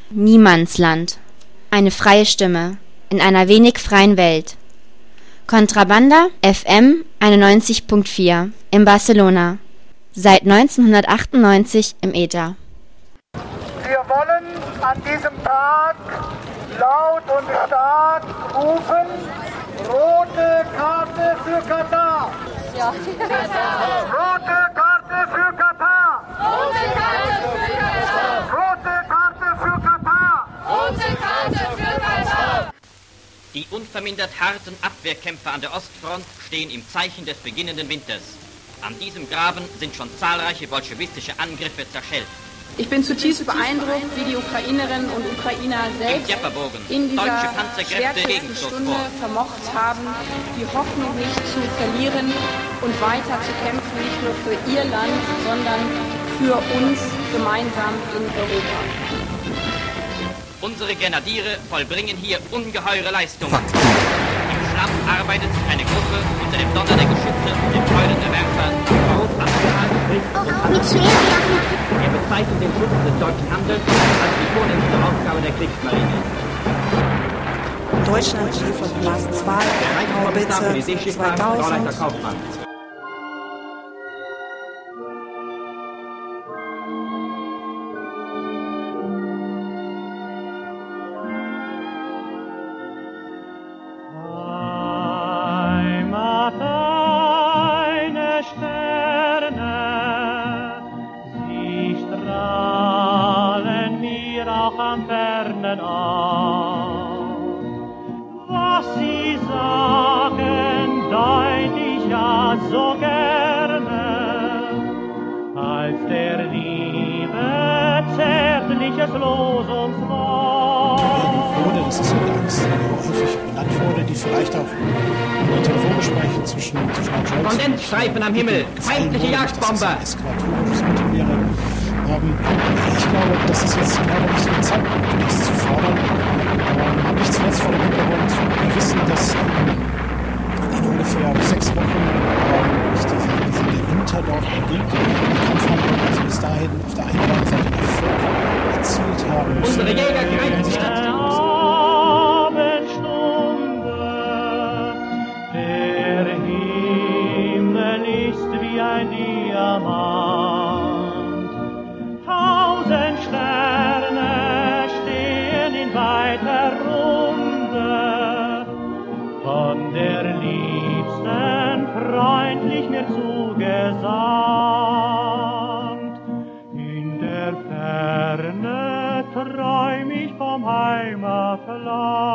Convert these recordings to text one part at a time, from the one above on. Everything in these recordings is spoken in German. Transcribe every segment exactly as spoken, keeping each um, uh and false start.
Niemandsland. Eine freie Stimme in einer wenig freien Welt. Contrabanda F M einundneunzig Komma vier in Barcelona. Seit neunzehnhundertachtundneunzig im Äther. Wir wollen an diesem Tag laut und stark rufen: Rote Karte für Katar! Ja. Rote Karte für Katar! Rote Karte für Katar! Rote Karte für Katar! Rote Karte für Katar! Die unvermindert harten Abwehrkämpfer an der Ostfront stehen im Zeichen des beginnenden Winters. An diesem Graben sind schon zahlreiche bolschewistische Angriffe zerschellt. Ich bin zutiefst beeindruckt, wie die Ukrainerinnen und Ukrainer selbst in dieser schwersten Stunde vermocht haben, die Hoffnung nicht zu verlieren und weiter zu kämpfen, nicht nur für ihr Land, sondern für uns gemeinsam in Europa. Unsere Grenadiere vollbringen hier ungeheure Leistungen. Fakten. Im Schlamm arbeitet eine Gruppe unter dem Donner der Geschütze und dem Heulen der Werfer. Er bezeichnet den Schutz des deutschen Handels als die vornehmste Aufgabe der Kriegsmarine. Deutschland liefert Blast zwei, Haubitze zweitausend. Kondensstreifen am Himmel, feindliche Jagdbomber! Ich glaube, das ist jetzt genau der richtige Zeitpunkt, das zu fordern. Ähm, nicht zuletzt vor dem Hintergrund, wir wissen, dass in ungefähr sechs Wochen ähm, diese, diese, der Winter dort beginnt. Die Kampfhandlungen also bis dahin auf der einen oder anderen Seite Erfolg erzielt haben müssen. Unsere Jäger greifen sich ein Diamant. Tausend Sterne stehen in weiter Runde, von der Liebsten freundlich mir zugesandt. In der Ferne träum ich vom Heimatland.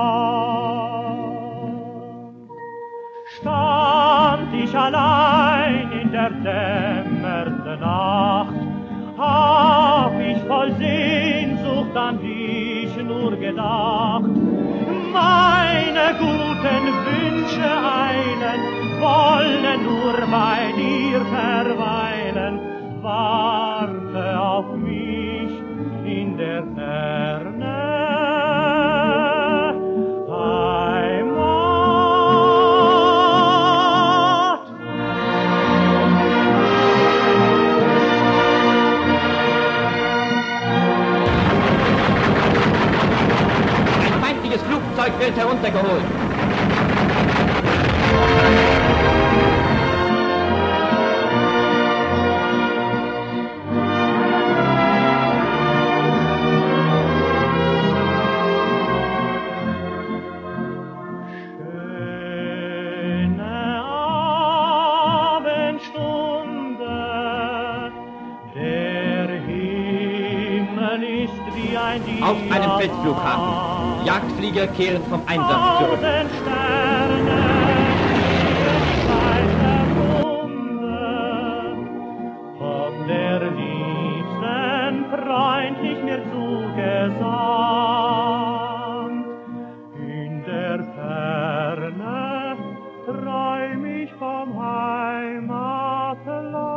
Stand ich allein in der dämmernden Nacht, hab ich voll Sehnsucht an dich nur gedacht. Meine guten Wünsche eilen, wollen nur bei dir verweilen. Warte auf mich in der Ferne. Flugzeug wird heruntergeholt. Schöne Abendstunde, der Himmel ist wie ein Diamant. Auf einem Feldflughafen. Jagdflieger kehren vom Einsatz zurück. Von der Liebsten freundlich mir zugesandt. In der Ferne träum ich vom Heimatland.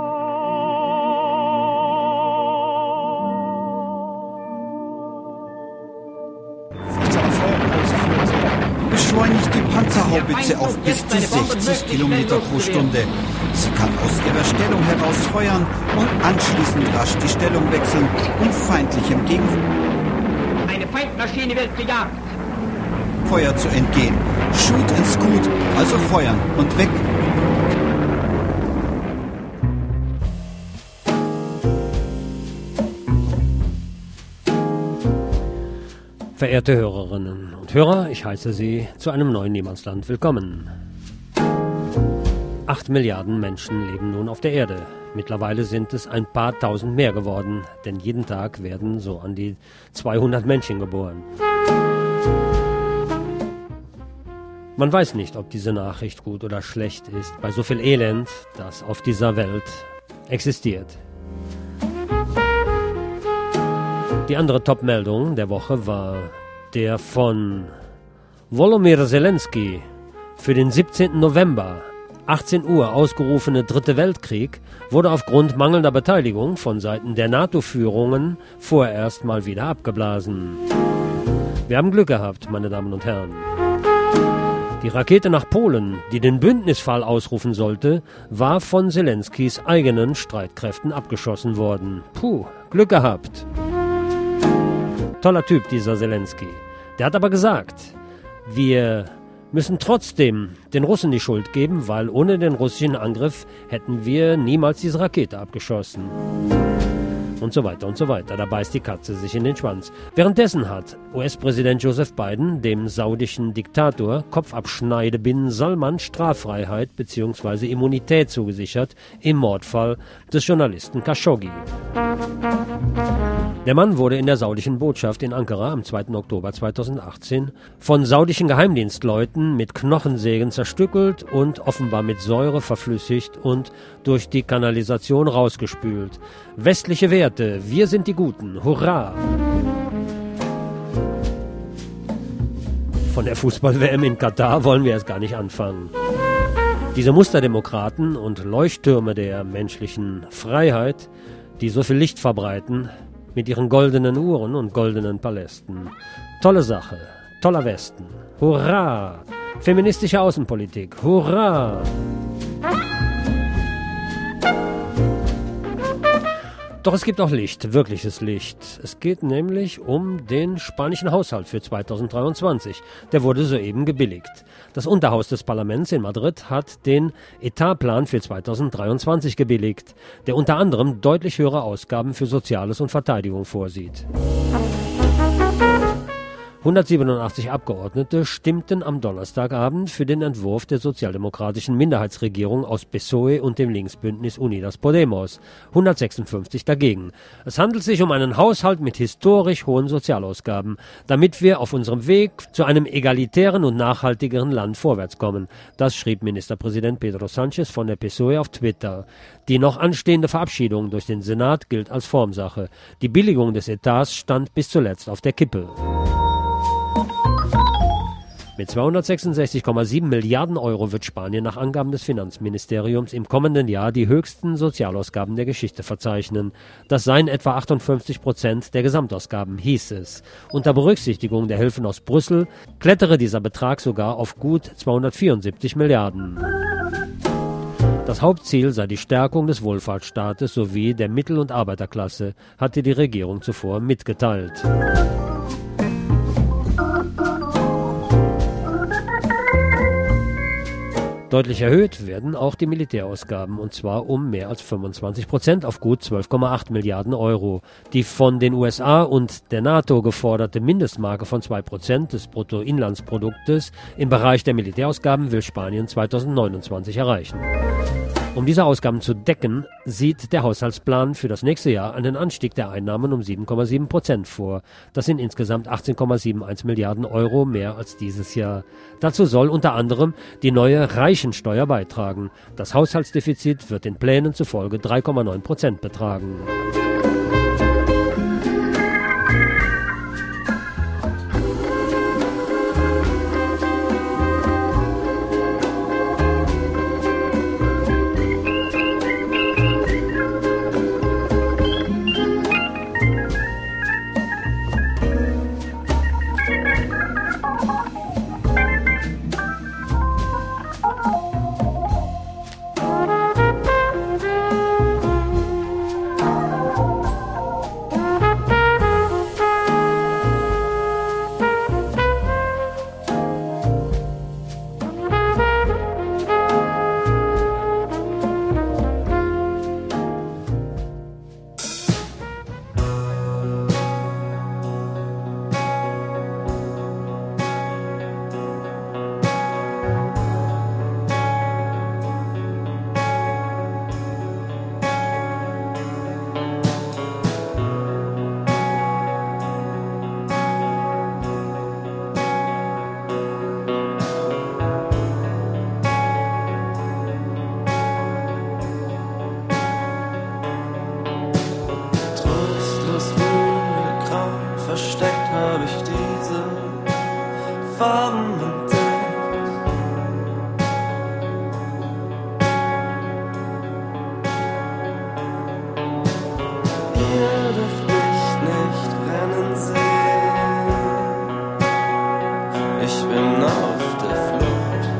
Beschleunigt die Panzerhaubitze auf bis zu sechzig Kilometer pro Stunde. Sie kann aus ihrer Stellung heraus feuern und anschließend rasch die Stellung wechseln, um feindlichem Gegenwehr Feindmaschine wird gejagt. Feuer zu entgehen. Shoot and scoot, also feuern und weg. Verehrte Hörerinnen und Hörer, ich heiße Sie zu einem neuen Niemandsland willkommen. Acht Milliarden Menschen leben nun auf der Erde. Mittlerweile sind es ein paar tausend mehr geworden, denn jeden Tag werden so an die zweihundert Menschen geboren. Man weiß nicht, ob diese Nachricht gut oder schlecht ist, bei so viel Elend, das auf dieser Welt existiert. Die andere Top-Meldung der Woche war der von Volodymyr Zelensky für den siebzehnten November achtzehn Uhr ausgerufene Dritte Weltkrieg wurde aufgrund mangelnder Beteiligung von Seiten der NATO-Führungen vorerst mal wieder abgeblasen. Wir haben Glück gehabt, meine Damen und Herren. Die Rakete nach Polen, die den Bündnisfall ausrufen sollte, war von Zelenskys eigenen Streitkräften abgeschossen worden. Puh, Glück gehabt. Toller Typ, dieser Zelensky. Der hat aber gesagt, wir müssen trotzdem den Russen die Schuld geben, weil ohne den russischen Angriff hätten wir niemals diese Rakete abgeschossen. Und so weiter und so weiter. Da beißt die Katze sich in den Schwanz. Währenddessen hat U S-Präsident Joseph Biden dem saudischen Diktator Kopfabschneide bin Salman Straffreiheit bzw. Immunität zugesichert im Mordfall des Journalisten Khashoggi. Der Mann wurde in der saudischen Botschaft in Ankara am zweiten Oktober zweitausendachtzehn von saudischen Geheimdienstleuten mit Knochensägen zerstückelt und offenbar mit Säure verflüssigt und durch die Kanalisation rausgespült. Westliche Werte, wir sind die Guten, hurra! Von der Fußball-W M in Katar wollen wir erst gar nicht anfangen. Diese Musterdemokraten und Leuchttürme der menschlichen Freiheit, die so viel Licht verbreiten, mit ihren goldenen Uhren und goldenen Palästen. Tolle Sache, toller Westen, hurra! Feministische Außenpolitik, hurra! Doch es gibt auch Licht, wirkliches Licht. Es geht nämlich um den spanischen Haushalt für zweitausenddreiundzwanzig. Der wurde soeben gebilligt. Das Unterhaus des Parlaments in Madrid hat den Etatplan für zweitausenddreiundzwanzig gebilligt, der unter anderem deutlich höhere Ausgaben für Soziales und Verteidigung vorsieht. hundertsiebenundachtzig Abgeordnete stimmten am Donnerstagabend für den Entwurf der sozialdemokratischen Minderheitsregierung aus P S O E und dem Linksbündnis Unidas Podemos, hundertsechsundfünfzig dagegen. Es handelt sich um einen Haushalt mit historisch hohen Sozialausgaben, damit wir auf unserem Weg zu einem egalitären und nachhaltigeren Land vorwärts kommen. Das schrieb Ministerpräsident Pedro Sánchez von der P S O E auf Twitter. Die noch anstehende Verabschiedung durch den Senat gilt als Formsache. Die Billigung des Etats stand bis zuletzt auf der Kippe. Mit zweihundertsechsundsechzig Komma sieben Milliarden Euro wird Spanien nach Angaben des Finanzministeriums im kommenden Jahr die höchsten Sozialausgaben der Geschichte verzeichnen. Das seien etwa achtundfünfzig Prozent der Gesamtausgaben, hieß es. Unter Berücksichtigung der Hilfen aus Brüssel klettere dieser Betrag sogar auf gut zweihundertvierundsiebzig Milliarden. Das Hauptziel sei die Stärkung des Wohlfahrtsstaates sowie der Mittel- und Arbeiterklasse, hatte die Regierung zuvor mitgeteilt. Deutlich erhöht werden auch die Militärausgaben, und zwar um mehr als fünfundzwanzig Prozent auf gut zwölf Komma acht Milliarden Euro. Die von den U S A und der NATO geforderte Mindestmarke von zwei Prozent des Bruttoinlandsproduktes im Bereich der Militärausgaben will Spanien zweitausendneunundzwanzig erreichen. Um diese Ausgaben zu decken, sieht der Haushaltsplan für das nächste Jahr einen Anstieg der Einnahmen um sieben Komma sieben Prozent vor. Das sind insgesamt achtzehn Komma einundsiebzig Milliarden Euro mehr als dieses Jahr. Dazu soll unter anderem die neue Reichensteuer beitragen. Das Haushaltsdefizit wird den Plänen zufolge drei Komma neun Prozent betragen. durch diese Farben entdeckt. Ihr dürft mich nicht rennen sehen, ich bin auf der Flucht.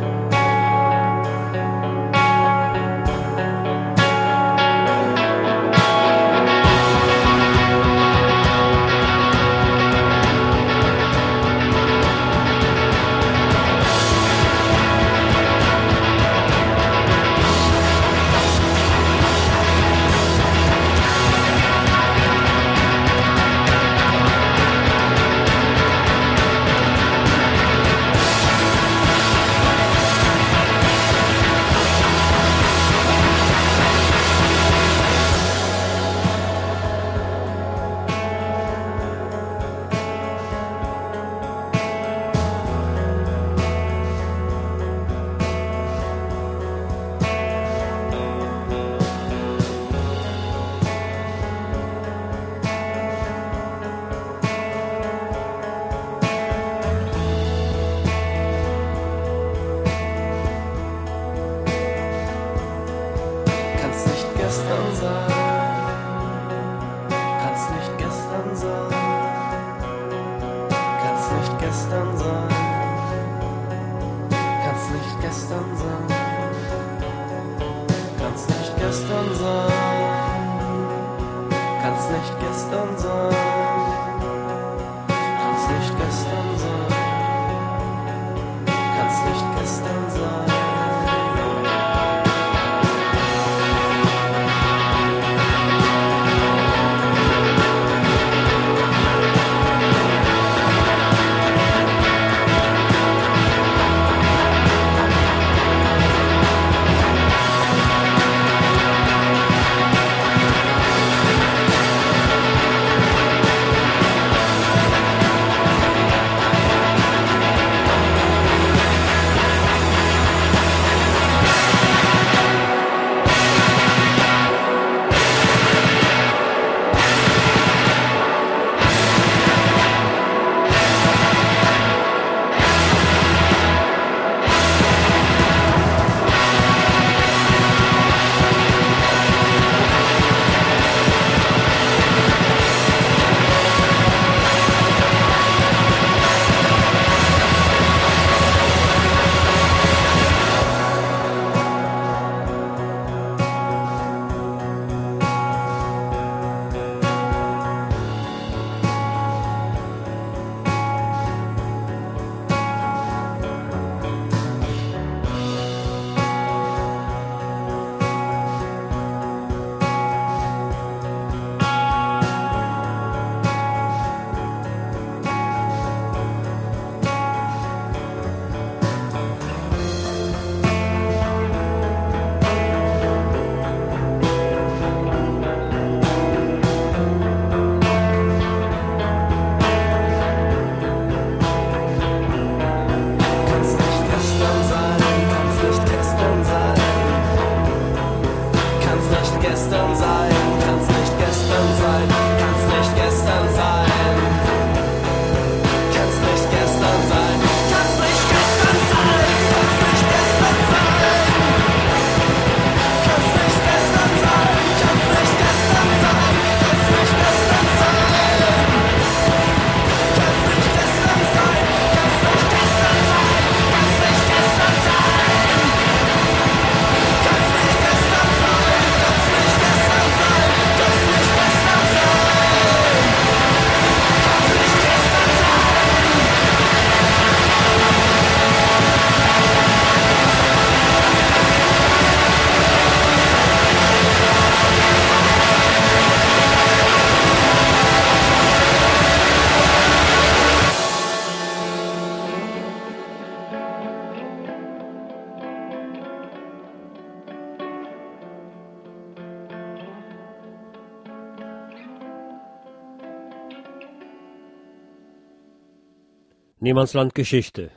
Niemandsland Geschichte.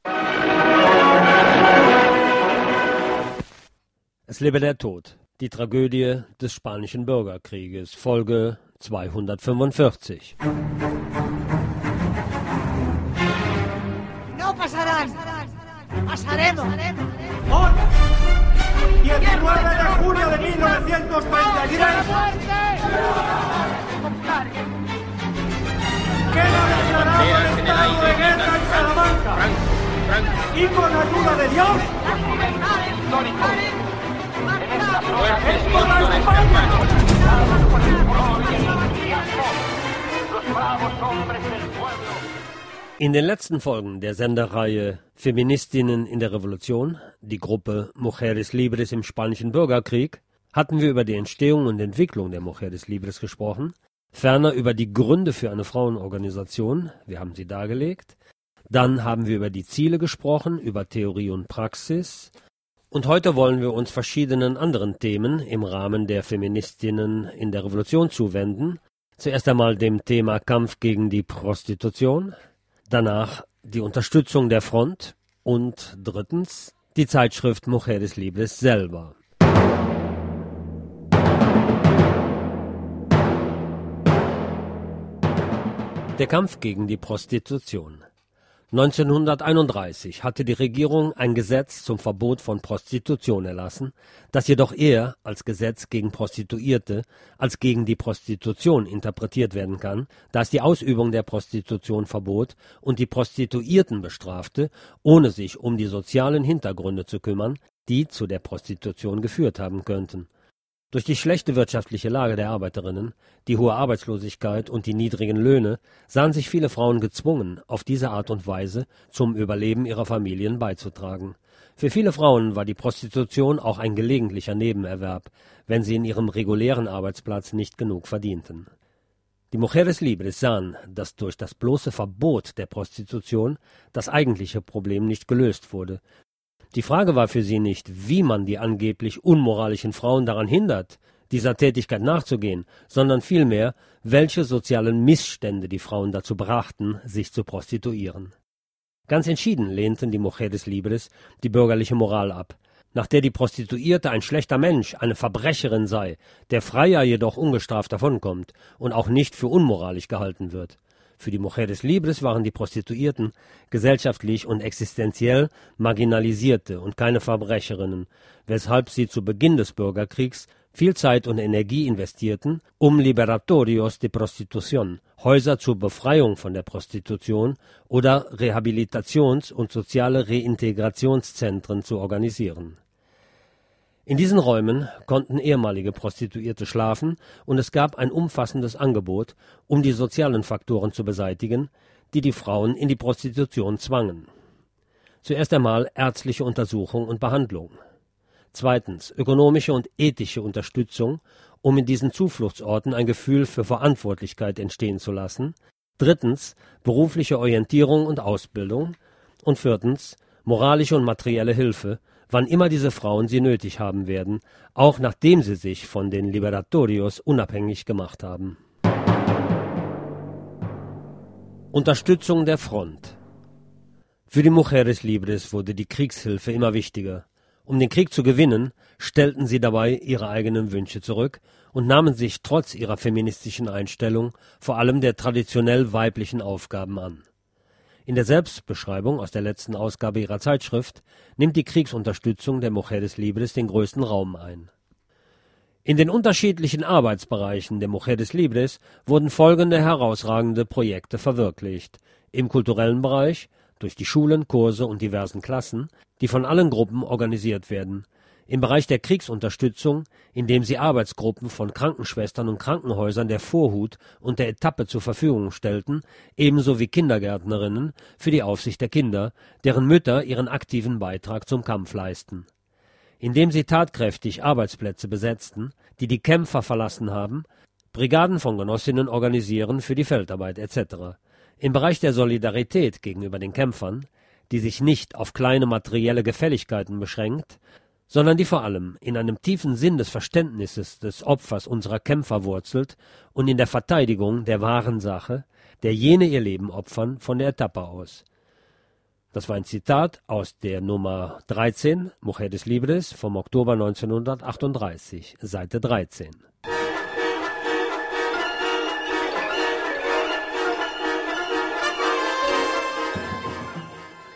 Es lebe der Tod. Die Tragödie des Spanischen Bürgerkrieges. Folge zweihundertfünfundvierzig. pasaremos. Hoy, diecinueve de junio de mil novecientos treinta y tres, queda declarado el estado de guerra en Salamanca. Y con ayuda de Dios, es por la España. Los bravos hombres del pueblo. In den letzten Folgen der Sendereihe Feministinnen in der Revolution, die Gruppe Mujeres Libres im Spanischen Bürgerkrieg, hatten wir über die Entstehung und Entwicklung der Mujeres Libres gesprochen, ferner über die Gründe für eine Frauenorganisation, wir haben sie dargelegt, dann haben wir über die Ziele gesprochen, über Theorie und Praxis, und heute wollen wir uns verschiedenen anderen Themen im Rahmen der Feministinnen in der Revolution zuwenden. Zuerst einmal dem Thema Kampf gegen die Prostitution, danach die Unterstützung der Front und drittens die Zeitschrift Mujeres Libres selber. Der Kampf gegen die Prostitution. neunzehnhunderteinunddreißig hatte die Regierung ein Gesetz zum Verbot von Prostitution erlassen, das jedoch eher als Gesetz gegen Prostituierte als gegen die Prostitution interpretiert werden kann, da es die Ausübung der Prostitution verbot und die Prostituierten bestrafte, ohne sich um die sozialen Hintergründe zu kümmern, die zu der Prostitution geführt haben könnten. Durch die schlechte wirtschaftliche Lage der Arbeiterinnen, die hohe Arbeitslosigkeit und die niedrigen Löhne sahen sich viele Frauen gezwungen, auf diese Art und Weise zum Überleben ihrer Familien beizutragen. Für viele Frauen war die Prostitution auch ein gelegentlicher Nebenerwerb, wenn sie in ihrem regulären Arbeitsplatz nicht genug verdienten. Die Mujeres Libres sahen, dass durch das bloße Verbot der Prostitution das eigentliche Problem nicht gelöst wurde. Die Frage war für sie nicht, wie man die angeblich unmoralischen Frauen daran hindert, dieser Tätigkeit nachzugehen, sondern vielmehr, welche sozialen Missstände die Frauen dazu brachten, sich zu prostituieren. Ganz entschieden lehnten die Mujeres Libres die bürgerliche Moral ab, nach der die Prostituierte ein schlechter Mensch, eine Verbrecherin sei, der Freier jedoch ungestraft davonkommt und auch nicht für unmoralisch gehalten wird. Für die Mujeres Libres waren die Prostituierten gesellschaftlich und existenziell Marginalisierte und keine Verbrecherinnen, weshalb sie zu Beginn des Bürgerkriegs viel Zeit und Energie investierten, um Liberatorios de Prostitución, Häuser zur Befreiung von der Prostitution oder Rehabilitations- und soziale Reintegrationszentren zu organisieren. In diesen Räumen konnten ehemalige Prostituierte schlafen und es gab ein umfassendes Angebot, um die sozialen Faktoren zu beseitigen, die die Frauen in die Prostitution zwangen. Zuerst einmal ärztliche Untersuchung und Behandlung. Zweitens ökonomische und ethische Unterstützung, um in diesen Zufluchtsorten ein Gefühl für Verantwortlichkeit entstehen zu lassen. Drittens berufliche Orientierung und Ausbildung. Und viertens moralische und materielle Hilfe, wann immer diese Frauen sie nötig haben werden, auch nachdem sie sich von den Liberatorios unabhängig gemacht haben. Unterstützung der Front. Für die Mujeres Libres wurde die Kriegshilfe immer wichtiger. Um den Krieg zu gewinnen, stellten sie dabei ihre eigenen Wünsche zurück und nahmen sich trotz ihrer feministischen Einstellung vor allem der traditionell weiblichen Aufgaben an. In der Selbstbeschreibung aus der letzten Ausgabe ihrer Zeitschrift nimmt die Kriegsunterstützung der Mujeres Libres den größten Raum ein. In den unterschiedlichen Arbeitsbereichen der Mujeres Libres wurden folgende herausragende Projekte verwirklicht: im kulturellen Bereich, durch die Schulen, Kurse und diversen Klassen, die von allen Gruppen organisiert werden, im Bereich der Kriegsunterstützung, indem sie Arbeitsgruppen von Krankenschwestern und Krankenhäusern der Vorhut und der Etappe zur Verfügung stellten, ebenso wie Kindergärtnerinnen für die Aufsicht der Kinder, deren Mütter ihren aktiven Beitrag zum Kampf leisten. Indem sie tatkräftig Arbeitsplätze besetzten, die die Kämpfer verlassen haben, Brigaden von Genossinnen organisieren für die Feldarbeit et cetera. Im Bereich der Solidarität gegenüber den Kämpfern, die sich nicht auf kleine materielle Gefälligkeiten beschränkt, sondern die vor allem in einem tiefen Sinn des Verständnisses des Opfers unserer Kämpfer wurzelt und in der Verteidigung der wahren Sache, der jene ihr Leben opfern von der Etappe aus. Das war ein Zitat aus der Nummer dreizehn, Mujeres Libres, vom Oktober neunzehnhundertachtunddreißig, Seite dreizehn.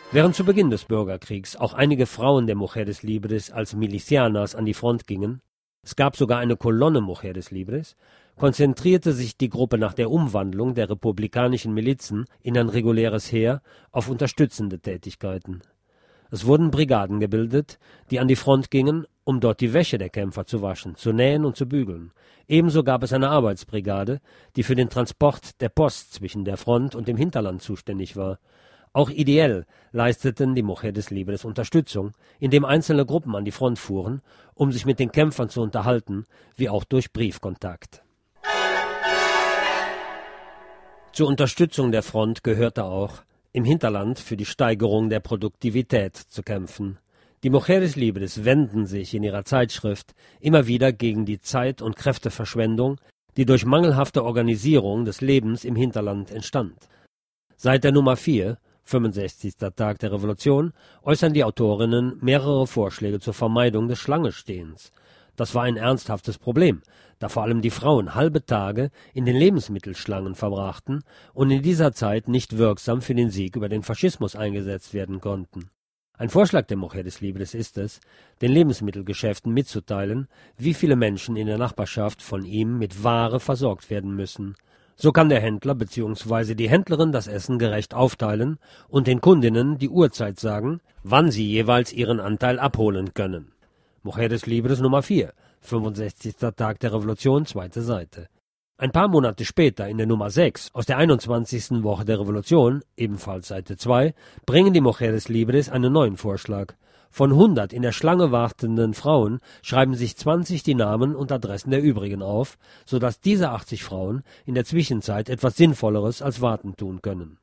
Während zu Beginn des Bürgerkriegs auch einige Frauen der Mujeres Libres als Milicianas an die Front gingen, es gab sogar eine Kolonne Mujeres Libres, konzentrierte sich die Gruppe nach der Umwandlung der republikanischen Milizen in ein reguläres Heer auf unterstützende Tätigkeiten. Es wurden Brigaden gebildet, die an die Front gingen, um dort die Wäsche der Kämpfer zu waschen, zu nähen und zu bügeln. Ebenso gab es eine Arbeitsbrigade, die für den Transport der Post zwischen der Front und dem Hinterland zuständig war. Auch ideell leisteten die Mujeres Libres Unterstützung, indem einzelne Gruppen an die Front fuhren, um sich mit den Kämpfern zu unterhalten, wie auch durch Briefkontakt. Zur Unterstützung der Front gehörte auch, im Hinterland für die Steigerung der Produktivität zu kämpfen. Die Mujeres Libres wenden sich in ihrer Zeitschrift immer wieder gegen die Zeit- und Kräfteverschwendung, die durch mangelhafte Organisierung des Lebens im Hinterland entstand. Seit der Nummer vier, fünfundsechzigster Tag der Revolution, äußern die Autorinnen mehrere Vorschläge zur Vermeidung des Schlangestehens. Das war ein ernsthaftes Problem, da vor allem die Frauen halbe Tage in den Lebensmittelschlangen verbrachten und in dieser Zeit nicht wirksam für den Sieg über den Faschismus eingesetzt werden konnten. Ein Vorschlag der Mujeres Libres ist es, den Lebensmittelgeschäften mitzuteilen, wie viele Menschen in der Nachbarschaft von ihm mit Ware versorgt werden müssen. So kann der Händler bzw. die Händlerin das Essen gerecht aufteilen und den Kundinnen die Uhrzeit sagen, wann sie jeweils ihren Anteil abholen können. Mujeres Libres Nummer vier, fünfundsechzigster Tag der Revolution, zweite Seite. Ein paar Monate später, in der Nummer sechs, aus der einundzwanzigsten Woche der Revolution, ebenfalls Seite zwei, bringen die Mujeres Libres einen neuen Vorschlag. Von hundert in der Schlange wartenden Frauen schreiben sich zwanzig die Namen und Adressen der übrigen auf, sodass diese achtzig Frauen in der Zwischenzeit etwas Sinnvolleres als warten tun können.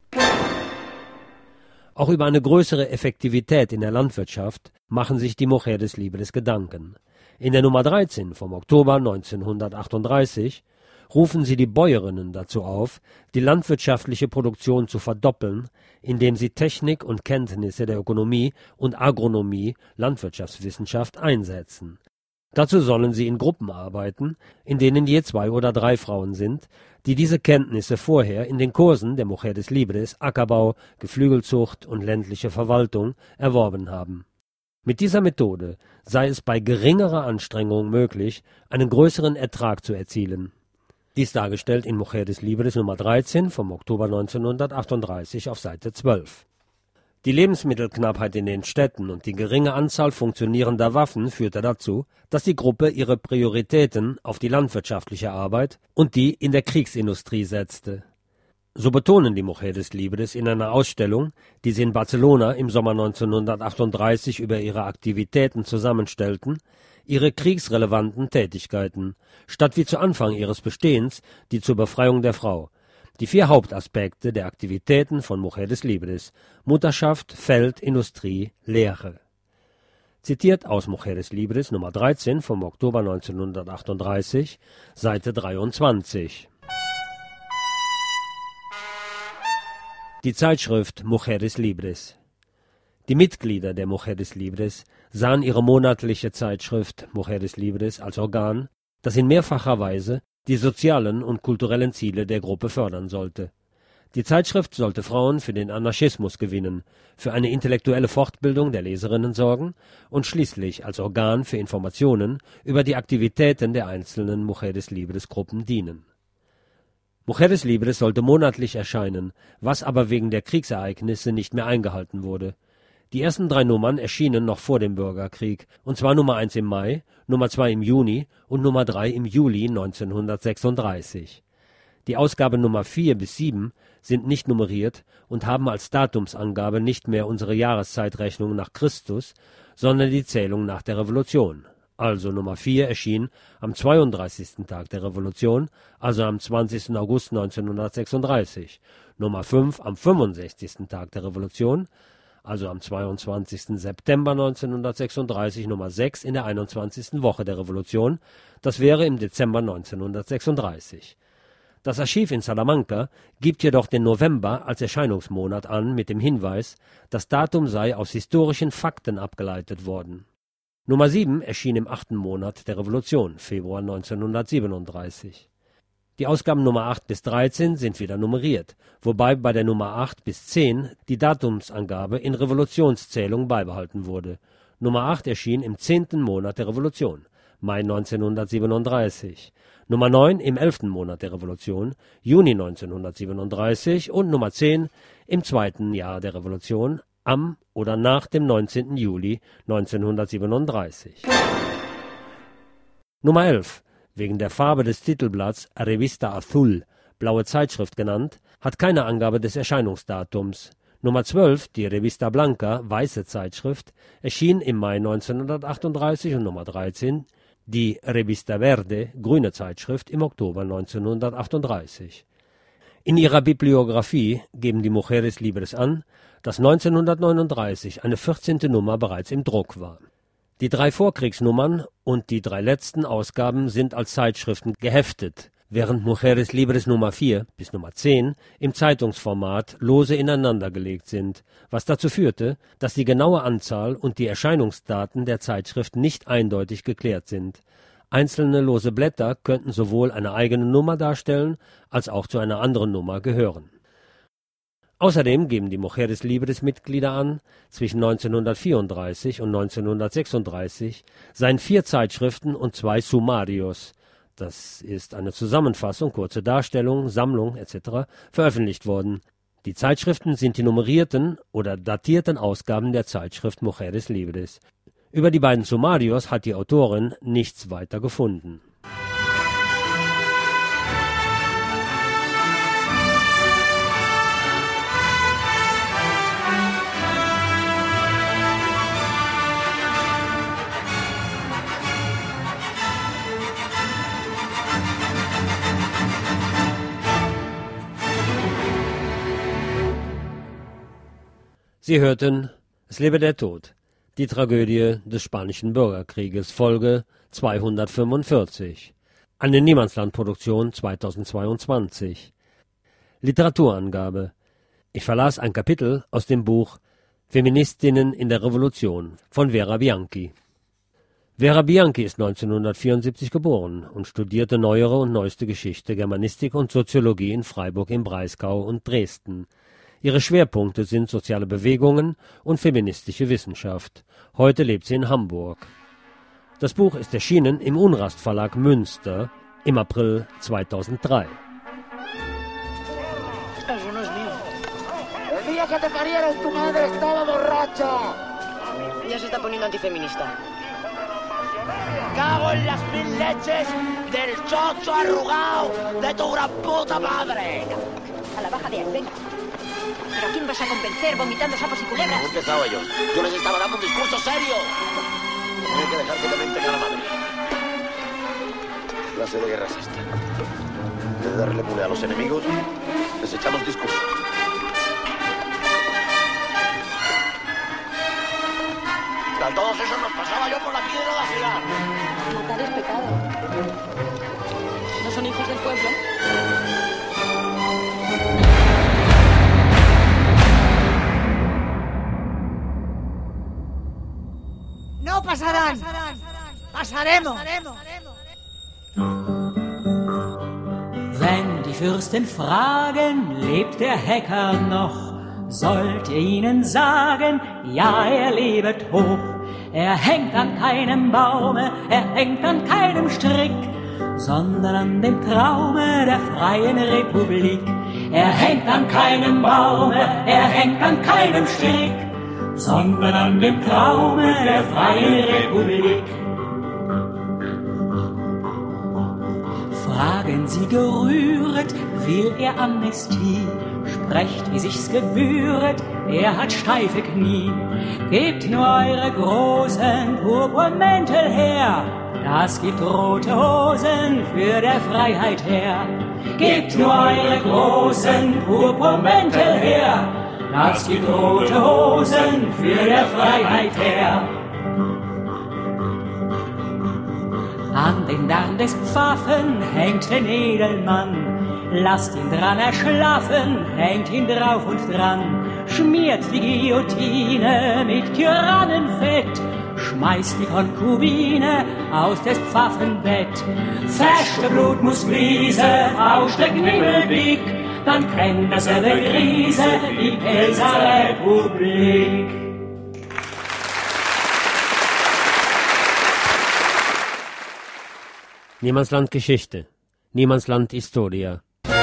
Auch über eine größere Effektivität in der Landwirtschaft machen sich die Mujeres Libres Gedanken. In der Nummer dreizehn vom Oktober neunzehnhundertachtunddreißig rufen sie die Bäuerinnen dazu auf, die landwirtschaftliche Produktion zu verdoppeln, indem sie Technik und Kenntnisse der Ökonomie und Agronomie, Landwirtschaftswissenschaft, einsetzen. Dazu sollen sie in Gruppen arbeiten, in denen je zwei oder drei Frauen sind, die diese Kenntnisse vorher in den Kursen der Mujeres Libres Ackerbau, Geflügelzucht und ländliche Verwaltung erworben haben. Mit dieser Methode sei es bei geringerer Anstrengung möglich, einen größeren Ertrag zu erzielen. Dies dargestellt in Mujeres Libres Nummer dreizehn vom Oktober neunzehnhundertachtunddreißig auf Seite zwölf. Die Lebensmittelknappheit in den Städten und die geringe Anzahl funktionierender Waffen führte dazu, dass die Gruppe ihre Prioritäten auf die landwirtschaftliche Arbeit und die in der Kriegsindustrie setzte. So betonen die Mujeres Libres in einer Ausstellung, die sie in Barcelona im Sommer neunzehnhundertachtunddreißig über ihre Aktivitäten zusammenstellten, ihre kriegsrelevanten Tätigkeiten, statt wie zu Anfang ihres Bestehens die zur Befreiung der Frau. Die vier Hauptaspekte der Aktivitäten von Mujeres Libres: Mutterschaft, Feld, Industrie, Lehre. Zitiert aus Mujeres Libres Nummer dreizehn vom Oktober neunzehnhundertachtunddreißig, Seite dreiundzwanzig. Die Zeitschrift Mujeres Libres. Die Mitglieder der Mujeres Libres sahen ihre monatliche Zeitschrift Mujeres Libres als Organ, das in mehrfacher Weise die sozialen und kulturellen Ziele der Gruppe fördern sollte. Die Zeitschrift sollte Frauen für den Anarchismus gewinnen, für eine intellektuelle Fortbildung der Leserinnen sorgen und schließlich als Organ für Informationen über die Aktivitäten der einzelnen Mujeres Libres Gruppen dienen. Mujeres Libres sollte monatlich erscheinen, was aber wegen der Kriegsereignisse nicht mehr eingehalten wurde. Die ersten drei Nummern erschienen noch vor dem Bürgerkrieg, und zwar Nummer eins im Mai, Nummer zwei im Juni und Nummer drei im Juli neunzehnhundertsechsunddreißig. Die Ausgabe Nummer vier bis sieben sind nicht nummeriert und haben als Datumsangabe nicht mehr unsere Jahreszeitrechnung nach Christus, sondern die Zählung nach der Revolution. Also Nummer vier erschien am zweiunddreißigsten Tag der Revolution, also am zwanzigsten August neunzehnhundertsechsunddreißig, Nummer fünf am fünfundsechzigsten Tag der Revolution, also am zweiundzwanzigsten September neunzehnhundertsechsunddreißig, Nummer sechs in der einundzwanzigsten Woche der Revolution, das wäre im Dezember neunzehnhundertsechsunddreißig. Das Archiv in Salamanca gibt jedoch den November als Erscheinungsmonat an mit dem Hinweis, das Datum sei aus historischen Fakten abgeleitet worden. Nummer sieben erschien im achten Monat der Revolution, Februar neunzehnhundertsiebenunddreißig. Die Ausgaben Nummer acht bis dreizehn sind wieder nummeriert, wobei bei der Nummer acht bis zehn die Datumsangabe in Revolutionszählung beibehalten wurde. Nummer acht erschien im zehnten Monat der Revolution, Mai neunzehnhundertsiebenunddreißig. Nummer neun im elften Monat der Revolution, Juni neunzehnhundertsiebenunddreißig, und Nummer zehn im zweiten Jahr der Revolution, am oder nach dem neunzehnten Juli neunzehnhundertsiebenunddreißig. Nummer elf, wegen der Farbe des Titelblatts Revista Azul, blaue Zeitschrift genannt, hat keine Angabe des Erscheinungsdatums. Nummer zwölf, die Revista Blanca, weiße Zeitschrift, erschien im Mai neunzehnhundertachtunddreißig, und Nummer dreizehn, die Revista Verde, grüne Zeitschrift, im Oktober neunzehnhundertachtunddreißig. In ihrer Bibliographie geben die Mujeres Libres an, dass neunzehnhundertneununddreißig eine vierzehnte Nummer bereits im Druck war. Die drei Vorkriegsnummern und die drei letzten Ausgaben sind als Zeitschriften geheftet, während Mujeres Libres Nummer vier bis Nummer zehn im Zeitungsformat lose ineinandergelegt sind, was dazu führte, dass die genaue Anzahl und die Erscheinungsdaten der Zeitschrift nicht eindeutig geklärt sind. Einzelne lose Blätter könnten sowohl eine eigene Nummer darstellen, als auch zu einer anderen Nummer gehören. Außerdem geben die Mujeres Libres Mitglieder an, zwischen neunzehnhundertvierunddreißig und neunzehnhundertsechsunddreißig seien vier Zeitschriften und zwei Sumarios, das ist eine Zusammenfassung, kurze Darstellung, Sammlung et cetera, veröffentlicht worden. Die Zeitschriften sind die nummerierten oder datierten Ausgaben der Zeitschrift Mujeres Libres. Über die beiden Sumarios hat die Autorin nichts weiter gefunden. Sie hörten Es lebe der Tod, die Tragödie des Spanischen Bürgerkrieges, Folge zweihundertfünfundvierzig. Eine Niemandslandproduktion zweitausendzweiundzwanzig. Literaturangabe. Ich verlas ein Kapitel aus dem Buch Feministinnen in der Revolution von Vera Bianchi. Vera Bianchi ist neunzehnhundertvierundsiebzig geboren und studierte neuere und neueste Geschichte, Germanistik und Soziologie in Freiburg im Breisgau und Dresden. Ihre Schwerpunkte sind soziale Bewegungen und feministische Wissenschaft. Heute lebt sie in Hamburg. Das Buch ist erschienen im Unrast Verlag Münster im April zweitausenddrei. Eso no es mío. El día que te parieron tu madre estaba borracha. Ya se está poniendo antifeminista. Cago en las mil leches del chocho arrugado de tu gran puta madre. A la baja de él, venga. ¿Pero a quién vas a convencer vomitando sapos y culebras? No he empezado ellos. Yo les estaba dando un discurso serio. No hay que dejar que te menten a la madre. Clase de guerra es esta. En vez de darle mule a los enemigos, les echamos discurso. A todos esos nos pasaba yo por la piedra de la ciudad. Matar es pecado. ¿No son hijos del pueblo? No pasarán. Pasaremos. Wenn die Fürsten fragen, lebt der Hacker noch, sollt ihr ihnen sagen, ja, er lebet hoch. Er hängt an keinem Baume, er hängt an keinem Strick, sondern an dem Traume der freien Republik. Er hängt an keinem Baume, er hängt an keinem Strick, sondern an dem Traume der freien Republik. Fragen Sie gerühret, will er Amnestie? Sprecht, wie sich's gebühret, er hat steife Knie. Gebt nur eure großen Purpurmäntel her, das gibt rote Hosen für der Freiheit her. Gebt nur eure großen Purpurmäntel her, das gibt rote Hosen für der Freiheit her. An den Darm des Pfaffen hängt den Edelmann, lasst ihn dran erschlafen, hängt ihn drauf und dran, schmiert die Guillotine mit Tyrannenfett, schmeißt die Konkubine aus des Pfaffenbett. Feste Blut muss fließen aus der Knibbelblick, dann kennt das eine Krise, die Pelzer Republik. Niemandsland Geschichte, Niemandsland Historia.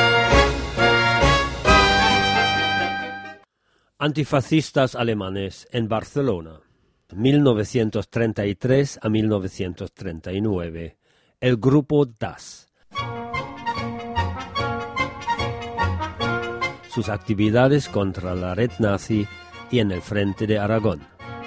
Antifascistas alemanes en Barcelona, mil novecientos treinta y tres a mil novecientos treinta y nueve. El grupo D A S. Sus actividades contra la red nazi y en el frente de Aragón.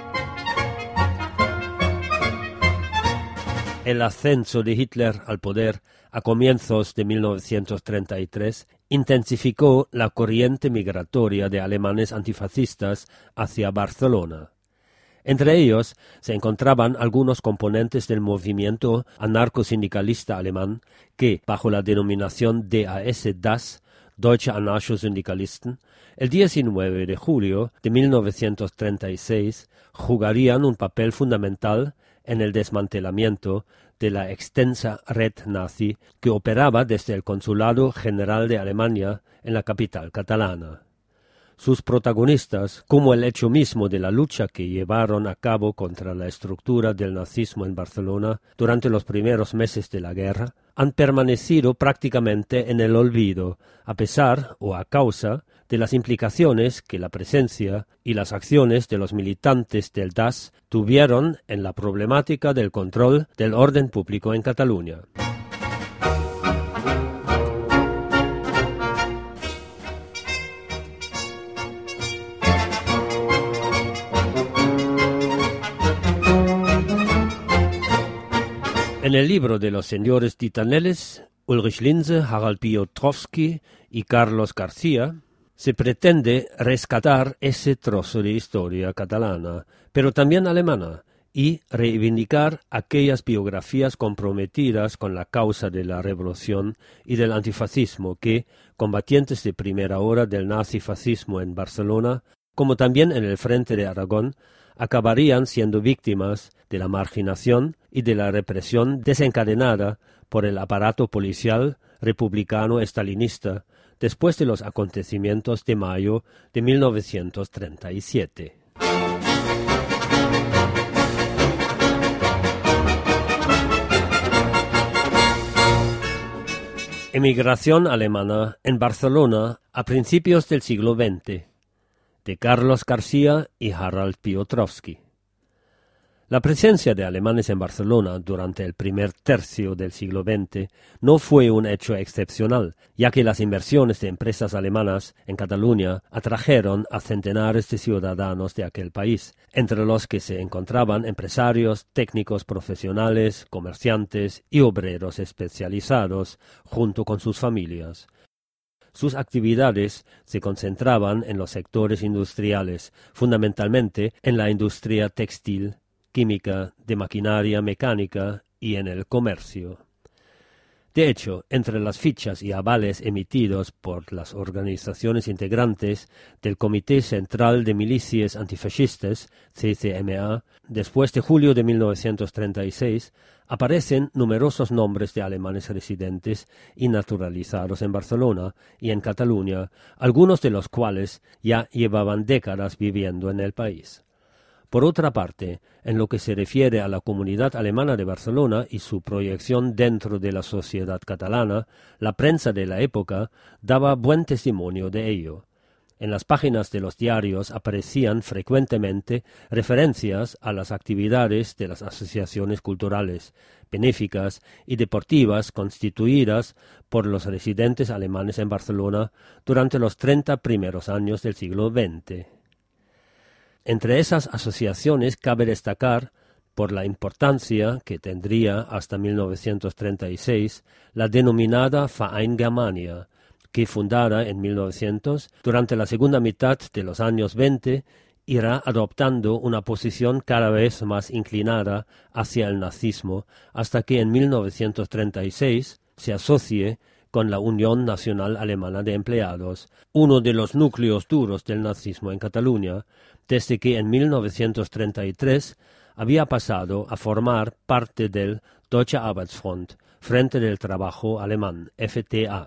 El ascenso de Hitler al poder a comienzos de mil novecientos treinta y tres intensificó la corriente migratoria de alemanes antifascistas hacia Barcelona. Entre ellos se encontraban algunos componentes del movimiento anarcosindicalista alemán que, bajo la denominación D A S D A S, Deutsche Anarcho-Syndikalisten, el diecinueve de julio de mil novecientos treinta y seis jugarían un papel fundamental en el desmantelamiento de la extensa red nazi que operaba desde el Consulado General de Alemania en la capital catalana. Sus protagonistas, como el hecho mismo de la lucha que llevaron a cabo contra la estructura del nazismo en Barcelona durante los primeros meses de la guerra, han permanecido prácticamente en el olvido, a pesar o a causa de las implicaciones que la presencia y las acciones de los militantes del D A S tuvieron en la problemática del control del orden público en Cataluña. En el libro de los señores Ditaneles, Ulrich Linse, Harald Piotrowski y Carlos García, se pretende rescatar ese trozo de historia catalana, pero también alemana, y reivindicar aquellas biografías comprometidas con la causa de la revolución y del antifascismo que, combatientes de primera hora del nazifascismo en Barcelona, como también en el frente de Aragón, acabarían siendo víctimas de la marginación y de la represión desencadenada por el aparato policial republicano estalinista después de los acontecimientos de mayo de mil novecientos treinta y siete. Emigración alemana en Barcelona a principios del siglo veinte, de Carlos García y Harald Piotrowski. La presencia de alemanes en Barcelona durante el primer tercio del siglo veinte no fue un hecho excepcional, ya que las inversiones de empresas alemanas en Cataluña atrajeron a centenares de ciudadanos de aquel país, entre los que se encontraban empresarios, técnicos profesionales, comerciantes y obreros especializados, junto con sus familias. Sus actividades se concentraban en los sectores industriales, fundamentalmente en la industria textil, química, de maquinaria mecánica y en el comercio. De hecho, entre las fichas y avales emitidos por las organizaciones integrantes del Comité Central de Milicias Antifascistas, C C M A, después de julio de mil novecientos treinta y seis, aparecen numerosos nombres de alemanes residentes y naturalizados en Barcelona y en Cataluña, algunos de los cuales ya llevaban décadas viviendo en el país. Por otra parte, en lo que se refiere a la comunidad alemana de Barcelona y su proyección dentro de la sociedad catalana, la prensa de la época daba buen testimonio de ello. En las páginas de los diarios aparecían frecuentemente referencias a las actividades de las asociaciones culturales, benéficas y deportivas constituidas por los residentes alemanes en Barcelona durante los treinta primeros años del siglo veinte. Entre esas asociaciones cabe destacar, por la importancia que tendría hasta mil novecientos treinta y seis, la denominada Verein Germania, que fundada en mil novecientos, durante la segunda mitad de los años veinte, irá adoptando una posición cada vez más inclinada hacia el nazismo, hasta que en mil novecientos treinta y seis se asocie con la Unión Nacional Alemana de Empleados, uno de los núcleos duros del nazismo en Cataluña, desde que en mil novecientos treinta y tres había pasado a formar parte del Deutsche Arbeitsfront, Frente del Trabajo Alemán, F T A.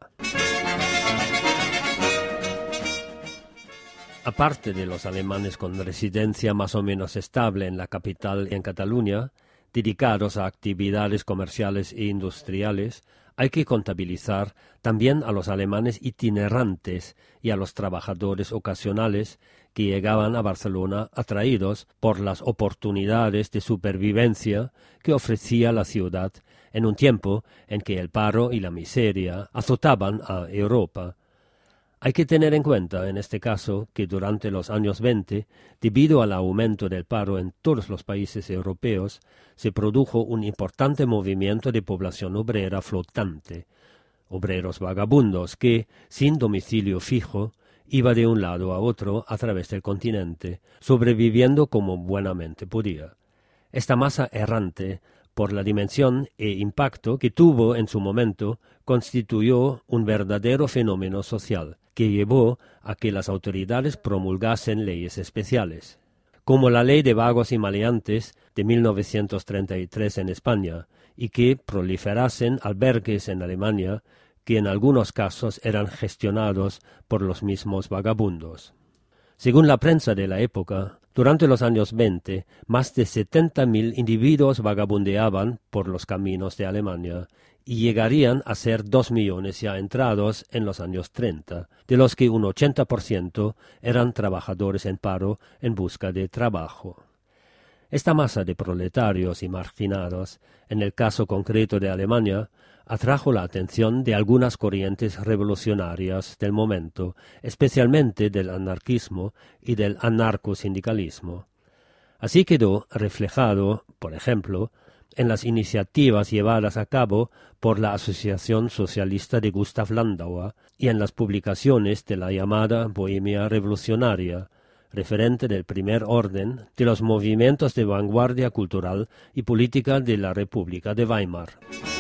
Aparte de los alemanes con residencia más o menos estable en la capital y en Cataluña, dedicados a actividades comerciales e industriales, hay que contabilizar también a los alemanes itinerantes y a los trabajadores ocasionales que llegaban a Barcelona atraídos por las oportunidades de supervivencia que ofrecía la ciudad en un tiempo en que el paro y la miseria azotaban a Europa. Hay que tener en cuenta, en este caso, que durante los años veinte, debido al aumento del paro en todos los países europeos, se produjo un importante movimiento de población obrera flotante, obreros vagabundos que, sin domicilio fijo, iba de un lado a otro a través del continente, sobreviviendo como buenamente podía. Esta masa errante, por la dimensión e impacto que tuvo en su momento, constituyó un verdadero fenómeno social, que llevó a que las autoridades promulgasen leyes especiales, como la Ley de Vagos y Maleantes de mil novecientos treinta y tres en España, y que proliferasen albergues en Alemania, que en algunos casos eran gestionados por los mismos vagabundos. Según la prensa de la época, durante los años veinte, más de setenta mil individuos vagabundeaban por los caminos de Alemania, y llegarían a ser dos millones ya entrados en los años treinta, de los que un ochenta por ciento eran trabajadores en paro en busca de trabajo. Esta masa de proletarios y marginados, en el caso concreto de Alemania, atrajo la atención de algunas corrientes revolucionarias del momento, especialmente del anarquismo y del anarcosindicalismo. Así quedó reflejado, por ejemplo, en las iniciativas llevadas a cabo por la Asociación Socialista de Gustav Landauer y en las publicaciones de la llamada Bohemia Revolucionaria, referente del primer orden de los movimientos de vanguardia cultural y política de la República de Weimar.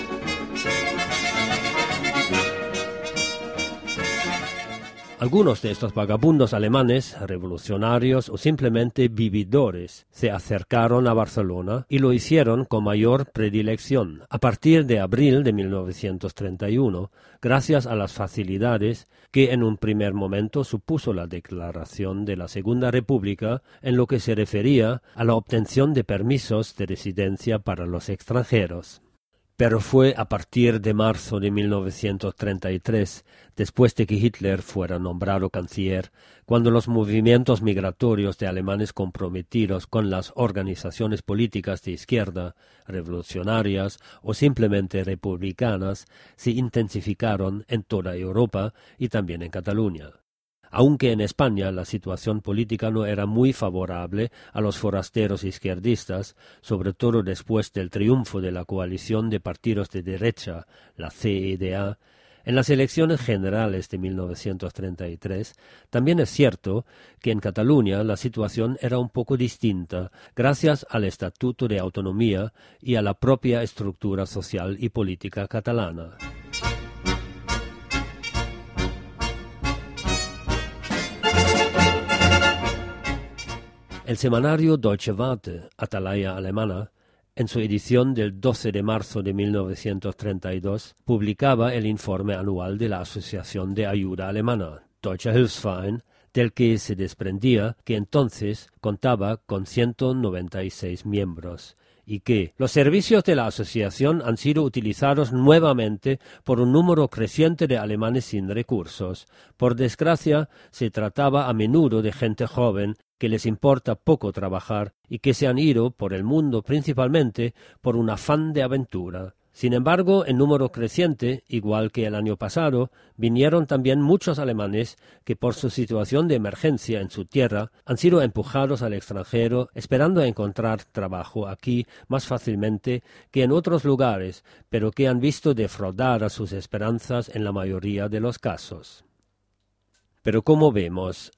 Algunos de estos vagabundos alemanes, revolucionarios o simplemente vividores, se acercaron a Barcelona y lo hicieron con mayor predilección a partir de abril de mil novecientos treinta y uno, gracias a las facilidades que en un primer momento supuso la declaración de la Segunda República en lo que se refería a la obtención de permisos de residencia para los extranjeros. Pero fue a partir de marzo de mil novecientos treinta y tres, después de que Hitler fuera nombrado canciller, cuando los movimientos migratorios de alemanes comprometidos con las organizaciones políticas de izquierda, revolucionarias o simplemente republicanas, se intensificaron en toda Europa y también en Cataluña. Aunque en España la situación política no era muy favorable a los forasteros izquierdistas, sobre todo después del triunfo de la coalición de partidos de derecha, la C E D A, en las elecciones generales de mil novecientos treinta y tres, también es cierto que en Cataluña la situación era un poco distinta, gracias al Estatuto de Autonomía y a la propia estructura social y política catalana. El semanario Deutsche Warte, Atalaya alemana, en su edición del doce de marzo de mil novecientos treinta y dos, publicaba el informe anual de la Asociación de Ayuda Alemana, Deutscher Hilfsverein, del que se desprendía que entonces contaba con ciento noventa y seis miembros, y que los servicios de la asociación han sido utilizados nuevamente por un número creciente de alemanes sin recursos. Por desgracia, se trataba a menudo de gente joven que les importa poco trabajar y que se han ido por el mundo principalmente por un afán de aventura. Sin embargo, en número creciente, igual que el año pasado, vinieron también muchos alemanes que por su situación de emergencia en su tierra han sido empujados al extranjero esperando encontrar trabajo aquí más fácilmente que en otros lugares, pero que han visto defraudadas sus esperanzas en la mayoría de los casos. Pero como vemos,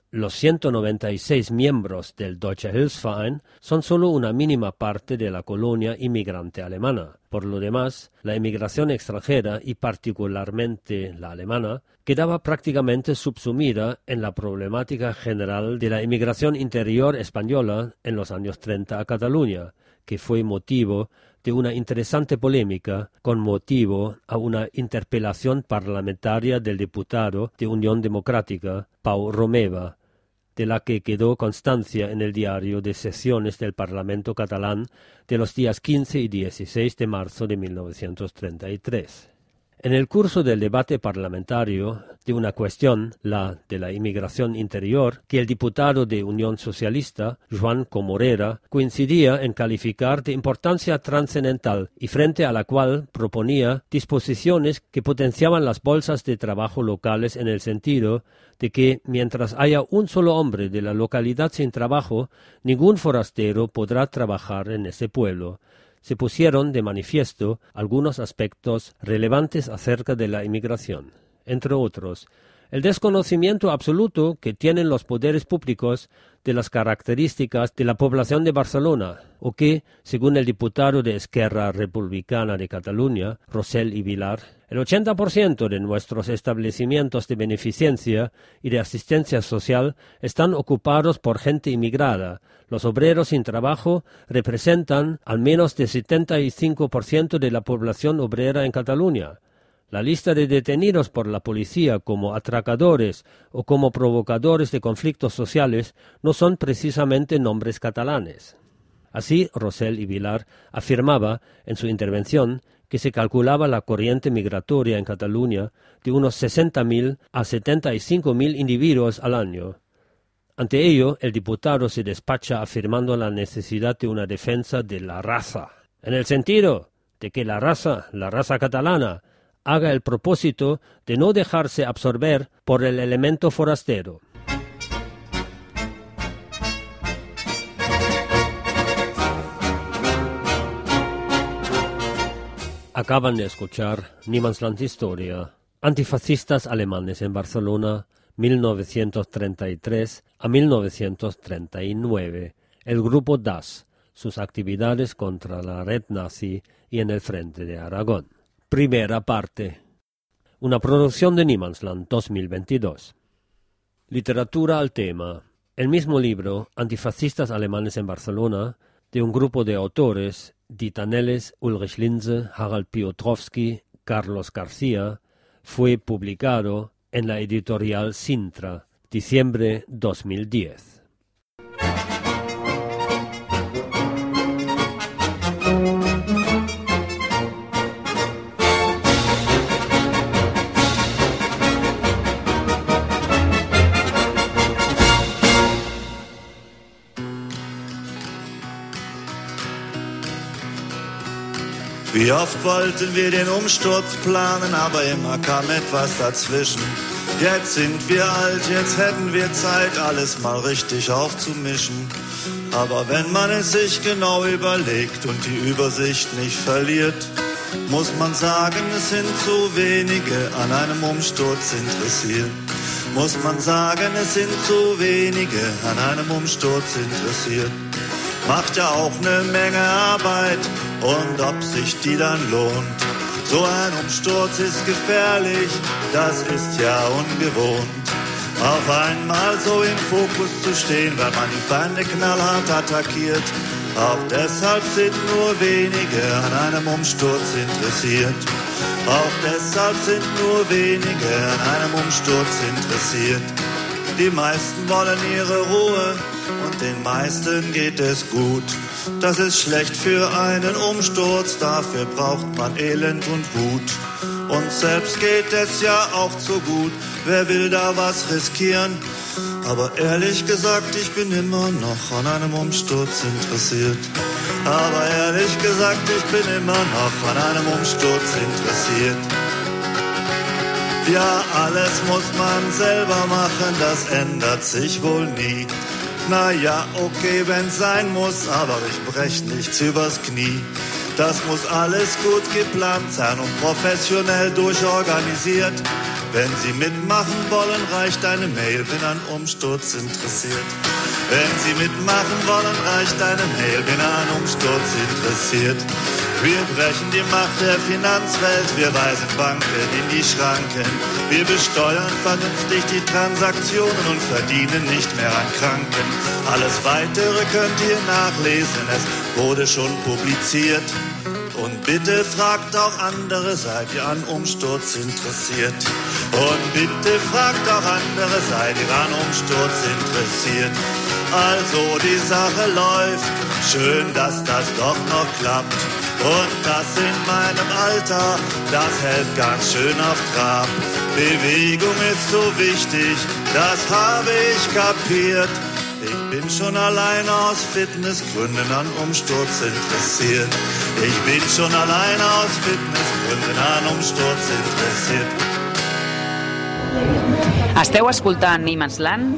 Los ciento noventa y seis miembros del Deutscher Hilfsverein son solo una mínima parte de la colonia inmigrante alemana. Por lo demás, la emigración extranjera, y particularmente la alemana, quedaba prácticamente subsumida en la problemática general de la emigración interior española en los años treinta a Cataluña, que fue motivo de una interesante polémica con motivo a una interpelación parlamentaria del diputado de Unión Democrática, Pau Romeva, de la que quedó constancia en el diario de sesiones del Parlamento catalán de los días quince y dieciséis de marzo de mil novecientos treinta y tres. En el curso del debate parlamentario de una cuestión, la de la inmigración interior, que el diputado de Unión Socialista, Joan Comorera, coincidía en calificar de importancia trascendental y frente a la cual proponía disposiciones que potenciaban las bolsas de trabajo locales en el sentido de que, mientras haya un solo hombre de la localidad sin trabajo, ningún forastero podrá trabajar en ese pueblo. Se pusieron de manifiesto algunos aspectos relevantes acerca de la inmigración, entre otros, el desconocimiento absoluto que tienen los poderes públicos de las características de la población de Barcelona, o que, según el diputado de Esquerra Republicana de Cataluña, Rosell y Vilar, el ochenta por ciento de nuestros establecimientos de beneficencia y de asistencia social están ocupados por gente inmigrada. Los obreros sin trabajo representan al menos el setenta y cinco por ciento de la población obrera en Cataluña. La lista de detenidos por la policía como atracadores o como provocadores de conflictos sociales no son precisamente nombres catalanes. Así, Rosell y Vilar afirmaba en su intervención que se calculaba la corriente migratoria en Cataluña de unos sesenta mil a setenta y cinco mil individuos al año. Ante ello, el diputado se despacha afirmando la necesidad de una defensa de la raza, en el sentido de que la raza, la raza catalana, haga el propósito de no dejarse absorber por el elemento forastero. Acaban de escuchar Niemandsland Historia, antifascistas alemanes en Barcelona, mil novecientos treinta y tres a mil novecientos treinta y nueve, el grupo D A S, sus actividades contra la red nazi y en el frente de Aragón. Primera parte. Una producción de Niemandsland dos mil veintidós. Literatura al tema. El mismo libro, Antifascistas alemanes en Barcelona, de un grupo de autores, Dieter Nelles, Ulrich Linse, Harald Piotrowski, Carlos García, fue publicado en la editorial Sintra, diciembre dos mil diez. Wie oft wollten wir den Umsturz planen, aber immer kam etwas dazwischen. Jetzt sind wir alt, jetzt hätten wir Zeit, alles mal richtig aufzumischen. Aber wenn man es sich genau überlegt und die Übersicht nicht verliert, muss man sagen, es sind zu wenige an einem Umsturz interessiert. Muss man sagen, es sind zu wenige an einem Umsturz interessiert. Macht ja auch eine Menge Arbeit und ob sich die dann lohnt. So ein Umsturz ist gefährlich, das ist ja ungewohnt. Auf einmal so im Fokus zu stehen, weil man die Feinde knallhart attackiert. Auch deshalb sind nur wenige an einem Umsturz interessiert. Auch deshalb sind nur wenige an einem Umsturz interessiert. Die meisten wollen ihre Ruhe und den meisten geht es gut. Das ist schlecht für einen Umsturz, dafür braucht man Elend und Wut. Uns selbst geht es ja auch zu gut, wer will da was riskieren? Aber ehrlich gesagt, ich bin immer noch an einem Umsturz interessiert. Aber ehrlich gesagt, ich bin immer noch an einem Umsturz interessiert. Ja, alles muss man selber machen, das ändert sich wohl nie. Na ja, okay, wenn's sein muss, aber ich brech nichts übers Knie. Das muss alles gut geplant sein und professionell durchorganisiert. Wenn Sie mitmachen wollen, reicht eine Mail, bin an Umsturz interessiert. Wenn Sie mitmachen wollen, reicht eine Mail, bin an Umsturz interessiert. Wir brechen die Macht der Finanzwelt, wir weisen Banken in die Schranken. Wir besteuern vernünftig die Transaktionen und verdienen nicht mehr an Kranken. Alles Weitere könnt ihr nachlesen, es wurde schon publiziert. Und bitte fragt auch andere, seid ihr an Umsturz interessiert? Und bitte fragt auch andere, seid ihr an Umsturz interessiert? Also die Sache läuft, schön, dass das doch noch klappt. Und das in meinem Alter, das hält ganz schön auf Trab. Bewegung ist so wichtig, das habe ich kapiert. Ich bin schon alleine aus Fitnessgründen an Umsturz interessiert. Ich bin schon alleine aus Fitnessgründen an Umsturz interessiert. Esteu escoltant Niemandsland,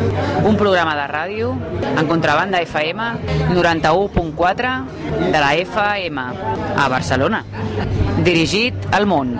un programa de ràdio en Contrabanda F M noranta-u punt quatre de la F M a Barcelona, dirigit al món.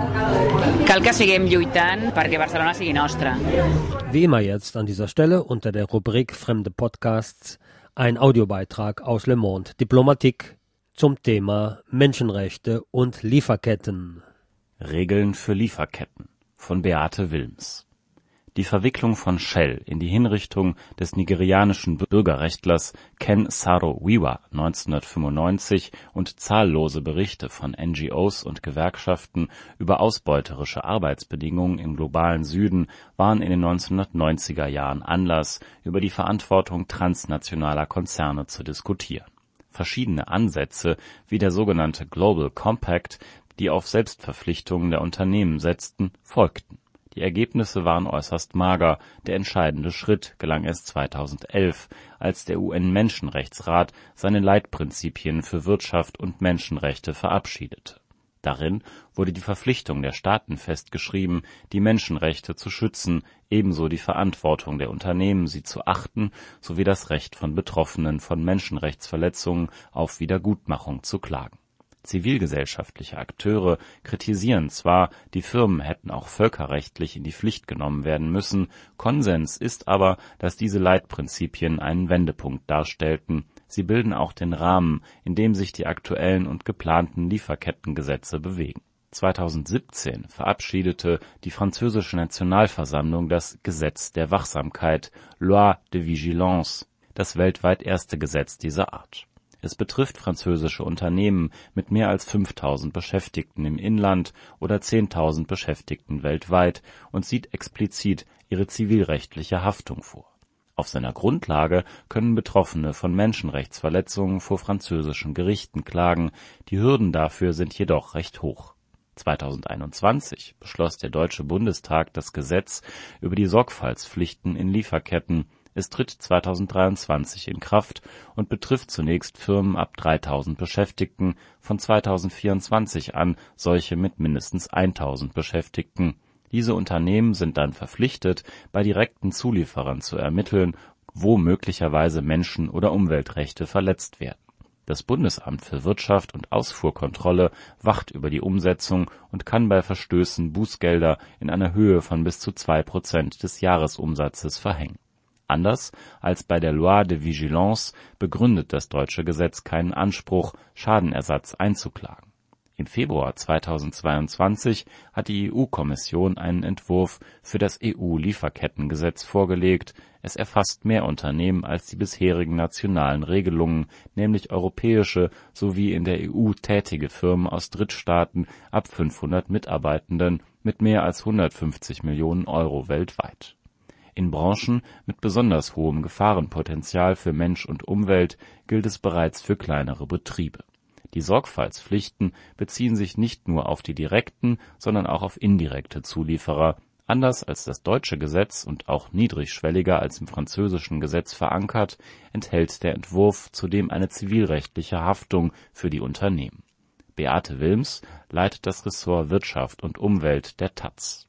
Cal que siguem lluitant perquè Barcelona sigui nostra. Wie immer jetzt an dieser Stelle unter der Rubrik Fremde Podcasts ein Audiobeitrag aus Le Monde Diplomatique zum Thema Menschenrechte und Lieferketten. Regeln für Lieferketten von Beate Wilms. Die Verwicklung von Shell in die Hinrichtung des nigerianischen Bürgerrechtlers Ken Saro-Wiwa neunzehnhundertfünfundneunzig und zahllose Berichte von N G Os und Gewerkschaften über ausbeuterische Arbeitsbedingungen im globalen Süden waren in den neunzehnhundertneunziger Jahren Anlass, über die Verantwortung transnationaler Konzerne zu diskutieren. Verschiedene Ansätze, wie der sogenannte Global Compact, die auf Selbstverpflichtungen der Unternehmen setzten, folgten. Die Ergebnisse waren äußerst mager, der entscheidende Schritt gelang erst zweitausendelf, als der U N-Menschenrechtsrat seine Leitprinzipien für Wirtschaft und Menschenrechte verabschiedete. Darin wurde die Verpflichtung der Staaten festgeschrieben, die Menschenrechte zu schützen, ebenso die Verantwortung der Unternehmen, sie zu achten, sowie das Recht von Betroffenen von Menschenrechtsverletzungen auf Wiedergutmachung zu klagen. Zivilgesellschaftliche Akteure kritisieren zwar, die Firmen hätten auch völkerrechtlich in die Pflicht genommen werden müssen, Konsens ist aber, dass diese Leitprinzipien einen Wendepunkt darstellten. Sie bilden auch den Rahmen, in dem sich die aktuellen und geplanten Lieferkettengesetze bewegen. zweitausendsiebzehn verabschiedete die französische Nationalversammlung das Gesetz der Wachsamkeit, Loi de Vigilance, das weltweit erste Gesetz dieser Art. Es betrifft französische Unternehmen mit mehr als fünftausend Beschäftigten im Inland oder zehntausend Beschäftigten weltweit und sieht explizit ihre zivilrechtliche Haftung vor. Auf seiner Grundlage können Betroffene von Menschenrechtsverletzungen vor französischen Gerichten klagen, die Hürden dafür sind jedoch recht hoch. zweitausendeinundzwanzig beschloss der Deutsche Bundestag das Gesetz über die Sorgfaltspflichten in Lieferketten. Es tritt zweitausenddreiundzwanzig in Kraft und betrifft zunächst Firmen ab dreitausend Beschäftigten, von zweitausendvierundzwanzig an solche mit mindestens eintausend Beschäftigten. Diese Unternehmen sind dann verpflichtet, bei direkten Zulieferern zu ermitteln, wo möglicherweise Menschen- oder Umweltrechte verletzt werden. Das Bundesamt für Wirtschaft und Ausfuhrkontrolle wacht über die Umsetzung und kann bei Verstößen Bußgelder in einer Höhe von bis zu zwei Prozent des Jahresumsatzes verhängen. Anders als bei der Loi de Vigilance begründet das deutsche Gesetz keinen Anspruch, Schadenersatz einzuklagen. Im Februar zweitausendzweiundzwanzig hat die E U-Kommission einen Entwurf für das E U-Lieferkettengesetz vorgelegt. Es erfasst mehr Unternehmen als die bisherigen nationalen Regelungen, nämlich europäische sowie in der E U tätige Firmen aus Drittstaaten ab fünfhundert Mitarbeitenden mit mehr als hundertfünfzig Millionen Euro weltweit. In Branchen mit besonders hohem Gefahrenpotenzial für Mensch und Umwelt gilt es bereits für kleinere Betriebe. Die Sorgfaltspflichten beziehen sich nicht nur auf die direkten, sondern auch auf indirekte Zulieferer. Anders als das deutsche Gesetz und auch niedrigschwelliger als im französischen Gesetz verankert, enthält der Entwurf zudem eine zivilrechtliche Haftung für die Unternehmen. Beate Wilms leitet das Ressort Wirtschaft und Umwelt der Taz.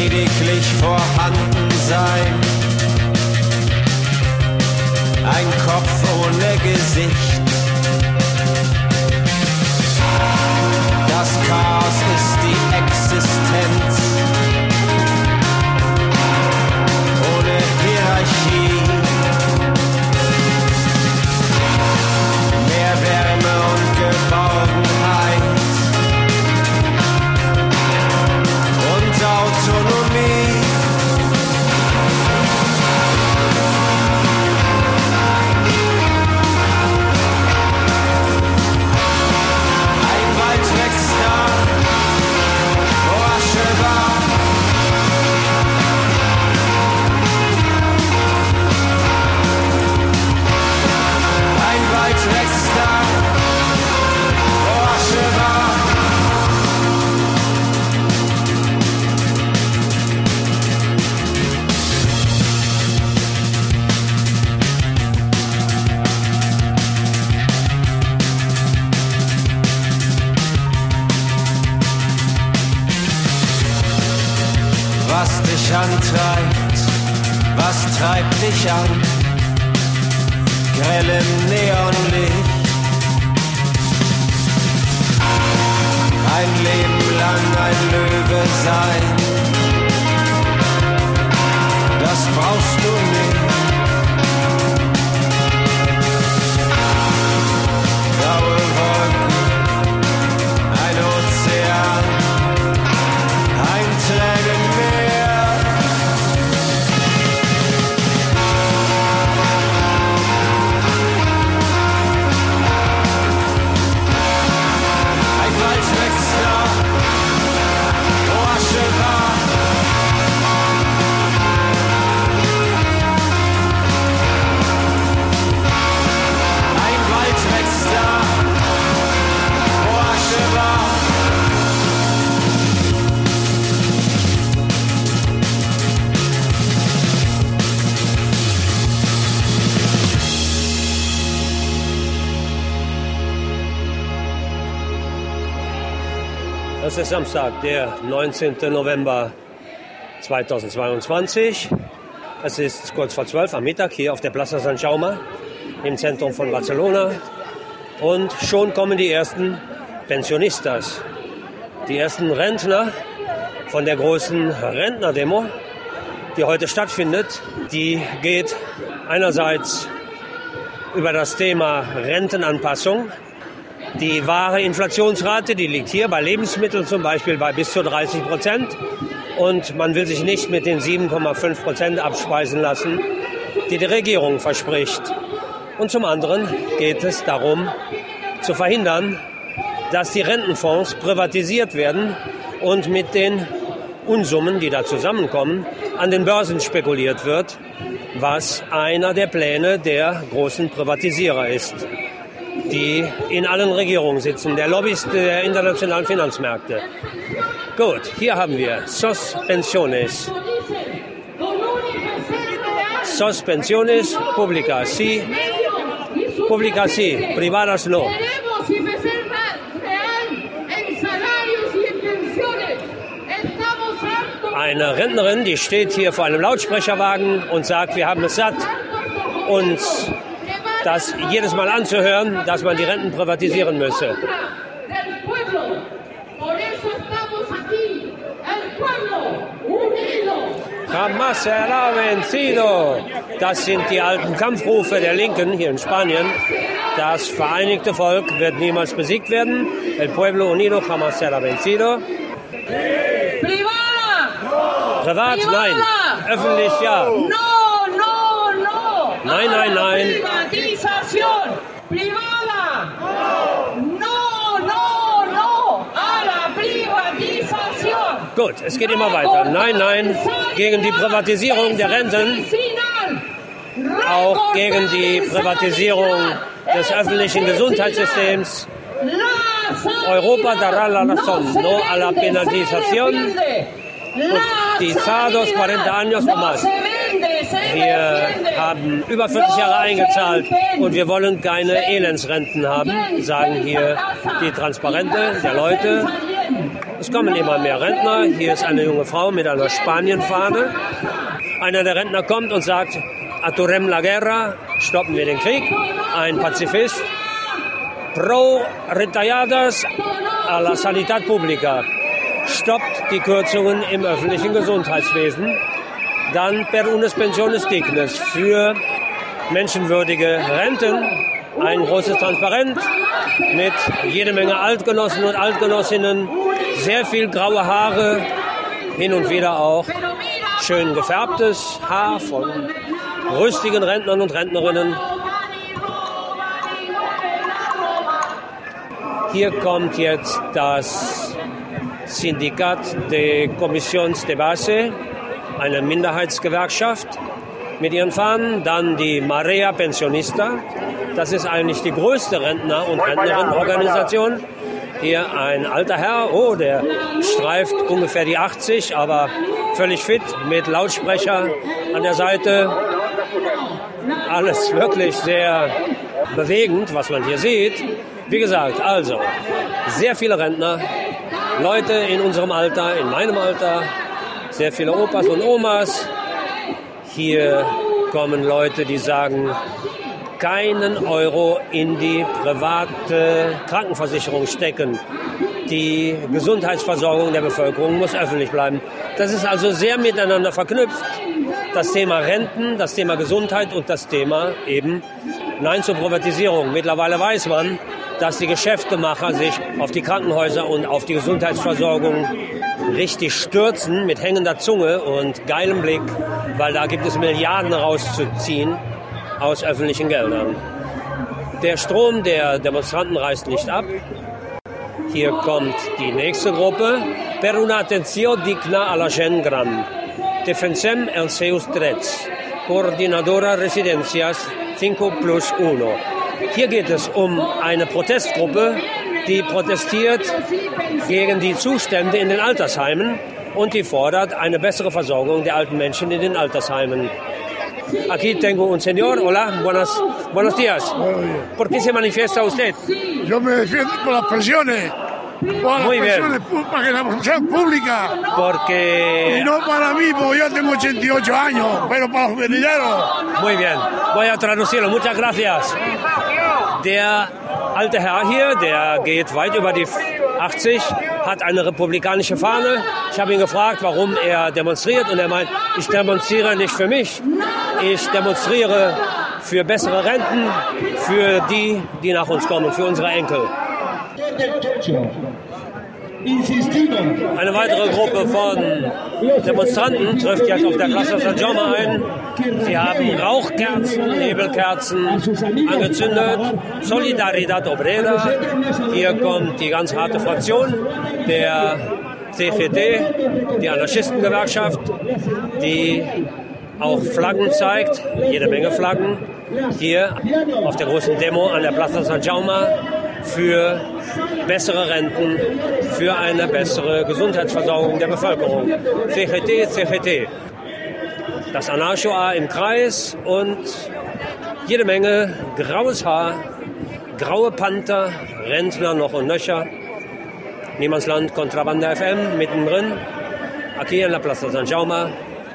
lediglich vorhanden sein. Ein Kopf ohne Gesicht. Das Chaos ist die Existenz. Ohne Hierarchie. Mehr Wärme und Geborgenheit. Und Autonomie. Ein Wald wächst da, wo Asche war. Ein Wald wächst da, wo Asche war. Was dich antreibt, was treibt dich an? Grellem Neonlicht. Ein Leben lang ein Löwe sein, das brauchst du nicht. Graue Wolken, ein Ozean, ein Tränenmeer. Ein Wald wächst da, wo Asche war. Ein Wald wächst da, wo Asche war. Es ist Samstag, der neunzehnten November zweitausendzweiundzwanzig. Es ist kurz vor zwölf am Mittag hier auf der Plaza San Jaume im Zentrum von Barcelona. Und schon kommen die ersten Pensionistas, die ersten Rentner von der großen Rentnerdemo, die heute stattfindet. Die geht einerseits über das Thema Rentenanpassung. Die wahre Inflationsrate, die liegt hier bei Lebensmitteln zum Beispiel bei bis zu dreißig Prozent. Und man will sich nicht mit den sieben Komma fünf Prozent abspeisen lassen, die die Regierung verspricht. Und zum anderen geht es darum, zu verhindern, dass die Rentenfonds privatisiert werden und mit den Unsummen, die da zusammenkommen, an den Börsen spekuliert wird, was einer der Pläne der großen Privatisierer ist, die in allen Regierungen sitzen, der Lobbyist der internationalen Finanzmärkte. Gut, hier haben wir Suspensiones. Suspensiones públicas sí, públicas sí, privadas no. Eine Rentnerin, die steht hier vor einem Lautsprecherwagen und sagt, wir haben es satt, uns das jedes Mal anzuhören, dass man die Renten privatisieren müsse. Jamás será vencido. Das sind die alten Kampfrufe der Linken hier in Spanien. Das vereinigte Volk wird niemals besiegt werden. El pueblo unido jamás será vencido. Privat? Nein. Öffentlich? Ja. No, no, no. Nein, nein, nein. Privatización. Privada. No, no, no. A la Privatisation. Gut, es geht immer weiter. Nein, nein. Gegen die Privatisierung der Renten. Auch gegen die Privatisierung des öffentlichen Gesundheitssystems. Europa dará la razón, no a la penalización. Cotizados cuarenta años o más. Wir haben über vierzig Jahre eingezahlt und wir wollen keine Elendsrenten haben, sagen hier die Transparente der Leute. Es kommen immer mehr Rentner. Hier ist eine junge Frau mit einer Spanienfahne. Einer der Rentner kommt und sagt, Aturem la guerra, stoppen wir den Krieg. Ein Pazifist. Pro retalladas a la sanidad pública. Stoppt die Kürzungen im öffentlichen Gesundheitswesen. Dann per unes pensiones dignes für menschenwürdige Renten. Ein großes Transparent mit jede Menge Altgenossen und Altgenossinnen. Sehr viel graue Haare, hin und wieder auch schön gefärbtes Haar von rüstigen Rentnern und Rentnerinnen. Hier kommt jetzt das Sindicat de Comisiones de Base, eine Minderheitsgewerkschaft mit ihren Fahnen. Dann die Marea Pensionista, das ist eigentlich die größte Rentner- und Rentnerinnenorganisation. Hier ein alter Herr, oh, der streift ungefähr die achtzig, aber völlig fit, mit Lautsprecher an der Seite. Alles wirklich sehr bewegend, was man hier sieht. Wie gesagt, also, sehr viele Rentner, Leute in unserem Alter, in meinem Alter, sehr viele Opas und Omas. Hier kommen Leute, die sagen, keinen Euro in die private Krankenversicherung stecken. Die Gesundheitsversorgung der Bevölkerung muss öffentlich bleiben. Das ist also sehr miteinander verknüpft. Das Thema Renten, das Thema Gesundheit und das Thema eben Nein zur Privatisierung. Mittlerweile weiß man, dass die Geschäftemacher sich auf die Krankenhäuser und auf die Gesundheitsversorgung richtig stürzen mit hängender Zunge und geilem Blick, weil da gibt es Milliarden rauszuziehen aus öffentlichen Geldern. Der Strom der Demonstranten reißt nicht ab. Hier kommt die nächste Gruppe. Per una atención digna a la gent gran. Defensem els seus drets. Coordinadora Residencias cinco plus uno. Hier geht es um eine Protestgruppe, die protestiert gegen die Zustände in den Altersheimen und die fordert eine bessere Versorgung der alten Menschen in den Altersheimen. Aquí tengo un señor. Hola, buenas, buenos días. ¿Por qué se manifiesta usted? Yo me defiendo por las pensiones. Por Muy las bien. pensiones, para que la pensión pública. Porque... Y no para mí, porque yo tengo ochenta y ocho años, pero para los venideros. Muy bien, voy a traducirlo. Muchas gracias. Der alte Herr hier, der geht weit über die achtzig, hat eine republikanische Fahne. Ich habe ihn gefragt, warum er demonstriert, und er meint, ich demonstriere nicht für mich, ich demonstriere für bessere Renten, für die, die nach uns kommen, für unsere Enkel. Eine weitere Gruppe von Demonstranten trifft jetzt auf der Plaza San Jaume ein. Sie haben Rauchkerzen, Nebelkerzen angezündet. Solidaridad Obrera. Hier kommt die ganz harte Fraktion der C G T, die Anarchistengewerkschaft, die auch Flaggen zeigt, jede Menge Flaggen. Hier auf der großen Demo an der Plaza San Jaume für bessere Renten, für eine bessere Gesundheitsversorgung der Bevölkerung. C G T, C G T. Das Anarcho-A im Kreis und jede Menge graues Haar, graue Panther, Rentner noch und nöcher. Niemandsland, Contrabanda F M, mittendrin. Aquí en la Plaza San Jaume.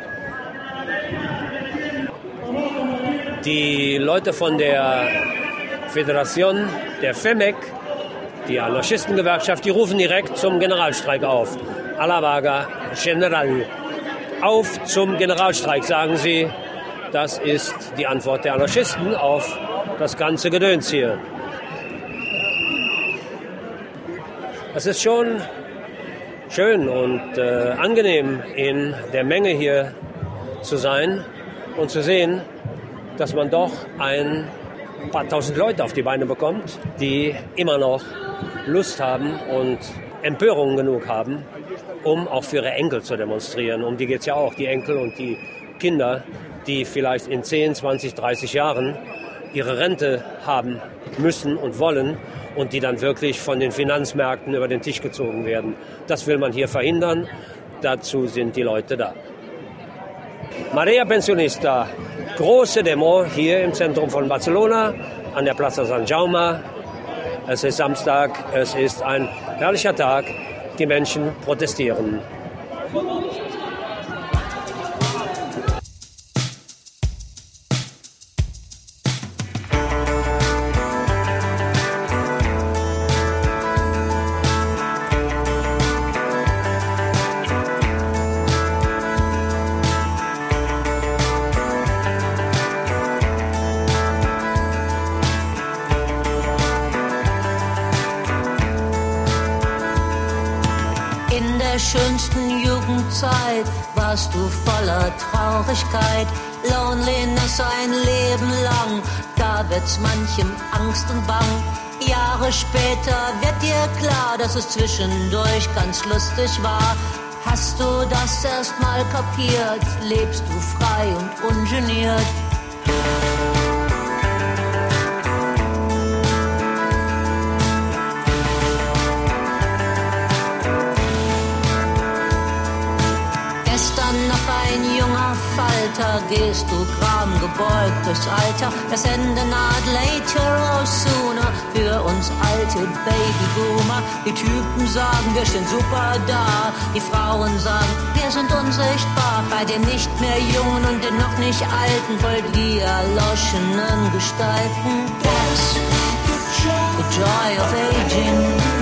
Die Leute von der Föderation der F E M E C, die Anarchistengewerkschaft, die rufen direkt zum Generalstreik auf. A la vaga general. Auf zum Generalstreik, sagen sie. Das ist die Antwort der Anarchisten auf das ganze Gedöns hier. Es ist schon schön und äh, angenehm, in der Menge hier zu sein und zu sehen, dass man doch ein paar tausend Leute auf die Beine bekommt, die immer noch Lust haben und Empörung genug haben, um auch für ihre Enkel zu demonstrieren. Um die geht es ja auch, die Enkel und die Kinder, die vielleicht in zehn, zwanzig, dreißig Jahren ihre Rente haben müssen und wollen und die dann wirklich von den Finanzmärkten über den Tisch gezogen werden. Das will man hier verhindern. Dazu sind die Leute da. Marea Pensionista, große Demo hier im Zentrum von Barcelona, an der Plaza San Jaume. Es ist Samstag, es ist ein herrlicher Tag. die Menschen protestieren. In der schönsten Jugendzeit warst du voller Traurigkeit, Loneliness ein Leben lang, da wird's manchem Angst und Bang. Jahre später wird dir klar, dass es zwischendurch ganz lustig war. Hast du das erst mal kapiert, lebst du frei und ungeniert. Noch ein junger Falter, gehst du gram gebeugt durchs Alter. Das Ende naht later or sooner für uns alte Babyboomer. Die Typen sagen, wir stehen super da. Die Frauen sagen, wir sind unsichtbar. Bei den nicht mehr Jungen und den noch nicht Alten, voll die erloschenen Gestalten. That's the joy of aging.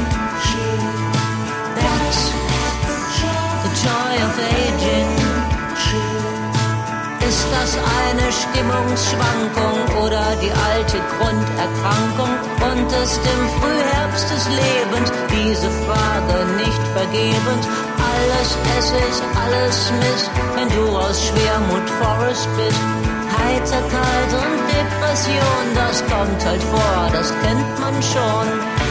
That's the joy of aging. Ist das eine Stimmungsschwankung oder die alte Grunderkrankung? Und ist im Frühherbst des Lebens diese Frage nicht vergebens? Alles Essig, alles Mist, wenn du aus Schwermut Forrest bist. Heiterkeit und Depression, das kommt halt vor, das kennt man schon.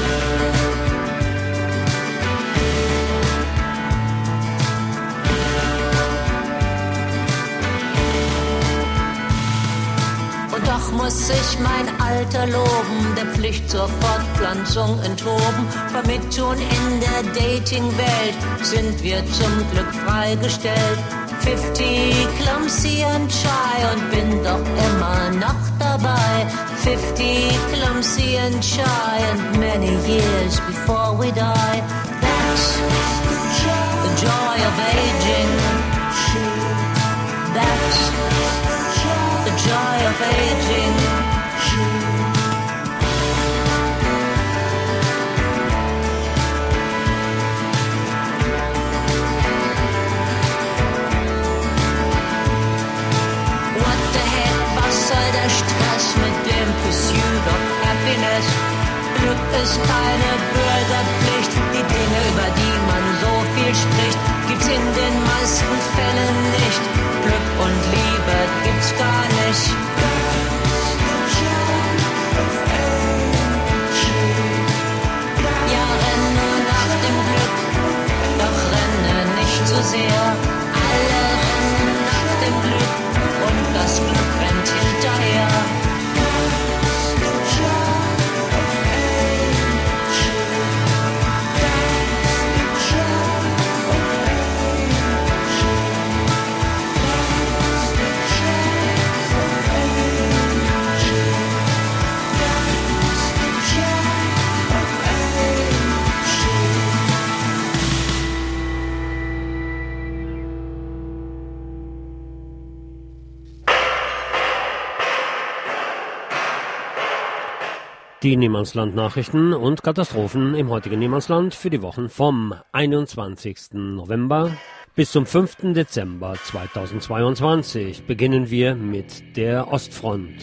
Doch muss sich mein Alter loben, der Pflicht zur Fortpflanzung enthoben. Vermitteln in der Dating-Welt sind wir zum Glück freigestellt. fifty clumsy and shy und bin doch immer noch dabei. fifty clumsy and shy and many years before we die. That's the joy of aging. That's the joy of aging. What the heck, was soll der Stress mit dem Pursuit of Happiness? Glück ist keine Bürgerpflicht, die Dinge, über die man so viel spricht, gibt's in den meisten Fällen nicht. Glück und Liebe gibt's gar nicht. Ja, renne nach dem Glück, doch renne nicht so sehr. Alle rennen nach dem Glück und das Glück rennt hinterher. Die Niemandsland-Nachrichten und Katastrophen im heutigen Niemandsland für die Wochen vom einundzwanzigsten November bis zum fünften Dezember zweitausendzweiundzwanzig beginnen wir mit der Ostfront.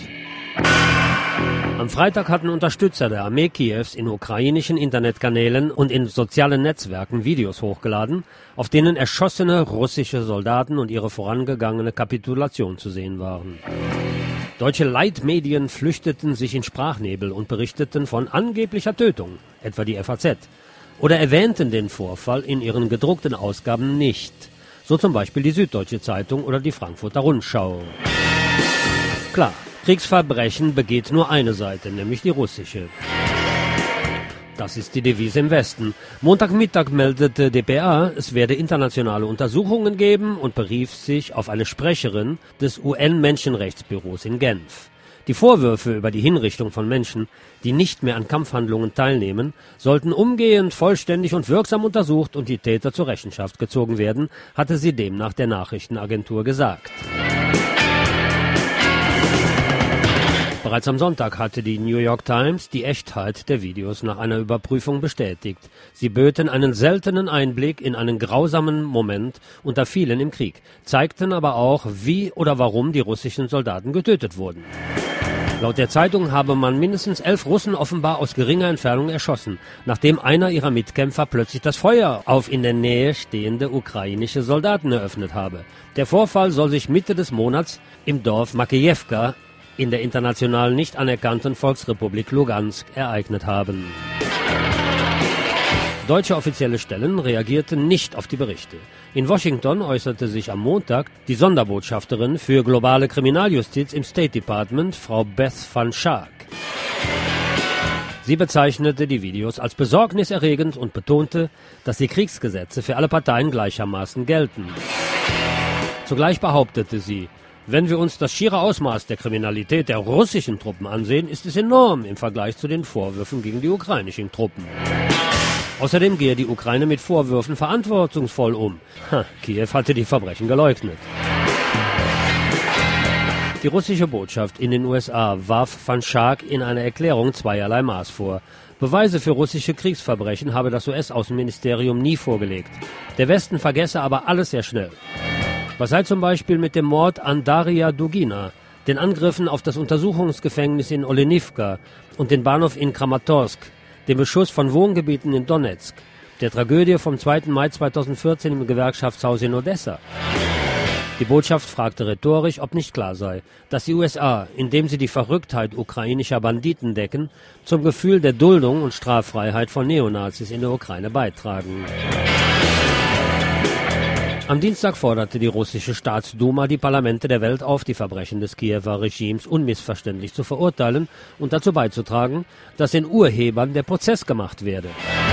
Am Freitag hatten Unterstützer der Armee Kiews in ukrainischen Internetkanälen und in sozialen Netzwerken Videos hochgeladen, auf denen erschossene russische Soldaten und ihre vorangegangene Kapitulation zu sehen waren. Deutsche Leitmedien flüchteten sich in Sprachnebel und berichteten von angeblicher Tötung, etwa die F A Z, oder erwähnten den Vorfall in ihren gedruckten Ausgaben nicht, so zum Beispiel die Süddeutsche Zeitung oder die Frankfurter Rundschau. Klar, Kriegsverbrechen begeht nur eine Seite, nämlich die russische. Das ist die Devise im Westen. Montagmittag meldete D P A, es werde internationale Untersuchungen geben und berief sich auf eine Sprecherin des U N-Menschenrechtsbüros in Genf. Die Vorwürfe über die Hinrichtung von Menschen, die nicht mehr an Kampfhandlungen teilnehmen, sollten umgehend, vollständig und wirksam untersucht und die Täter zur Rechenschaft gezogen werden, hatte sie demnach der Nachrichtenagentur gesagt. Bereits am Sonntag hatte die New York Times die Echtheit der Videos nach einer Überprüfung bestätigt. Sie böten einen seltenen Einblick in einen grausamen Moment unter vielen im Krieg, zeigten aber auch, wie oder warum die russischen Soldaten getötet wurden. Laut der Zeitung habe man mindestens elf Russen offenbar aus geringer Entfernung erschossen, nachdem einer ihrer Mitkämpfer plötzlich das Feuer auf in der Nähe stehende ukrainische Soldaten eröffnet habe. Der Vorfall soll sich Mitte des Monats im Dorf Makejewka in der international nicht anerkannten Volksrepublik Lugansk ereignet haben. Deutsche offizielle Stellen reagierten nicht auf die Berichte. In Washington äußerte sich am Montag die Sonderbotschafterin für globale Kriminaljustiz im State Department, Frau Beth Van Schaak. Sie bezeichnete die Videos als besorgniserregend und betonte, dass die Kriegsgesetze für alle Parteien gleichermaßen gelten. Zugleich behauptete sie, wenn wir uns das schiere Ausmaß der Kriminalität der russischen Truppen ansehen, ist es enorm im Vergleich zu den Vorwürfen gegen die ukrainischen Truppen. Außerdem gehe die Ukraine mit Vorwürfen verantwortungsvoll um. Ha, Kiew hatte die Verbrechen geleugnet. Die russische Botschaft in den U S A warf Van Schaak in einer Erklärung zweierlei Maß vor. Beweise für russische Kriegsverbrechen habe das U S-Außenministerium nie vorgelegt. Der Westen vergesse aber alles sehr schnell. Was sei zum Beispiel mit dem Mord an Daria Dugina, den Angriffen auf das Untersuchungsgefängnis in Olenivka und den Bahnhof in Kramatorsk, dem Beschuss von Wohngebieten in Donetsk, der Tragödie vom zweiten Mai zweitausendvierzehn im Gewerkschaftshaus in Odessa? Die Botschaft fragte rhetorisch, ob nicht klar sei, dass die U S A, indem sie die Verrücktheit ukrainischer Banditen decken, zum Gefühl der Duldung und Straffreiheit von Neonazis in der Ukraine beitragen. Am Dienstag forderte die russische Staatsduma die Parlamente der Welt auf, die Verbrechen des Kiewer Regimes unmissverständlich zu verurteilen und dazu beizutragen, dass den Urhebern der Prozess gemacht werde.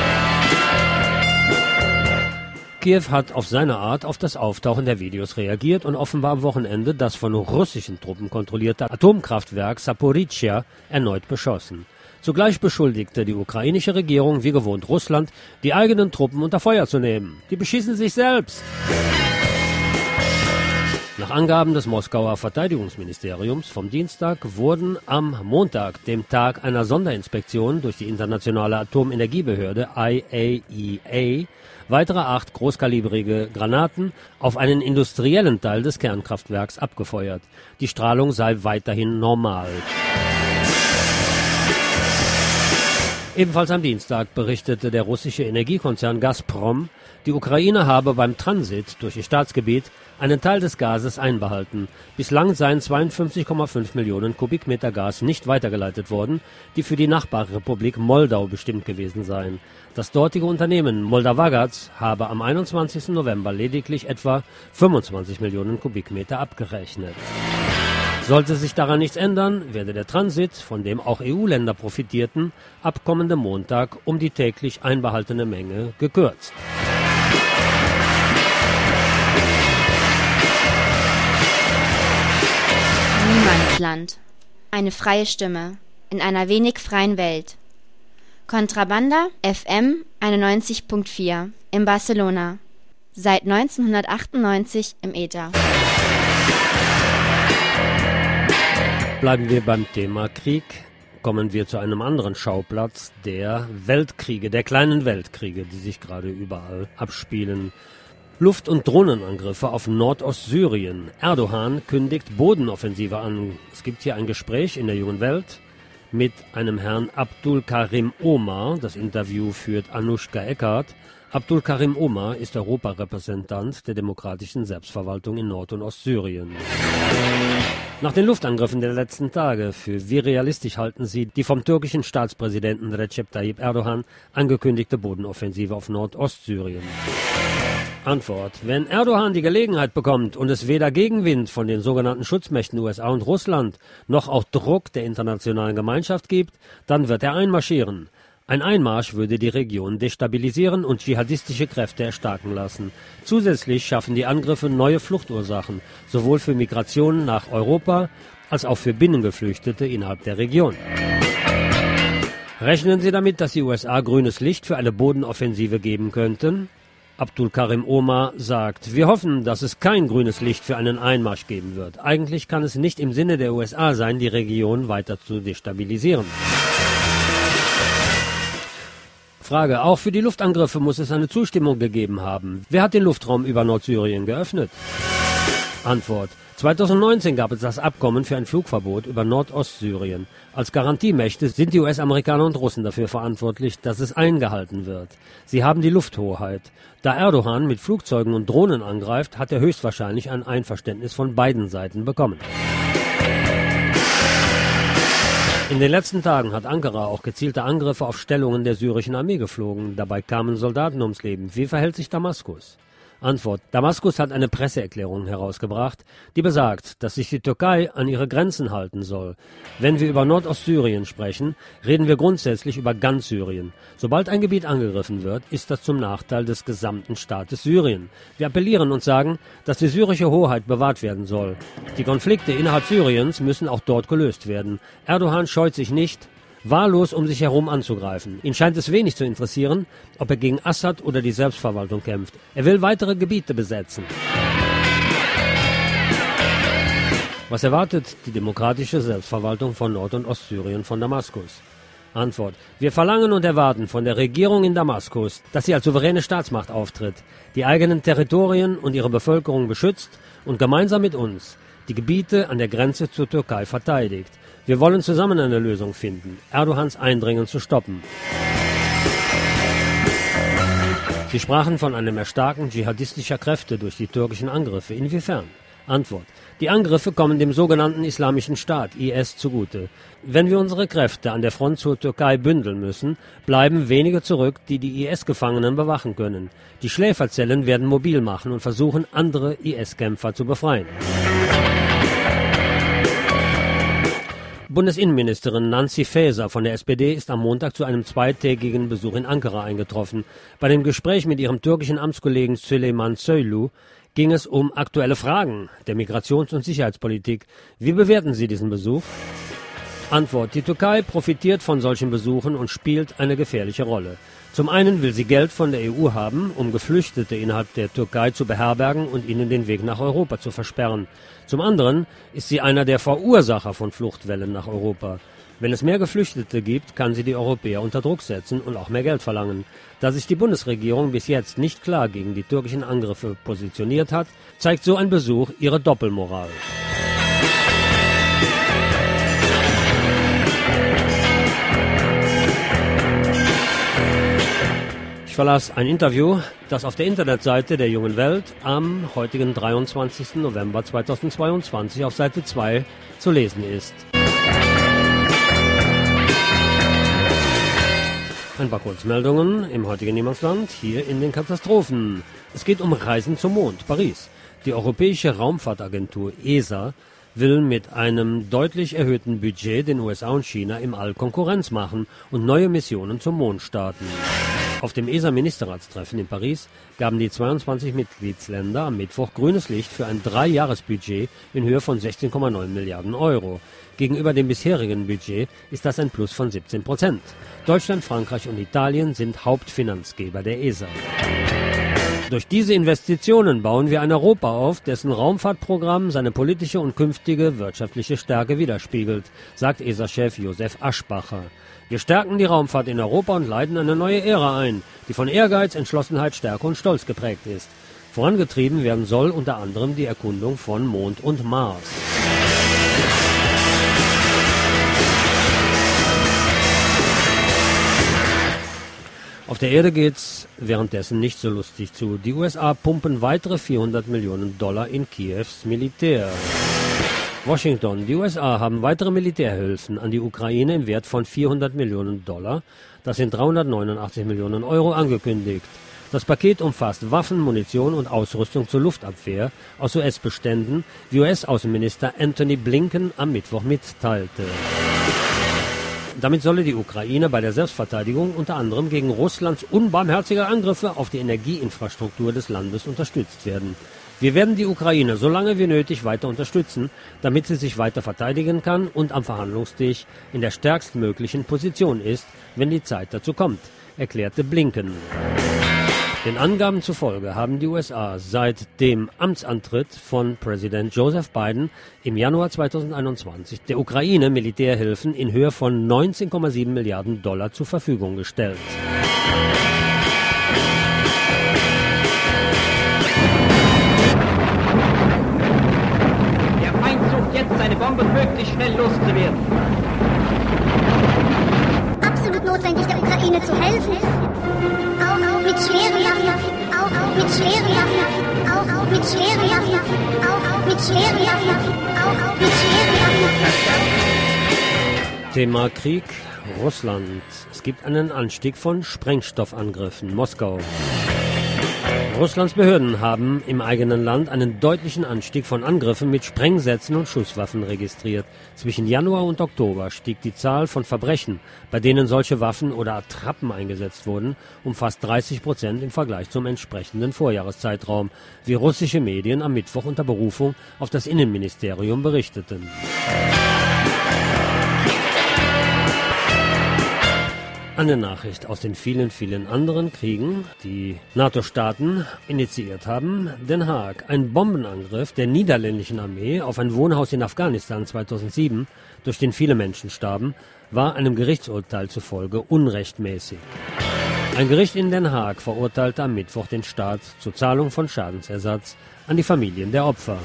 Kiew hat auf seine Art auf das Auftauchen der Videos reagiert und offenbar am Wochenende das von russischen Truppen kontrollierte Atomkraftwerk Saporizhzhia erneut beschossen. Zugleich beschuldigte die ukrainische Regierung wie gewohnt Russland, die eigenen Truppen unter Feuer zu nehmen. Die beschießen sich selbst. Nach Angaben des Moskauer Verteidigungsministeriums vom Dienstag wurden am Montag, dem Tag einer Sonderinspektion durch die internationale Atomenergiebehörde I A E A, weitere acht großkalibrige Granaten auf einen industriellen Teil des Kernkraftwerks abgefeuert. Die Strahlung sei weiterhin normal. Ebenfalls am Dienstag berichtete der russische Energiekonzern Gazprom, die Ukraine habe beim Transit durch ihr Staatsgebiet einen Teil des Gases einbehalten. Bislang seien zweiundfünfzig Komma fünf Millionen Kubikmeter Gas nicht weitergeleitet worden, die für die Nachbarrepublik Moldau bestimmt gewesen seien. Das dortige Unternehmen Moldawagaz habe am einundzwanzigsten November lediglich etwa fünfundzwanzig Millionen Kubikmeter abgerechnet. Sollte sich daran nichts ändern, werde der Transit, von dem auch E U-Länder profitierten, ab kommendem Montag um die täglich einbehaltene Menge gekürzt. Niemandsland. Eine freie Stimme in einer wenig freien Welt. Contrabanda F M einundneunzig Komma vier in Barcelona. Seit neunzehnhundertachtundneunzig im Äther. Bleiben wir beim Thema Krieg, kommen wir zu einem anderen Schauplatz der Weltkriege, der kleinen Weltkriege, die sich gerade überall abspielen. Luft- und Drohnenangriffe auf Nordostsyrien. Erdogan kündigt Bodenoffensive an. Es gibt hier ein Gespräch in der Jungen Welt mit einem Herrn Abdul Karim Omar. Das Interview führt Anushka Eckert. Abdul Karim Omar ist Europarepräsentant der demokratischen Selbstverwaltung in Nord- und Ostsyrien. Nach den Luftangriffen der letzten Tage, für wie realistisch halten Sie die vom türkischen Staatspräsidenten Recep Tayyip Erdogan angekündigte Bodenoffensive auf Nordostsyrien? Antwort: Wenn Erdogan die Gelegenheit bekommt und es weder Gegenwind von den sogenannten Schutzmächten U S A und Russland noch auch Druck der internationalen Gemeinschaft gibt, dann wird er einmarschieren. Ein Einmarsch würde die Region destabilisieren und dschihadistische Kräfte erstarken lassen. Zusätzlich schaffen die Angriffe neue Fluchtursachen, sowohl für Migrationen nach Europa als auch für Binnengeflüchtete innerhalb der Region. Rechnen Sie damit, dass die U S A grünes Licht für eine Bodenoffensive geben könnten? Abdul Karim Omar sagt, wir hoffen, dass es kein grünes Licht für einen Einmarsch geben wird. Eigentlich kann es nicht im Sinne der U S A sein, die Region weiter zu destabilisieren. Frage, auch für die Luftangriffe muss es eine Zustimmung gegeben haben. Wer hat den Luftraum über Nordsyrien geöffnet? Antwort, zweitausendneunzehn gab es das Abkommen für ein Flugverbot über Nordostsyrien. Als Garantiemächte sind die U S-Amerikaner und Russen dafür verantwortlich, dass es eingehalten wird. Sie haben die Lufthoheit. Da Erdogan mit Flugzeugen und Drohnen angreift, hat er höchstwahrscheinlich ein Einverständnis von beiden Seiten bekommen. In den letzten Tagen hat Ankara auch gezielte Angriffe auf Stellungen der syrischen Armee geflogen. Dabei kamen Soldaten ums Leben. Wie verhält sich Damaskus? Antwort. Damaskus hat eine Presseerklärung herausgebracht, die besagt, dass sich die Türkei an ihre Grenzen halten soll. Wenn wir über Nordostsyrien sprechen, reden wir grundsätzlich über ganz Syrien. Sobald ein Gebiet angegriffen wird, ist das zum Nachteil des gesamten Staates Syrien. Wir appellieren und sagen, dass die syrische Hoheit bewahrt werden soll. Die Konflikte innerhalb Syriens müssen auch dort gelöst werden. Erdogan scheut sich nicht, wahllos um sich herum anzugreifen. Ihn scheint es wenig zu interessieren, ob er gegen Assad oder die Selbstverwaltung kämpft. Er will weitere Gebiete besetzen. Was erwartet die demokratische Selbstverwaltung von Nord- und Ostsyrien von Damaskus? Antwort. Wir verlangen und erwarten von der Regierung in Damaskus, dass sie als souveräne Staatsmacht auftritt, die eigenen Territorien und ihre Bevölkerung beschützt und gemeinsam mit uns die Gebiete an der Grenze zur Türkei verteidigt. Wir wollen zusammen eine Lösung finden, Erdogans Eindringen zu stoppen. Sie sprachen von einem Erstarken dschihadistischer Kräfte durch die türkischen Angriffe. Inwiefern? Antwort. Die Angriffe kommen dem sogenannten Islamischen Staat, I S, zugute. Wenn wir unsere Kräfte an der Front zur Türkei bündeln müssen, bleiben wenige zurück, die die I S-Gefangenen bewachen können. Die Schläferzellen werden mobil machen und versuchen, andere I S-Kämpfer zu befreien. Bundesinnenministerin Nancy Faeser von der S P D ist am Montag zu einem zweitägigen Besuch in Ankara eingetroffen. Bei dem Gespräch mit ihrem türkischen Amtskollegen Süleyman Soylu ging es um aktuelle Fragen der Migrations- und Sicherheitspolitik. Wie bewerten Sie diesen Besuch? Antwort. Die Türkei profitiert von solchen Besuchen und spielt eine gefährliche Rolle. Zum einen will sie Geld von der E U haben, um Geflüchtete innerhalb der Türkei zu beherbergen und ihnen den Weg nach Europa zu versperren. Zum anderen ist sie einer der Verursacher von Fluchtwellen nach Europa. Wenn es mehr Geflüchtete gibt, kann sie die Europäer unter Druck setzen und auch mehr Geld verlangen. Da sich die Bundesregierung bis jetzt nicht klar gegen die türkischen Angriffe positioniert hat, zeigt so ein Besuch ihre Doppelmoral. Ich verlas ein Interview, das auf der Internetseite der Jungen Welt am heutigen dreiundzwanzigsten November zweitausendzweiundzwanzig auf Seite zwei zu lesen ist. Ein paar Kurzmeldungen im heutigen Niemandsland, hier in den Katastrophen. Es geht um Reisen zum Mond, Paris. Die Europäische Raumfahrtagentur E S A will mit einem deutlich erhöhten Budget den U S A und China im All Konkurrenz machen und neue Missionen zum Mond starten. Auf dem E S A-Ministerratstreffen in Paris gaben die zweiundzwanzig Mitgliedsländer am Mittwoch grünes Licht für ein Dreijahresbudget in Höhe von sechzehn Komma neun Milliarden Euro. Gegenüber dem bisherigen Budget ist das ein Plus von siebzehn Prozent. Deutschland, Frankreich und Italien sind Hauptfinanzgeber der E S A. Durch diese Investitionen bauen wir ein Europa auf, dessen Raumfahrtprogramm seine politische und künftige wirtschaftliche Stärke widerspiegelt, sagt E S A-Chef Josef Aschbacher. Wir stärken die Raumfahrt in Europa und leiten eine neue Ära ein, die von Ehrgeiz, Entschlossenheit, Stärke und Stolz geprägt ist. Vorangetrieben werden soll unter anderem die Erkundung von Mond und Mars. Auf der Erde geht's währenddessen nicht so lustig zu. Die U S A pumpen weitere vierhundert Millionen Dollar in Kiews Militär. Washington. Die U S A haben weitere Militärhilfen an die Ukraine im Wert von vierhundert Millionen Dollar, das sind dreihundertneunundachtzig Millionen Euro, angekündigt. Das Paket umfasst Waffen, Munition und Ausrüstung zur Luftabwehr aus U S-Beständen, wie U S-Außenminister Antony Blinken am Mittwoch mitteilte. damit solle die Ukraine bei der Selbstverteidigung unter anderem gegen Russlands unbarmherzige Angriffe auf die Energieinfrastruktur des Landes unterstützt werden. Wir werden die Ukraine so lange wie nötig weiter unterstützen, damit sie sich weiter verteidigen kann und am Verhandlungstisch in der stärkstmöglichen Position ist, wenn die Zeit dazu kommt, erklärte Blinken. Den Angaben zufolge haben die U S A seit dem Amtsantritt von Präsident Joseph Biden im Januar zweitausendeinundzwanzig der Ukraine Militärhilfen in Höhe von neunzehn Komma sieben Milliarden Dollar zur Verfügung gestellt. Der Feind sucht jetzt, seine Bomben möglichst schnell loszuwerden. Absolut notwendig, der Ukraine zu helfen. Auch mit schweren Waffen, auch mit schweren Waffen, auch mit schweren Waffen, auch mit schweren Waffen, auch mit schweren Waffen. Thema Krieg, Russland. Es gibt einen Anstieg von Sprengstoffangriffen. Moskau. Russlands Behörden haben im eigenen Land einen deutlichen Anstieg von Angriffen mit Sprengsätzen und Schusswaffen registriert. Zwischen Januar und Oktober stieg die Zahl von Verbrechen, bei denen solche Waffen oder Attrappen eingesetzt wurden, um fast dreißig Prozent im Vergleich zum entsprechenden Vorjahreszeitraum, wie russische Medien am Mittwoch unter Berufung auf das Innenministerium berichteten. Eine Nachricht aus den vielen, vielen anderen Kriegen, die NATO-Staaten initiiert haben. Den Haag. Ein Bombenangriff der niederländischen Armee auf ein Wohnhaus in Afghanistan zweitausendsieben, durch den viele Menschen starben, war einem Gerichtsurteil zufolge unrechtmäßig. Ein Gericht in Den Haag verurteilte am Mittwoch den Staat zur Zahlung von Schadensersatz an die Familien der Opfer.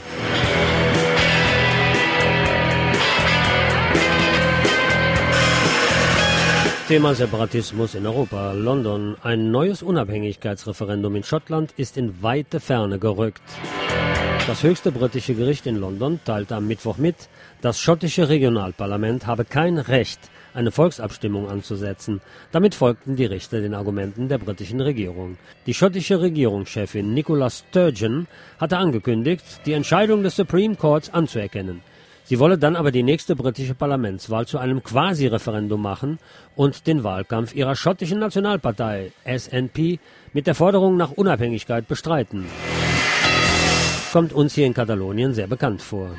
Thema Separatismus in Europa. London. Ein neues Unabhängigkeitsreferendum in Schottland ist in weite Ferne gerückt. Das höchste britische Gericht in London teilte am Mittwoch mit, das schottische Regionalparlament habe kein Recht, eine Volksabstimmung anzusetzen. Damit folgten die Richter den Argumenten der britischen Regierung. Die schottische Regierungschefin Nicola Sturgeon hatte angekündigt, die Entscheidung des Supreme Courts anzuerkennen. Sie wolle dann aber die nächste britische Parlamentswahl zu einem Quasi-Referendum machen und den Wahlkampf ihrer schottischen Nationalpartei S N P mit der Forderung nach Unabhängigkeit bestreiten. Kommt uns hier in Katalonien sehr bekannt vor.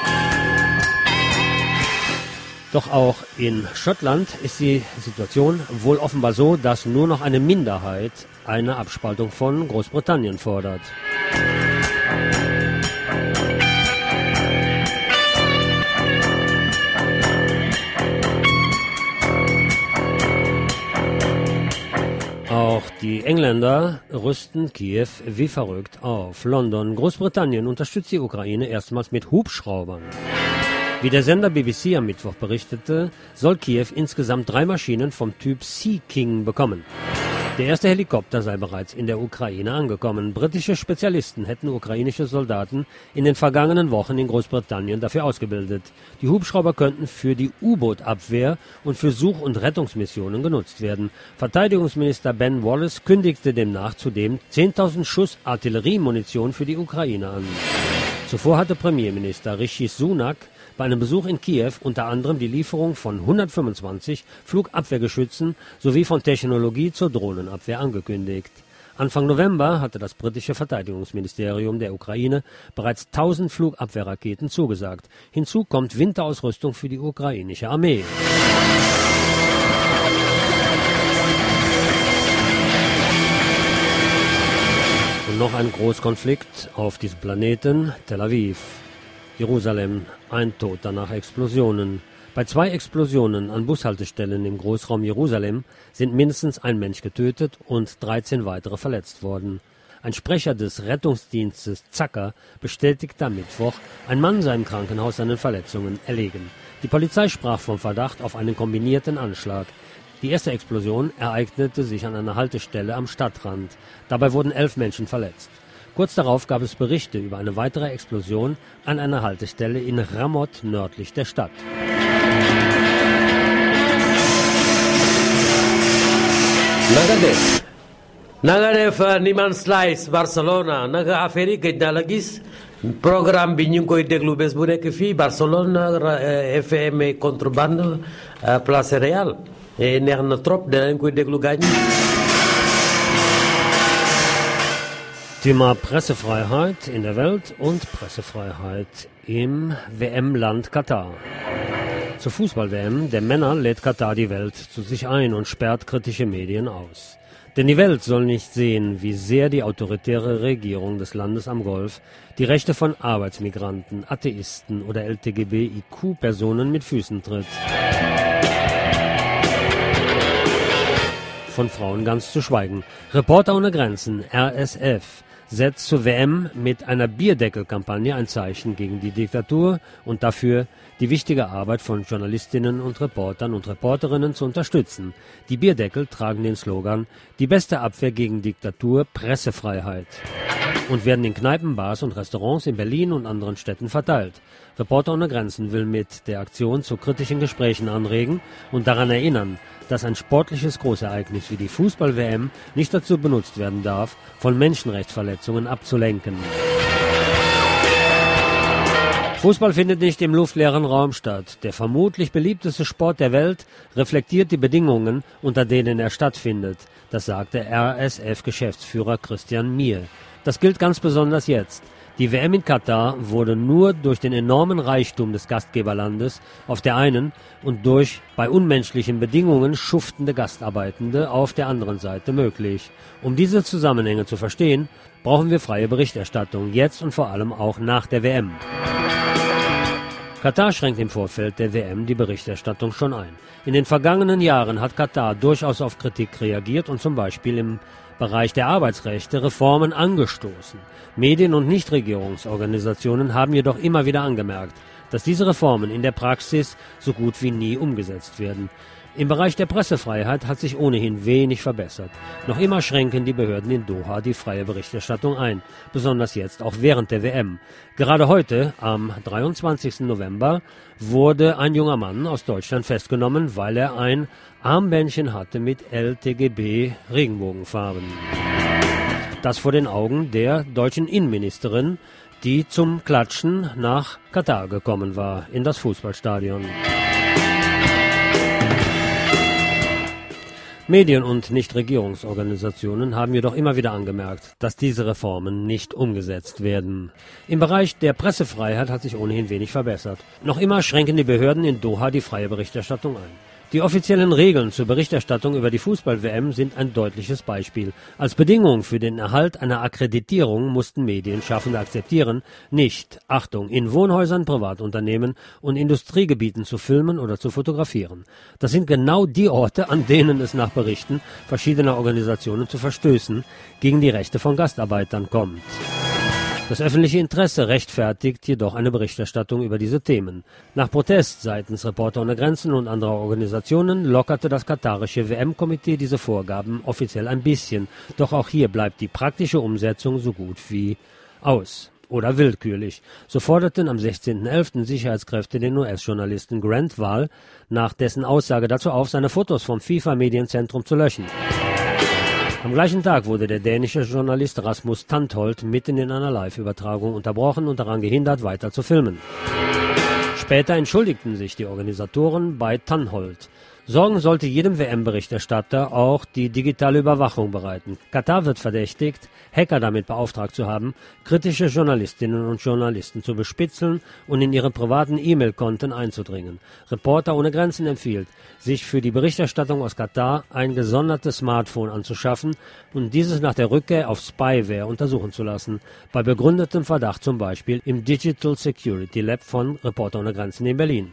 Doch auch in Schottland ist die Situation wohl offenbar so, dass nur noch eine Minderheit eine Abspaltung von Großbritannien fordert. Auch die Engländer rüsten Kiew wie verrückt auf. London. Großbritannien unterstützt die Ukraine erstmals mit Hubschraubern. Wie der Sender B B C am Mittwoch berichtete, soll Kiew insgesamt drei Maschinen vom Typ Sea King bekommen. Der erste Helikopter sei bereits in der Ukraine angekommen. Britische Spezialisten hätten ukrainische Soldaten in den vergangenen Wochen in Großbritannien dafür ausgebildet. Die Hubschrauber könnten für die U-Boot-Abwehr und für Such- und Rettungsmissionen genutzt werden. Verteidigungsminister Ben Wallace kündigte demnach zudem zehntausend Schuss Artilleriemunition für die Ukraine an. Zuvor hatte Premierminister Rishi Sunak bei einem Besuch in Kiew unter anderem die Lieferung von hundertfünfundzwanzig Flugabwehrgeschützen sowie von Technologie zur Drohnenabwehr angekündigt. Anfang November hatte das britische Verteidigungsministerium der Ukraine bereits tausend Flugabwehrraketen zugesagt. Hinzu kommt Winterausrüstung für die ukrainische Armee. Und noch ein Großkonflikt auf diesem Planeten, Tel Aviv. Jerusalem, ein Toter nach Explosionen. Bei zwei Explosionen an Bushaltestellen im Großraum Jerusalem sind mindestens ein Mensch getötet und dreizehn weitere verletzt worden. Ein Sprecher des Rettungsdienstes Zacker bestätigte am Mittwoch, ein Mann sei im Krankenhaus seinen Verletzungen erlegen. Die Polizei sprach vom Verdacht auf einen kombinierten Anschlag. Die erste Explosion ereignete sich an einer Haltestelle am Stadtrand. Dabei wurden elf Menschen verletzt. Kurz darauf gab es Berichte über eine weitere Explosion an einer Haltestelle in Ramot nördlich der Stadt. Nagadef, Nagadef Niemandsleis, Barcelona, Naga Aferi Kedalagis, programme bi ñu ngi koy déglu bés bu nekk fii Barcelone F M contrebande Place Real neex na trop danañ koy déglu gaañ. Thema Pressefreiheit in der Welt und Pressefreiheit im W M-Land Katar. Zur Fußball-W M der Männer lädt Katar die Welt zu sich ein und sperrt kritische Medien aus. Denn die Welt soll nicht sehen, wie sehr die autoritäre Regierung des Landes am Golf die Rechte von Arbeitsmigranten, Atheisten oder L G B T I Q-Personen mit Füßen tritt. Von Frauen ganz zu schweigen. Reporter ohne Grenzen, R S F, setzt zur W M mit einer Bierdeckelkampagne ein Zeichen gegen die Diktatur und dafür, die wichtige Arbeit von Journalistinnen und Reportern und Reporterinnen zu unterstützen. Die Bierdeckel tragen den Slogan „Die beste Abwehr gegen Diktatur, Pressefreiheit“ und werden in Kneipen, Bars und Restaurants in Berlin und anderen Städten verteilt. Reporter ohne Grenzen will mit der Aktion zu kritischen Gesprächen anregen und daran erinnern, dass ein sportliches Großereignis wie die Fußball-W M nicht dazu benutzt werden darf, von Menschenrechtsverletzungen abzulenken. Fußball findet nicht im luftleeren Raum statt. Der vermutlich beliebteste Sport der Welt reflektiert die Bedingungen, unter denen er stattfindet. Das sagte R S F-Geschäftsführer Christian Mier. Das gilt ganz besonders jetzt. Die W M in Katar wurde nur durch den enormen Reichtum des Gastgeberlandes auf der einen und durch bei unmenschlichen Bedingungen schuftende Gastarbeitende auf der anderen Seite möglich. Um diese Zusammenhänge zu verstehen, brauchen wir freie Berichterstattung, jetzt und vor allem auch nach der W M. Katar schränkt im Vorfeld der W M die Berichterstattung schon ein. In den vergangenen Jahren hat Katar durchaus auf Kritik reagiert und zum Beispiel im Bereich der Arbeitsrechte Reformen angestoßen. Medien- und Nichtregierungsorganisationen haben jedoch immer wieder angemerkt, dass diese Reformen in der Praxis so gut wie nie umgesetzt werden. Im Bereich der Pressefreiheit hat sich ohnehin wenig verbessert. Noch immer schränken die Behörden in Doha die freie Berichterstattung ein, besonders jetzt auch während der W M. Gerade heute, am dreiundzwanzigsten November, wurde ein junger Mann aus Deutschland festgenommen, weil er ein Armbändchen hatte mit L G B T-Regenbogenfarben. Das vor den Augen der deutschen Innenministerin, die zum Klatschen nach Katar gekommen war, in das Fußballstadion. Medien- und Nichtregierungsorganisationen haben jedoch immer wieder angemerkt, dass diese Reformen nicht umgesetzt werden. Im Bereich der Pressefreiheit hat sich ohnehin wenig verbessert. Noch immer schränken die Behörden in Doha die freie Berichterstattung ein. Die offiziellen Regeln zur Berichterstattung über die Fußball-W M sind ein deutliches Beispiel. Als Bedingung für den Erhalt einer Akkreditierung mussten Medienschaffende akzeptieren, nicht, Achtung, in Wohnhäusern, Privatunternehmen und Industriegebieten zu filmen oder zu fotografieren. Das sind genau die Orte, an denen es nach Berichten verschiedener Organisationen zu Verstößen gegen die Rechte von Gastarbeitern kommt. Das öffentliche Interesse rechtfertigt jedoch eine Berichterstattung über diese Themen. Nach Protest seitens Reporter ohne Grenzen und anderer Organisationen lockerte das katarische W M-Komitee diese Vorgaben offiziell ein bisschen. Doch auch hier bleibt die praktische Umsetzung so gut wie aus. Oder willkürlich. So forderten am sechzehnten elften Sicherheitskräfte den U S-Journalisten Grant Wahl nach dessen Aussage dazu auf, seine Fotos vom FIFA-Medienzentrum zu löschen. Am gleichen Tag wurde der dänische Journalist Rasmus Tantholdt mitten in einer Live-Übertragung unterbrochen und daran gehindert, weiter zu filmen. Später entschuldigten sich die Organisatoren bei Tantholdt. Sorgen sollte jedem W M-Berichterstatter auch die digitale Überwachung bereiten. Katar wird verdächtigt, Hacker damit beauftragt zu haben, kritische Journalistinnen und Journalisten zu bespitzeln und in ihre privaten E-Mail-Konten einzudringen. Reporter ohne Grenzen empfiehlt, sich für die Berichterstattung aus Katar ein gesondertes Smartphone anzuschaffen und dieses nach der Rückkehr auf Spyware untersuchen zu lassen. Bei begründetem Verdacht zum Beispiel im Digital Security Lab von Reporter ohne Grenzen in Berlin.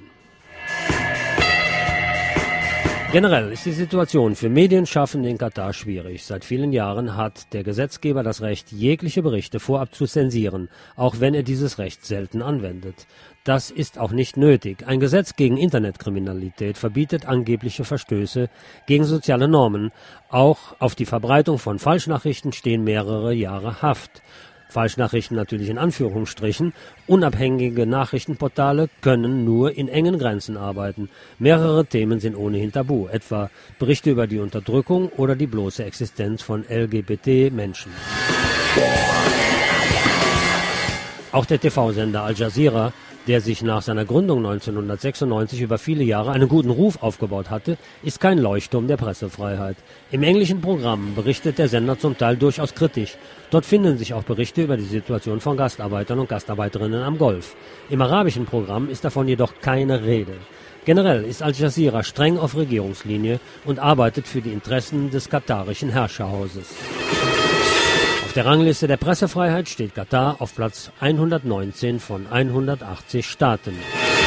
Generell ist die Situation für Medienschaffende in Katar schwierig. Seit vielen Jahren hat der Gesetzgeber das Recht, jegliche Berichte vorab zu zensieren, auch wenn er dieses Recht selten anwendet. Das ist auch nicht nötig. Ein Gesetz gegen Internetkriminalität verbietet angebliche Verstöße gegen soziale Normen. Auch auf die Verbreitung von Falschnachrichten stehen mehrere Jahre Haft. Falschnachrichten natürlich in Anführungsstrichen. Unabhängige Nachrichtenportale können nur in engen Grenzen arbeiten. Mehrere Themen sind ohnehin tabu, etwa Berichte über die Unterdrückung oder die bloße Existenz von L G B T-Menschen. Auch der T V-Sender Al Jazeera, der sich nach seiner Gründung neunzehnhundertsechsundneunzig über viele Jahre einen guten Ruf aufgebaut hatte, ist kein Leuchtturm der Pressefreiheit. Im englischen Programm berichtet der Sender zum Teil durchaus kritisch. Dort finden sich auch Berichte über die Situation von Gastarbeitern und Gastarbeiterinnen am Golf. Im arabischen Programm ist davon jedoch keine Rede. Generell ist Al Jazeera streng auf Regierungslinie und arbeitet für die Interessen des katarischen Herrscherhauses. Auf der Rangliste der Pressefreiheit steht Katar auf Platz hundertneunzehn von hundertachtzig Staaten.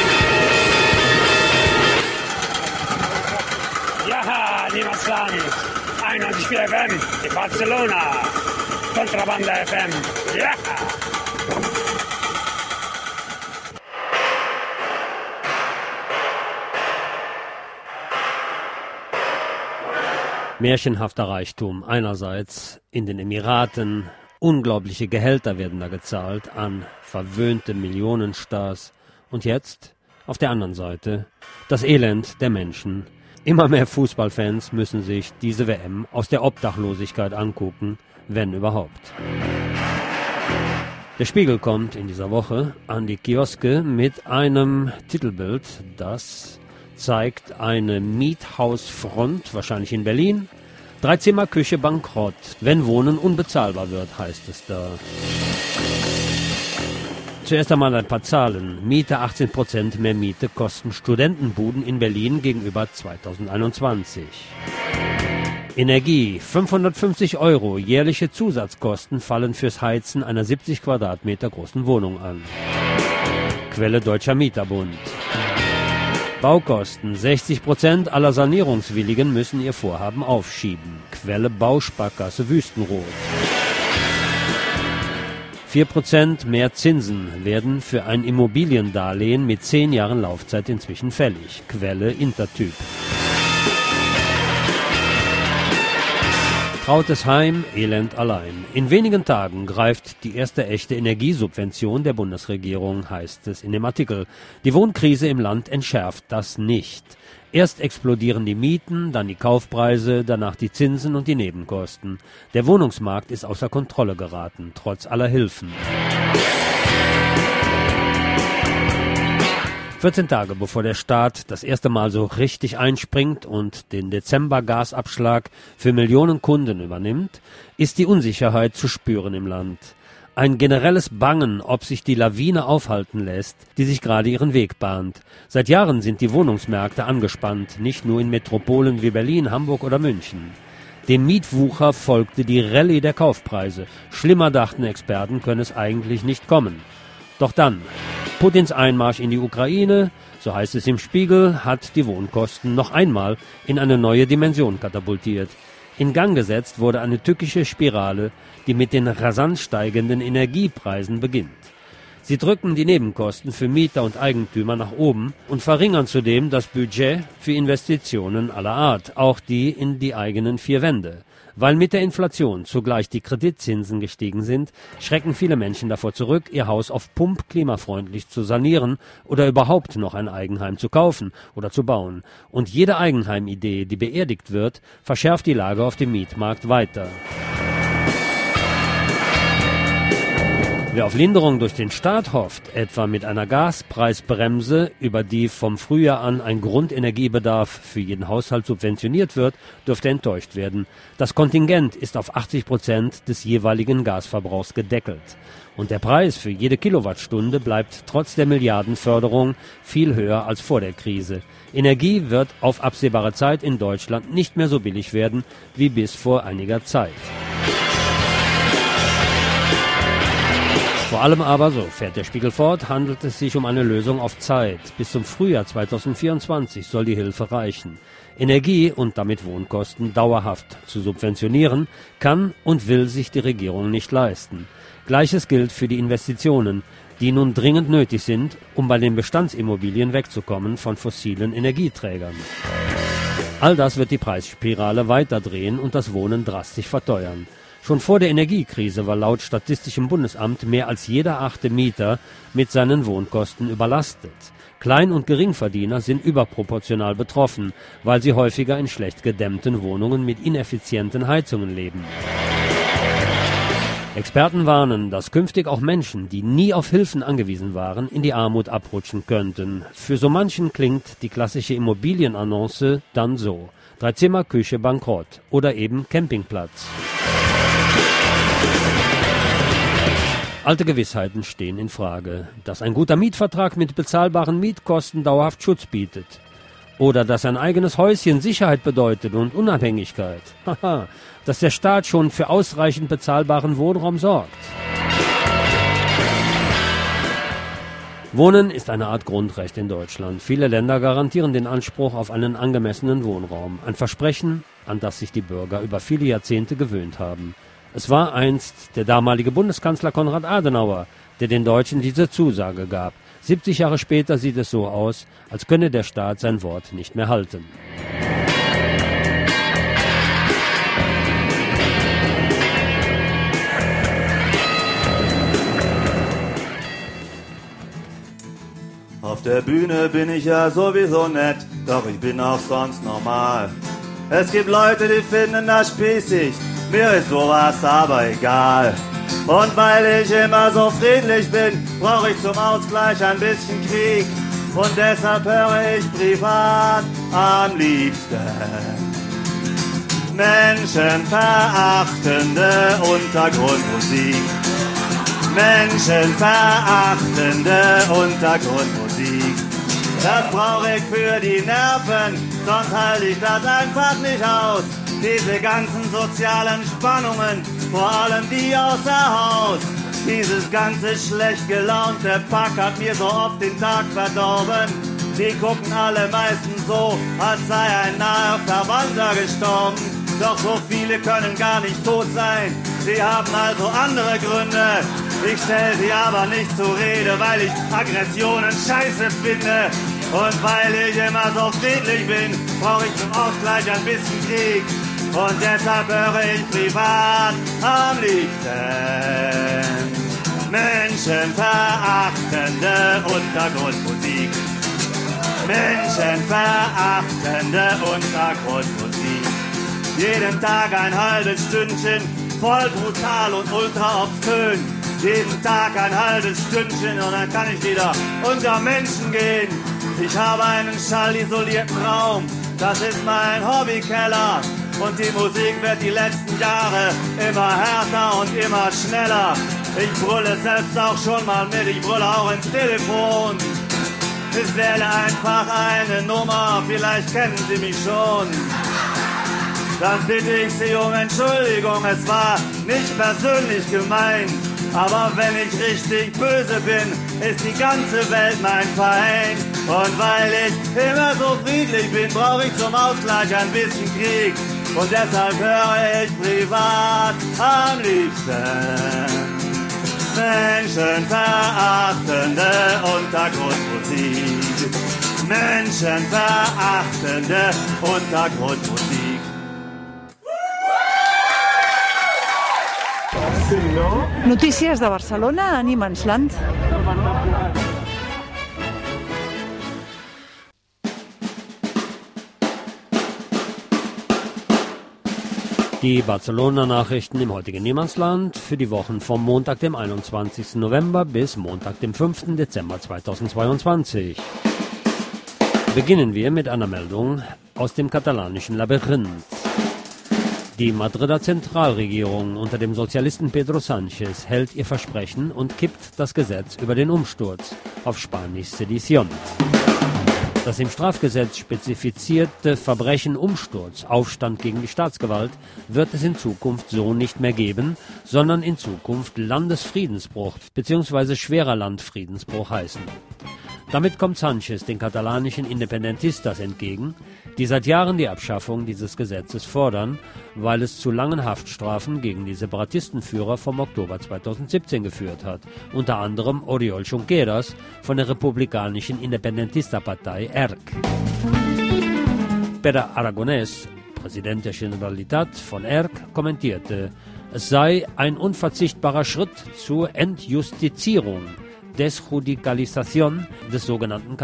Ja, lieber Land, einundneunzig Komma vier F M in Barcelona, Contrabanda F M, ja! Märchenhafter Reichtum einerseits in den Emiraten, unglaubliche Gehälter werden da gezahlt an verwöhnte Millionenstars und jetzt auf der anderen Seite das Elend der Menschen. Immer mehr Fußballfans müssen sich diese W M aus der Obdachlosigkeit angucken, wenn überhaupt. Der Spiegel kommt in dieser Woche an die Kioske mit einem Titelbild, das zeigt eine Miethausfront, wahrscheinlich in Berlin. Dreizimmerküche bankrott, wenn Wohnen unbezahlbar wird, heißt es da. Zuerst einmal ein paar Zahlen. Miete achtzehn Prozent mehr Miete kosten Studentenbuden in Berlin gegenüber zweitausendeinundzwanzig. Energie, fünfhundertfünfzig Euro jährliche Zusatzkosten fallen fürs Heizen einer siebzig Quadratmeter großen Wohnung an. Quelle Deutscher Mieterbund. Baukosten. sechzig Prozent aller Sanierungswilligen müssen ihr Vorhaben aufschieben. Quelle Bausparkasse Wüstenrot. vier Prozent mehr Zinsen werden für ein Immobiliendarlehen mit zehn Jahren Laufzeit inzwischen fällig. Quelle Intertyp. Trautes Heim, Elend allein. In wenigen Tagen greift die erste echte Energiesubvention der Bundesregierung, heißt es in dem Artikel. Die Wohnkrise im Land entschärft das nicht. Erst explodieren die Mieten, dann die Kaufpreise, danach die Zinsen und die Nebenkosten. Der Wohnungsmarkt ist außer Kontrolle geraten, trotz aller Hilfen. vierzehn Tage bevor der Staat das erste Mal so richtig einspringt und den Dezember-Gasabschlag für Millionen Kunden übernimmt, ist die Unsicherheit zu spüren im Land. Ein generelles Bangen, ob sich die Lawine aufhalten lässt, die sich gerade ihren Weg bahnt. Seit Jahren sind die Wohnungsmärkte angespannt, nicht nur in Metropolen wie Berlin, Hamburg oder München. Dem Mietwucher folgte die Rallye der Kaufpreise. Schlimmer dachten Experten, könne es eigentlich nicht kommen. Doch dann, Putins Einmarsch in die Ukraine, so heißt es im Spiegel, hat die Wohnkosten noch einmal in eine neue Dimension katapultiert. In Gang gesetzt wurde eine tückische Spirale, die mit den rasant steigenden Energiepreisen beginnt. Sie drücken die Nebenkosten für Mieter und Eigentümer nach oben und verringern zudem das Budget für Investitionen aller Art, auch die in die eigenen vier Wände. Weil mit der Inflation zugleich die Kreditzinsen gestiegen sind, schrecken viele Menschen davor zurück, ihr Haus auf Pump klimafreundlich zu sanieren oder überhaupt noch ein Eigenheim zu kaufen oder zu bauen. Und jede Eigenheimidee, die beerdigt wird, verschärft die Lage auf dem Mietmarkt weiter. Wer auf Linderung durch den Staat hofft, etwa mit einer Gaspreisbremse, über die vom Frühjahr an ein Grundenergiebedarf für jeden Haushalt subventioniert wird, dürfte enttäuscht werden. Das Kontingent ist auf achtzig Prozent des jeweiligen Gasverbrauchs gedeckelt. Und der Preis für jede Kilowattstunde bleibt trotz der Milliardenförderung viel höher als vor der Krise. Energie wird auf absehbare Zeit in Deutschland nicht mehr so billig werden wie bis vor einiger Zeit. Vor allem aber, so fährt der Spiegel fort, handelt es sich um eine Lösung auf Zeit. Bis zum Frühjahr zweitausendvierundzwanzig soll die Hilfe reichen. Energie und damit Wohnkosten dauerhaft zu subventionieren, kann und will sich die Regierung nicht leisten. Gleiches gilt für die Investitionen, die nun dringend nötig sind, um bei den Bestandsimmobilien wegzukommen von fossilen Energieträgern. All das wird die Preisspirale weiterdrehen und das Wohnen drastisch verteuern. Schon vor der Energiekrise war laut Statistischem Bundesamt mehr als jeder achte Mieter mit seinen Wohnkosten überlastet. Klein- und Geringverdiener sind überproportional betroffen, weil sie häufiger in schlecht gedämmten Wohnungen mit ineffizienten Heizungen leben. Experten warnen, dass künftig auch Menschen, die nie auf Hilfen angewiesen waren, in die Armut abrutschen könnten. Für so manchen klingt die klassische Immobilienannonce dann so: Drei Zimmer, Küche, Bankrott oder eben Campingplatz. Alte Gewissheiten stehen in Frage, dass ein guter Mietvertrag mit bezahlbaren Mietkosten dauerhaft Schutz bietet. Oder dass ein eigenes Häuschen Sicherheit bedeutet und Unabhängigkeit. Haha, dass der Staat schon für ausreichend bezahlbaren Wohnraum sorgt. Wohnen ist eine Art Grundrecht in Deutschland. Viele Länder garantieren den Anspruch auf einen angemessenen Wohnraum. Ein Versprechen, an das sich die Bürger über viele Jahrzehnte gewöhnt haben. Es war einst der damalige Bundeskanzler Konrad Adenauer, der den Deutschen diese Zusage gab. siebzig Jahre später sieht es so aus, als könne der Staat sein Wort nicht mehr halten. Auf der Bühne bin ich ja sowieso nett, doch ich bin auch sonst normal. Es gibt Leute, die finden das spießig, mir ist sowas aber egal. Und weil ich immer so friedlich bin, brauche ich zum Ausgleich ein bisschen Krieg. Und deshalb höre ich privat am liebsten menschenverachtende Untergrundmusik. Menschenverachtende Untergrundmusik. Das brauche ich für die Nerven, sonst halte ich das einfach nicht aus. Diese ganzen sozialen Spannungen, vor allem die außer Haus. Dieses ganze schlecht gelaunte Pack hat mir so oft den Tag verdorben. Die gucken alle meistens so, als sei ein naher Verwandter gestorben. Doch so viele können gar nicht tot sein, sie haben also andere Gründe. Ich stell sie aber nicht zur Rede, weil ich Aggressionen scheiße finde. Und weil ich immer so friedlich bin, brauche ich zum Ausgleich ein bisschen Krieg. Und deshalb höre ich privat am liebsten menschenverachtende Untergrundmusik. Menschenverachtende Untergrundmusik. Jeden Tag ein halbes Stündchen, voll brutal und ultra obszön. Jeden Tag ein halbes Stündchen und dann kann ich wieder unter Menschen gehen. Ich habe einen schallisolierten Raum, das ist mein Hobbykeller. Und die Musik wird die letzten Jahre immer härter und immer schneller. Ich brülle selbst auch schon mal mit, ich brülle auch ins Telefon. Ich wähle einfach eine Nummer, vielleicht kennen Sie mich schon. Dann bitte ich Sie um Entschuldigung, es war nicht persönlich gemeint. Aber wenn ich richtig böse bin, ist die ganze Welt mein Feind. Und weil ich immer so friedlich bin, brauche ich zum Ausgleich ein bisschen Krieg. Und deshalb höre ich privat am liebsten menschenverachtende Untergrundmusik. Menschenverachtende Untergrundmusik. Notícies de Barcelona a Niemandsland. Die Barcelona-Nachrichten im heutigen Niemandsland für die Wochen vom Montag, dem einundzwanzigsten November bis Montag, dem fünften Dezember zweitausendzweiundzwanzig. Beginnen wir mit einer Meldung aus dem katalanischen Labyrinth. Die Madrider Zentralregierung unter dem Sozialisten Pedro Sánchez hält ihr Versprechen und kippt das Gesetz über den Umsturz, auf Spanisch Sedición. Das im Strafgesetz spezifizierte Verbrechen Umsturz, Aufstand gegen die Staatsgewalt, wird es in Zukunft so nicht mehr geben, sondern in Zukunft Landesfriedensbruch bzw. schwerer Landfriedensbruch heißen. Damit kommt Sánchez den katalanischen Independentistas entgegen, die seit Jahren die Abschaffung dieses Gesetzes fordern, weil es zu langen Haftstrafen gegen die Separatistenführer vom Oktober zweitausendsiebzehn geführt hat, unter anderem Oriol Junqueras von der republikanischen Independentista-Partei E R C. Pere Aragonès, Präsident der Generalitat von E R C, kommentierte, es sei ein unverzichtbarer Schritt zur Entjustizierung, Desjudicialisation des sogenannten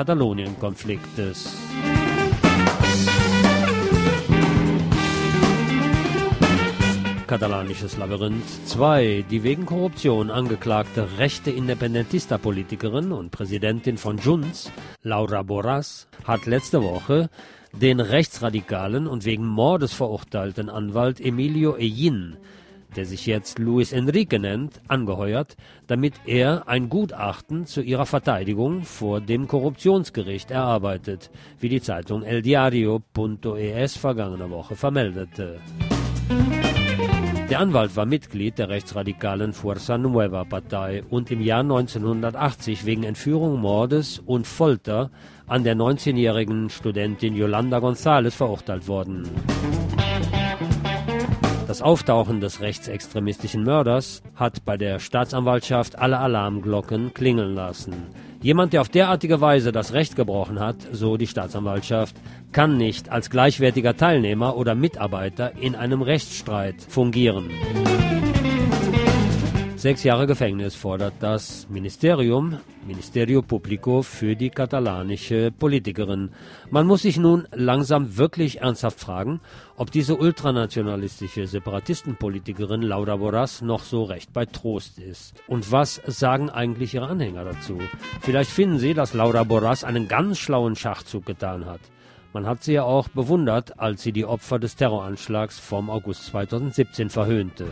katalanisches Labyrinth. Zwei, die wegen Korruption angeklagte rechte Independentista-Politikerin und Präsidentin von Junts, Laura Borràs, hat letzte Woche den rechtsradikalen und wegen Mordes verurteilten Anwalt Emilio Ellín, der sich jetzt Luis Enrique nennt, angeheuert, damit er ein Gutachten zu ihrer Verteidigung vor dem Korruptionsgericht erarbeitet, wie die Zeitung El Diario.es vergangene Woche vermeldete. Der Anwalt war Mitglied der rechtsradikalen Fuerza Nueva-Partei und im Jahr neunzehnhundertachtzig wegen Entführung, Mordes und Folter an der neunzehnjährigen Studentin Yolanda González verurteilt worden. Das Auftauchen des rechtsextremistischen Mörders hat bei der Staatsanwaltschaft alle Alarmglocken klingeln lassen. Jemand, der auf derartige Weise das Recht gebrochen hat, so die Staatsanwaltschaft, kann nicht als gleichwertiger Teilnehmer oder Mitarbeiter in einem Rechtsstreit fungieren. Sechs Jahre Gefängnis fordert das Ministerium, Ministerio Público, für die katalanische Politikerin. Man muss sich nun langsam wirklich ernsthaft fragen, ob diese ultranationalistische Separatistenpolitikerin Laura Borràs noch so recht bei Trost ist. Und was sagen eigentlich ihre Anhänger dazu? Vielleicht finden sie, dass Laura Borràs einen ganz schlauen Schachzug getan hat. Man hat sie ja auch bewundert, als sie die Opfer des Terroranschlags vom August zweitausendsiebzehn verhöhnte.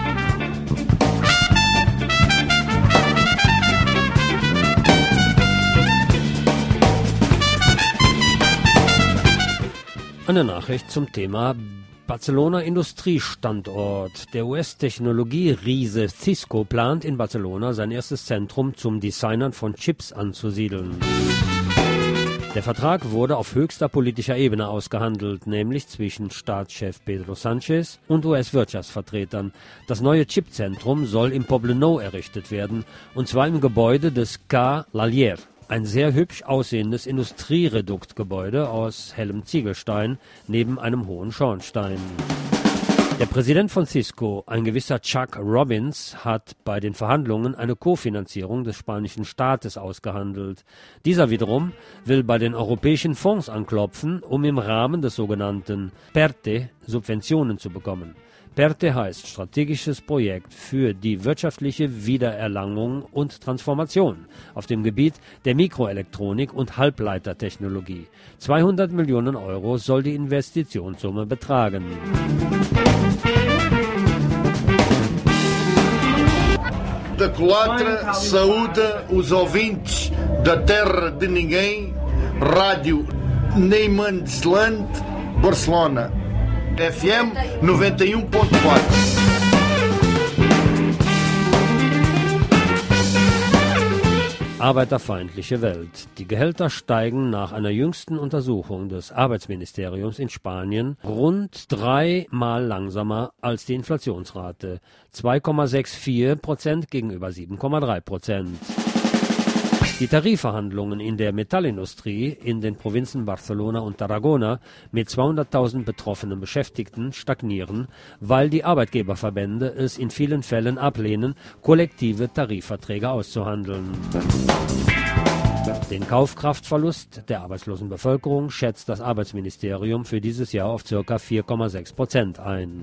Eine Nachricht zum Thema Barcelona Industriestandort. Der U S-Technologie-Riese Cisco plant in Barcelona sein erstes Zentrum zum Designern von Chips anzusiedeln. Der Vertrag wurde auf höchster politischer Ebene ausgehandelt, nämlich zwischen Staatschef Pedro Sánchez und U S-Wirtschaftsvertretern. Das neue Chipzentrum soll im Poblenou errichtet werden, und zwar im Gebäude des Ca L'Alier. Ein sehr hübsch aussehendes Industriereduktgebäude aus hellem Ziegelstein neben einem hohen Schornstein. Der Präsident von Cisco, ein gewisser Chuck Robbins, hat bei den Verhandlungen eine Kofinanzierung des spanischen Staates ausgehandelt. Dieser wiederum will bei den europäischen Fonds anklopfen, um im Rahmen des sogenannten PERTE Subventionen zu bekommen. PERTE heißt Strategisches Projekt für die wirtschaftliche Wiedererlangung und Transformation auf dem Gebiet der Mikroelektronik und Halbleitertechnologie. zweihundert Millionen Euro soll die Investitionssumme betragen. Da Colatra saúda os ouvintes da Terra de Ninguém, Rádio Niemandsland, Barcelona. F M noventa e um ponto quatro. Arbeiterfeindliche Welt. Die Gehälter steigen nach einer jüngsten Untersuchung des Arbeitsministeriums in Spanien rund dreimal langsamer als die Inflationsrate. zwei Komma vierundsechzig Prozent gegenüber sieben Komma drei Prozent. Die Tarifverhandlungen in der Metallindustrie in den Provinzen Barcelona und Tarragona mit zweihunderttausend betroffenen Beschäftigten stagnieren, weil die Arbeitgeberverbände es in vielen Fällen ablehnen, kollektive Tarifverträge auszuhandeln. Den Kaufkraftverlust der arbeitslosen Bevölkerung schätzt das Arbeitsministerium für dieses Jahr auf ca. vier Komma sechs Prozent ein.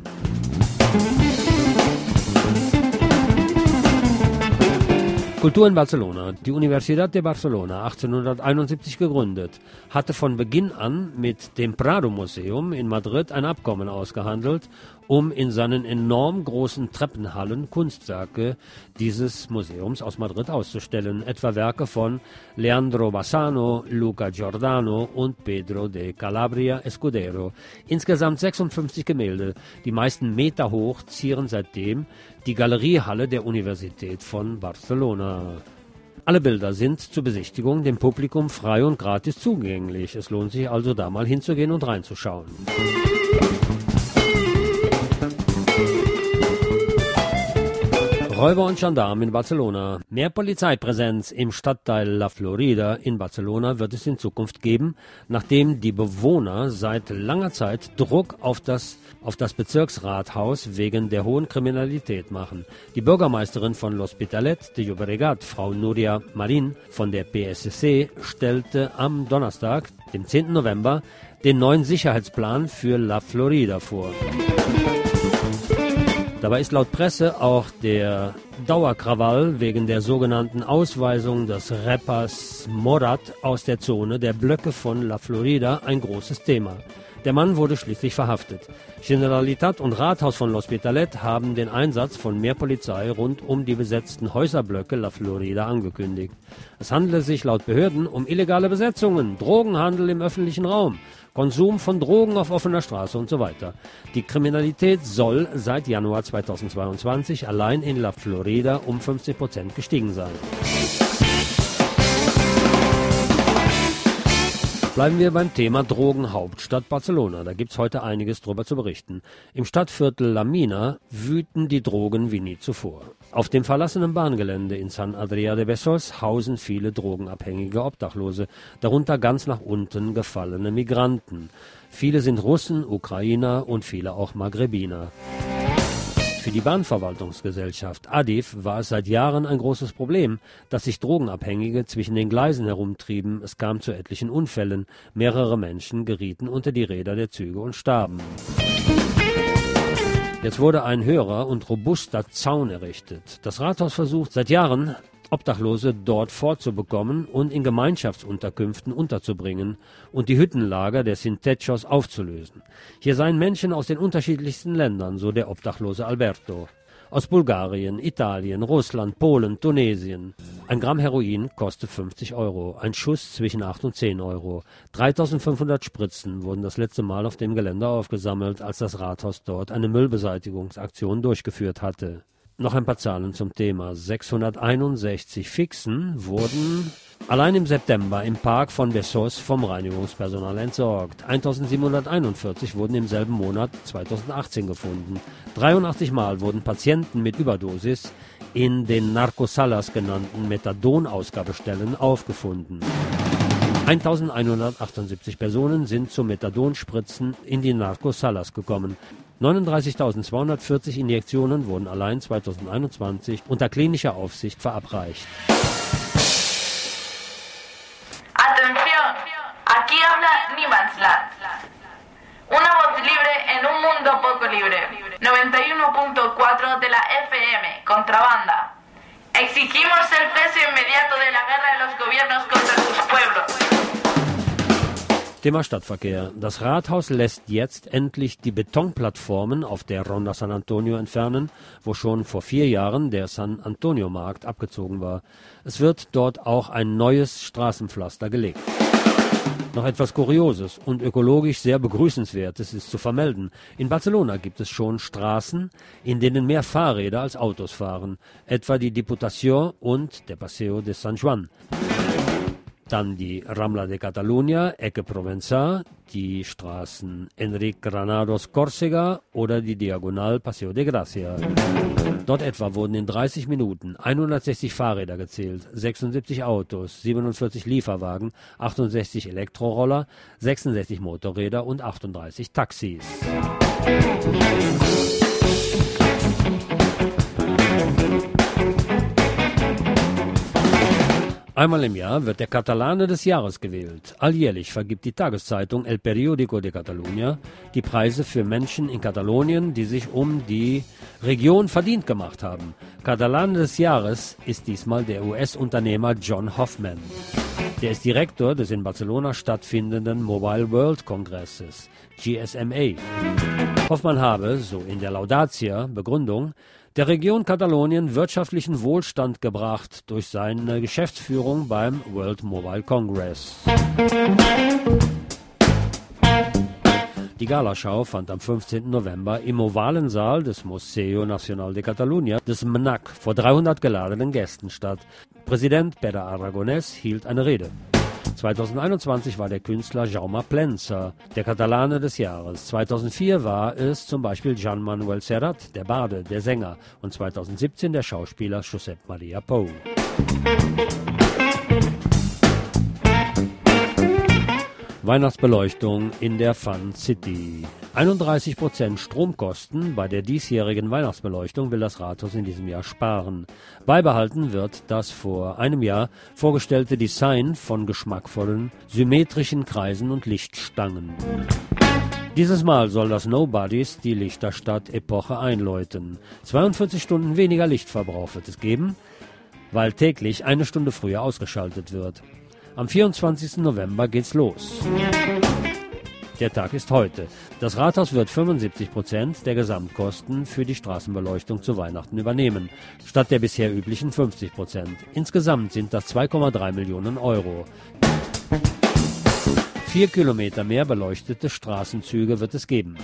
Kultur in Barcelona. Die Universidad de Barcelona, achtzehnhunderteinundsiebzig gegründet, hatte von Beginn an mit dem Prado-Museum in Madrid ein Abkommen ausgehandelt, um in seinen enorm großen Treppenhallen Kunstwerke dieses Museums aus Madrid auszustellen, etwa Werke von Leandro Bassano, Luca Giordano und Pedro de Calabria Escudero. Insgesamt sechsundfünfzig Gemälde, die meisten Meter hoch, zieren seitdem die Galeriehalle der Universität von Barcelona. Alle Bilder sind zur Besichtigung dem Publikum frei und gratis zugänglich. Es lohnt sich also, da mal hinzugehen und reinzuschauen. Räuber und Gendarmen in Barcelona. Mehr Polizeipräsenz im Stadtteil La Florida in Barcelona wird es in Zukunft geben, nachdem die Bewohner seit langer Zeit Druck auf das, auf das Bezirksrathaus wegen der hohen Kriminalität machen. Die Bürgermeisterin von L'Hospitalet de Llobregat, Frau Núria Marín von der P S C, stellte am Donnerstag, dem zehnten November, den neuen Sicherheitsplan für La Florida vor. Dabei ist laut Presse auch der Dauerkrawall wegen der sogenannten Ausweisung des Rappers Morat aus der Zone der Blöcke von La Florida ein großes Thema. Der Mann wurde schließlich verhaftet. Generalitat und Rathaus von L'Hospitalet haben den Einsatz von mehr Polizei rund um die besetzten Häuserblöcke La Florida angekündigt. Es handele sich laut Behörden um illegale Besetzungen, Drogenhandel im öffentlichen Raum, Konsum von Drogen auf offener Straße und so weiter. Die Kriminalität soll seit Januar zweitausendzweiundzwanzig allein in La Florida um fünfzig Prozent gestiegen sein. Bleiben wir beim Thema Drogenhauptstadt Barcelona. Da gibt's heute einiges drüber zu berichten. Im Stadtviertel La Mina wüten die Drogen wie nie zuvor. Auf dem verlassenen Bahngelände in San Adrià de Besós hausen viele drogenabhängige Obdachlose, darunter ganz nach unten gefallene Migranten. Viele sind Russen, Ukrainer und viele auch Maghrebiner. Für die Bahnverwaltungsgesellschaft Adif war es seit Jahren ein großes Problem, dass sich Drogenabhängige zwischen den Gleisen herumtrieben. Es kam zu etlichen Unfällen. Mehrere Menschen gerieten unter die Räder der Züge und starben. Jetzt wurde ein höherer und robuster Zaun errichtet. Das Rathaus versucht seit Jahren, Obdachlose dort fortzubekommen und in Gemeinschaftsunterkünften unterzubringen und die Hüttenlager der Sin Techos aufzulösen. Hier seien Menschen aus den unterschiedlichsten Ländern, so der Obdachlose Alberto. Aus Bulgarien, Italien, Russland, Polen, Tunesien. Ein Gramm Heroin kostet fünfzig Euro, ein Schuss zwischen acht und zehn Euro. dreitausendfünfhundert Spritzen wurden das letzte Mal auf dem Gelände aufgesammelt, als das Rathaus dort eine Müllbeseitigungsaktion durchgeführt hatte. Noch ein paar Zahlen zum Thema. sechshunderteinundsechzig Fixen wurden allein im September im Park von Besós vom Reinigungspersonal entsorgt. eintausendsiebenhunderteinundvierzig wurden im selben Monat zweitausendachtzehn gefunden. dreiundachtzig Mal wurden Patienten mit Überdosis in den Narcosalas genannten Methadon-Ausgabestellen aufgefunden. eintausendeinhundertachtundsiebzig Personen sind zum Methadonspritzen in die Narcosalas gekommen. neununddreißigtausendzweihundertvierzig Injektionen wurden allein zweitausendeinundzwanzig unter klinischer Aufsicht verabreicht. Atención, aquí habla Niemandsland. Una voz libre en un mundo poco libre. noventa y uno punto cuatro de la F M, Contrabanda. Exigimos el cese inmediato de la guerra de los gobiernos contra sus pueblos. Thema Stadtverkehr. Das Rathaus lässt jetzt endlich die Betonplattformen auf der Ronda San Antonio entfernen, wo schon vor vier Jahren der San Antonio Markt abgezogen war. Es wird dort auch ein neues Straßenpflaster gelegt. Noch etwas Kurioses und ökologisch sehr Begrüßenswertes ist zu vermelden. In Barcelona gibt es schon Straßen, in denen mehr Fahrräder als Autos fahren, etwa die Diputación und der Paseo de San Juan. Dann die Rambla de Catalunya, Ecke Provençà, die Straßen Enric Granados Córcega oder die Diagonal Paseo de Gracia. Dort etwa wurden in dreißig Minuten hundertsechzig Fahrräder gezählt, sechsundsiebzig Autos, siebenundvierzig Lieferwagen, achtundsechzig Elektroroller, sechsundsechzig Motorräder und achtunddreißig Taxis. Einmal im Jahr wird der Katalane des Jahres gewählt. Alljährlich vergibt die Tageszeitung El Periódico de Catalunya die Preise für Menschen in Katalonien, die sich um die Region verdient gemacht haben. Katalane des Jahres ist diesmal der U S-Unternehmer John Hoffman. Der ist Direktor des in Barcelona stattfindenden Mobile World Kongresses, G S M A. Hoffmann habe, so in der Laudatia, Begründung, der Region Katalonien wirtschaftlichen Wohlstand gebracht durch seine Geschäftsführung beim World Mobile Congress. Die Galaschau fand am fünfzehnten November im ovalen Saal des Museo Nacional de Catalunya des M N A C vor dreihundert geladenen Gästen statt. Präsident Pere Aragonès hielt eine Rede. zweitausendeinundzwanzig war der Künstler Jaume Plensa der Katalane des Jahres. zweitausendvier war es zum Beispiel Joan Manuel Serrat, der Bade, der Sänger, und zweitausendsiebzehn der Schauspieler Josep Maria Pou. Weihnachtsbeleuchtung in der Fun City. einunddreißig Prozent Stromkosten bei der diesjährigen Weihnachtsbeleuchtung will das Rathaus in diesem Jahr sparen. Beibehalten wird das vor einem Jahr vorgestellte Design von geschmackvollen, symmetrischen Kreisen und Lichtstangen. Dieses Mal soll das Nobodies die Lichterstadt-Epoche einläuten. zweiundvierzig Stunden weniger Lichtverbrauch wird es geben, weil täglich eine Stunde früher ausgeschaltet wird. Am vierundzwanzigsten November geht's los. Der Tag ist heute. Das Rathaus wird fünfundsiebzig Prozent der Gesamtkosten für die Straßenbeleuchtung zu Weihnachten übernehmen, statt der bisher üblichen fünfzig Prozent. Insgesamt sind das zwei Komma drei Millionen Euro. Vier Kilometer mehr beleuchtete Straßenzüge wird es geben.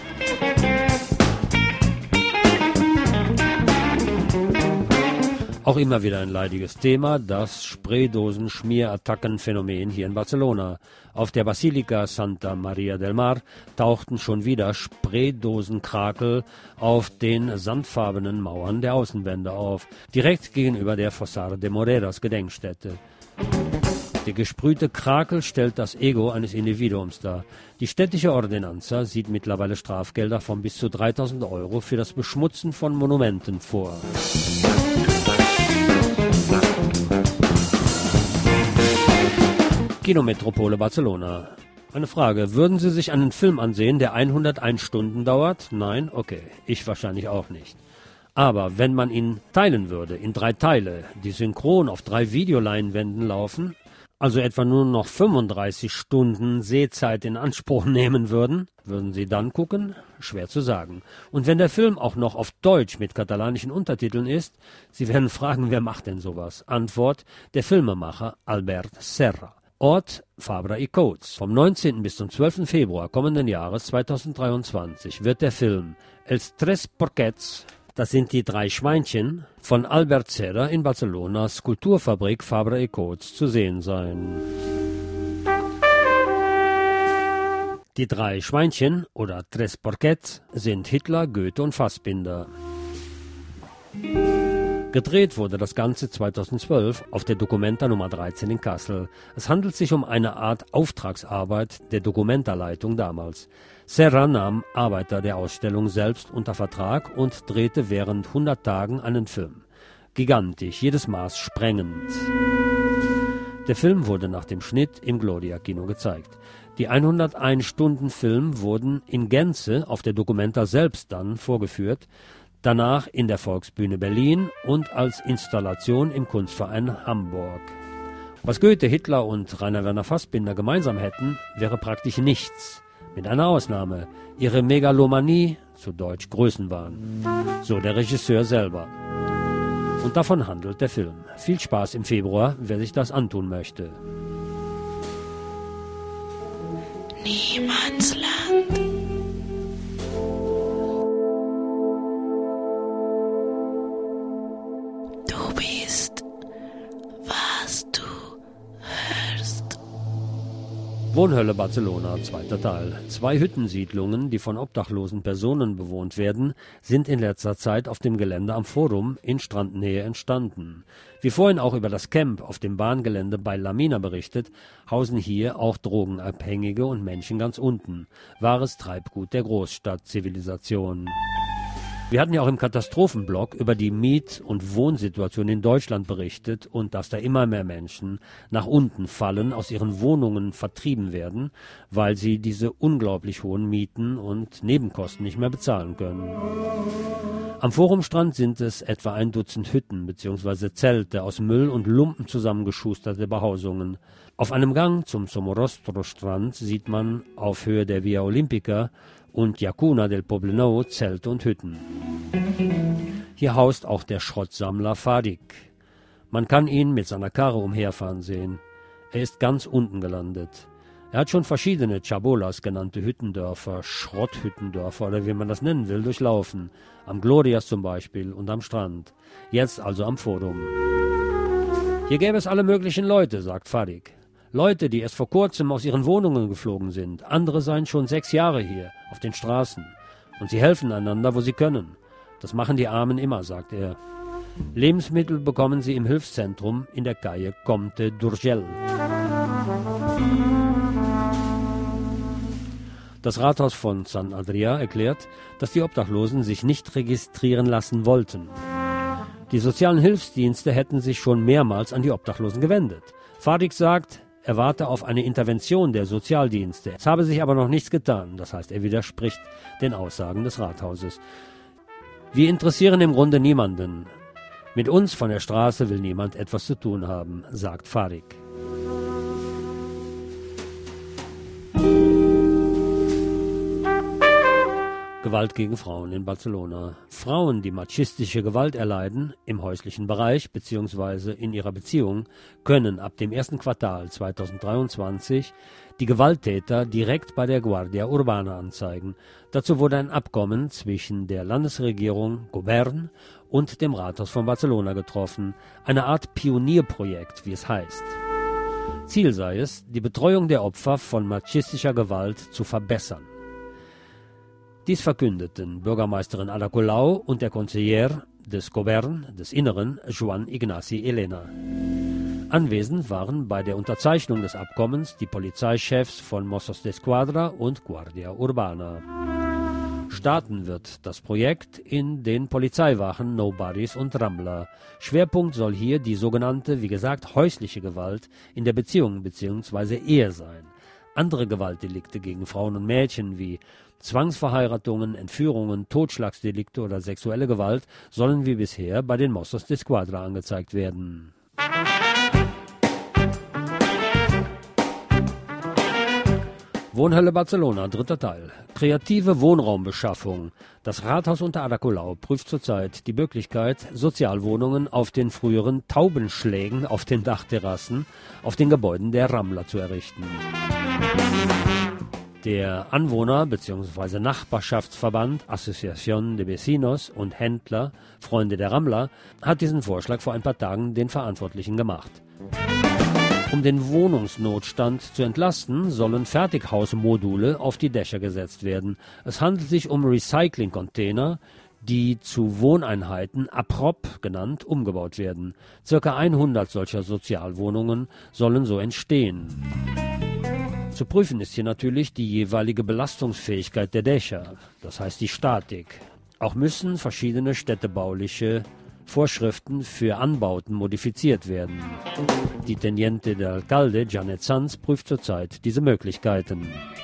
Auch immer wieder ein leidiges Thema, das Spraydosen-Schmierattackenphänomen hier in Barcelona. Auf der Basilika Santa Maria del Mar tauchten schon wieder Spraydosenkrakel auf den sandfarbenen Mauern der Außenwände auf, direkt gegenüber der Fossar de Moreras Gedenkstätte. Der gesprühte Krakel stellt das Ego eines Individuums dar. Die städtische Ordinanza sieht mittlerweile Strafgelder von bis zu dreitausend Euro für das Beschmutzen von Monumenten vor. Kinometropole Barcelona. Eine Frage, würden Sie sich einen Film ansehen, der hunderteins Stunden dauert? Nein? Okay, ich wahrscheinlich auch nicht. Aber wenn man ihn teilen würde in drei Teile, die synchron auf drei Videoleinwänden laufen, also etwa nur noch fünfunddreißig Stunden Sehzeit in Anspruch nehmen würden, würden Sie dann gucken? Schwer zu sagen. Und wenn der Film auch noch auf Deutsch mit katalanischen Untertiteln ist, Sie werden fragen, wer macht denn sowas? Antwort, der Filmemacher Albert Serra. Ort Fabra y Coats. Vom neunzehnten bis zum zwölften Februar kommenden Jahres zweitausenddreiundzwanzig wird der Film Els Tres Porquets, das sind die drei Schweinchen, von Albert Serra in Barcelonas Kulturfabrik Fabra y Coats zu sehen sein. Die drei Schweinchen oder Tres Porquets sind Hitler, Goethe und Fassbinder. Gedreht wurde das Ganze zweitausendzwölf auf der Documenta Nummer dreizehn in Kassel. Es handelt sich um eine Art Auftragsarbeit der Documenta-Leitung damals. Serra nahm Arbeiter der Ausstellung selbst unter Vertrag und drehte während hundert Tagen einen Film. Gigantisch, jedes Maß sprengend. Der Film wurde nach dem Schnitt im Gloria-Kino gezeigt. Die hunderteins Stunden Film wurden in Gänze auf der Documenta selbst dann vorgeführt, danach in der Volksbühne Berlin und als Installation im Kunstverein Hamburg. Was Goethe, Hitler und Rainer Werner Fassbinder gemeinsam hätten, wäre praktisch nichts. Mit einer Ausnahme, ihre Megalomanie, zu Deutsch Größenwahn. So der Regisseur selber. Und davon handelt der Film. Viel Spaß im Februar, wer sich das antun möchte. Niemandsland. Du bist, was du hörst. Wohnhölle Barcelona, zweiter Teil. Zwei Hüttensiedlungen, die von obdachlosen Personen bewohnt werden, sind in letzter Zeit auf dem Gelände am Forum in Strandnähe entstanden. Wie vorhin auch über das Camp auf dem Bahngelände bei La Mina berichtet, hausen hier auch Drogenabhängige und Menschen ganz unten. Wahres Treibgut der Großstadtzivilisation. Wir hatten ja auch im Katastrophenblog über die Miet- und Wohnsituation in Deutschland berichtet und dass da immer mehr Menschen nach unten fallen, aus ihren Wohnungen vertrieben werden, weil sie diese unglaublich hohen Mieten und Nebenkosten nicht mehr bezahlen können. Am Forumstrand sind es etwa ein Dutzend Hütten bzw. Zelte aus Müll und Lumpen zusammengeschusterte Behausungen. Auf einem Gang zum Somorrostro-Strand sieht man auf Höhe der Via Olímpica und Llacuna del Poblenou Zelte und Hütten. Hier haust auch der Schrottsammler Fadik. Man kann ihn mit seiner Karre umherfahren sehen. Er ist ganz unten gelandet. Er hat schon verschiedene Chabolas genannte Hüttendörfer, Schrotthüttendörfer oder wie man das nennen will, durchlaufen. Am Glorias zum Beispiel und am Strand. Jetzt also am Forum. Hier gäbe es alle möglichen Leute, sagt Fadik. Leute, die erst vor kurzem aus ihren Wohnungen geflogen sind. Andere seien schon sechs Jahre hier, auf den Straßen. Und sie helfen einander, wo sie können. Das machen die Armen immer, sagt er. Lebensmittel bekommen sie im Hilfszentrum in der Calle Comte d'Urgell. Das Rathaus von San Adrià erklärt, dass die Obdachlosen sich nicht registrieren lassen wollten. Die sozialen Hilfsdienste hätten sich schon mehrmals an die Obdachlosen gewendet. Fadik sagt, Er warte auf eine Intervention der Sozialdienste. Es habe sich aber noch nichts getan. Das heißt, er widerspricht den Aussagen des Rathauses. Wir interessieren im Grunde niemanden. Mit uns von der Straße will niemand etwas zu tun haben, sagt Farik. Gewalt gegen Frauen in Barcelona. Frauen, die machistische Gewalt erleiden, im häuslichen Bereich bzw. in ihrer Beziehung, können ab dem ersten Quartal zweitausenddreiundzwanzig die Gewalttäter direkt bei der Guardia Urbana anzeigen. Dazu wurde ein Abkommen zwischen der Landesregierung Govern und dem Rathaus von Barcelona getroffen. Eine Art Pionierprojekt, wie es heißt. Ziel sei es, die Betreuung der Opfer von machistischer Gewalt zu verbessern. Dies verkündeten Bürgermeisterin Ada Colau und der Conseller des Govern, des Inneren, Joan Ignasi Elena. Anwesend waren bei der Unterzeichnung des Abkommens die Polizeichefs von Mossos d'Esquadra und Guardia Urbana. Starten wird das Projekt in den Polizeiwachen Nobodies und Rambla. Schwerpunkt soll hier die sogenannte, wie gesagt, häusliche Gewalt in der Beziehung bzw. Ehe sein. Andere Gewaltdelikte gegen Frauen und Mädchen wie Zwangsverheiratungen, Entführungen, Totschlagsdelikte oder sexuelle Gewalt sollen wie bisher bei den Mossos d'Esquadra angezeigt werden. Wohnhölle Barcelona, dritter Teil. Kreative Wohnraumbeschaffung. Das Rathaus unter Ada Colau prüft zurzeit die Möglichkeit, Sozialwohnungen auf den früheren Taubenschlägen auf den Dachterrassen auf den Gebäuden der Rambla zu errichten. Der Anwohner- bzw. Nachbarschaftsverband Asociación de Vecinos und Händler, Freunde der Rambla, hat diesen Vorschlag vor ein paar Tagen den Verantwortlichen gemacht. Um den Wohnungsnotstand zu entlasten, sollen Fertighausmodule auf die Dächer gesetzt werden. Es handelt sich um Recycling-Container, die zu Wohneinheiten, Aprop genannt, umgebaut werden. Circa hundert solcher Sozialwohnungen sollen so entstehen. Zu prüfen ist hier natürlich die jeweilige Belastungsfähigkeit der Dächer, das heißt die Statik. Auch müssen verschiedene städtebauliche Vorschriften für Anbauten modifiziert werden. Die Teniente del Alcalde, Janet Sanz, prüft zurzeit diese Möglichkeiten.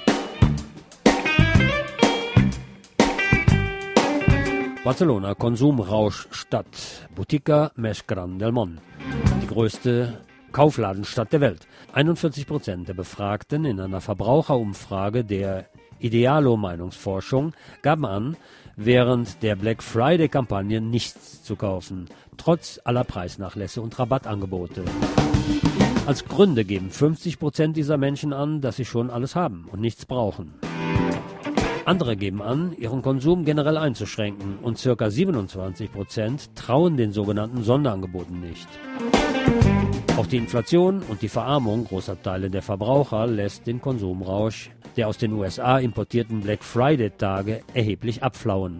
Barcelona, Konsumrauschstadt, Botica més gran del món. Die größte Kaufladenstadt der Welt. einundvierzig Prozent der Befragten in einer Verbraucherumfrage der Idealo-Meinungsforschung gaben an, während der Black Friday-Kampagne nichts zu kaufen, trotz aller Preisnachlässe und Rabattangebote. Als Gründe geben fünfzig Prozent dieser Menschen an, dass sie schon alles haben und nichts brauchen. Andere geben an, ihren Konsum generell einzuschränken und ca. siebenundzwanzig Prozent trauen den sogenannten Sonderangeboten nicht. Auch die Inflation und die Verarmung großer Teile der Verbraucher lässt den Konsumrausch der aus den U S A importierten Black Friday-Tage erheblich abflauen.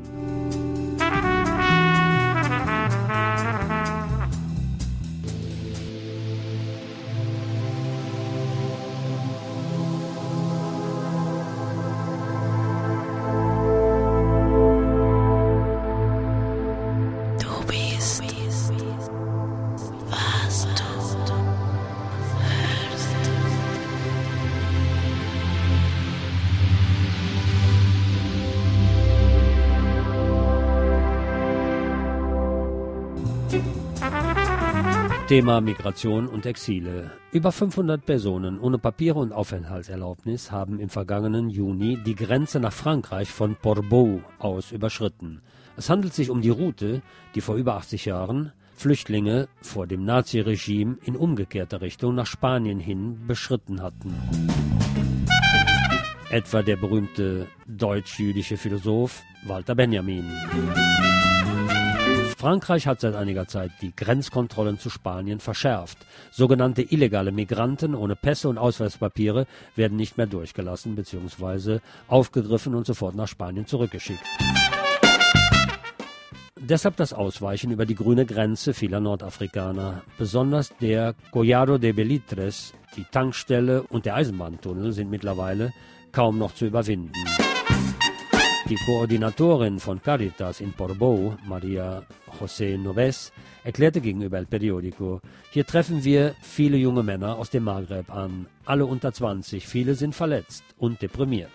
Thema Migration und Exile. Über fünfhundert Personen ohne Papiere und Aufenthaltserlaubnis haben im vergangenen Juni die Grenze nach Frankreich von Portbou aus überschritten. Es handelt sich um die Route, die vor über achtzig Jahren Flüchtlinge vor dem Naziregime in umgekehrter Richtung nach Spanien hin beschritten hatten. Etwa der berühmte deutsch-jüdische Philosoph Walter Benjamin. Frankreich hat seit einiger Zeit die Grenzkontrollen zu Spanien verschärft. Sogenannte illegale Migranten ohne Pässe und Ausweispapiere werden nicht mehr durchgelassen bzw. aufgegriffen und sofort nach Spanien zurückgeschickt. Deshalb das Ausweichen über die grüne Grenze vieler Nordafrikaner. Besonders der Collado de Belitres, die Tankstelle und der Eisenbahntunnel sind mittlerweile kaum noch zu überwinden. Die Koordinatorin von Caritas in Portbou, Maria José Noves, erklärte gegenüber El Periódico: Hier treffen wir viele junge Männer aus dem Maghreb an, alle unter zwanzig, viele sind verletzt und deprimiert.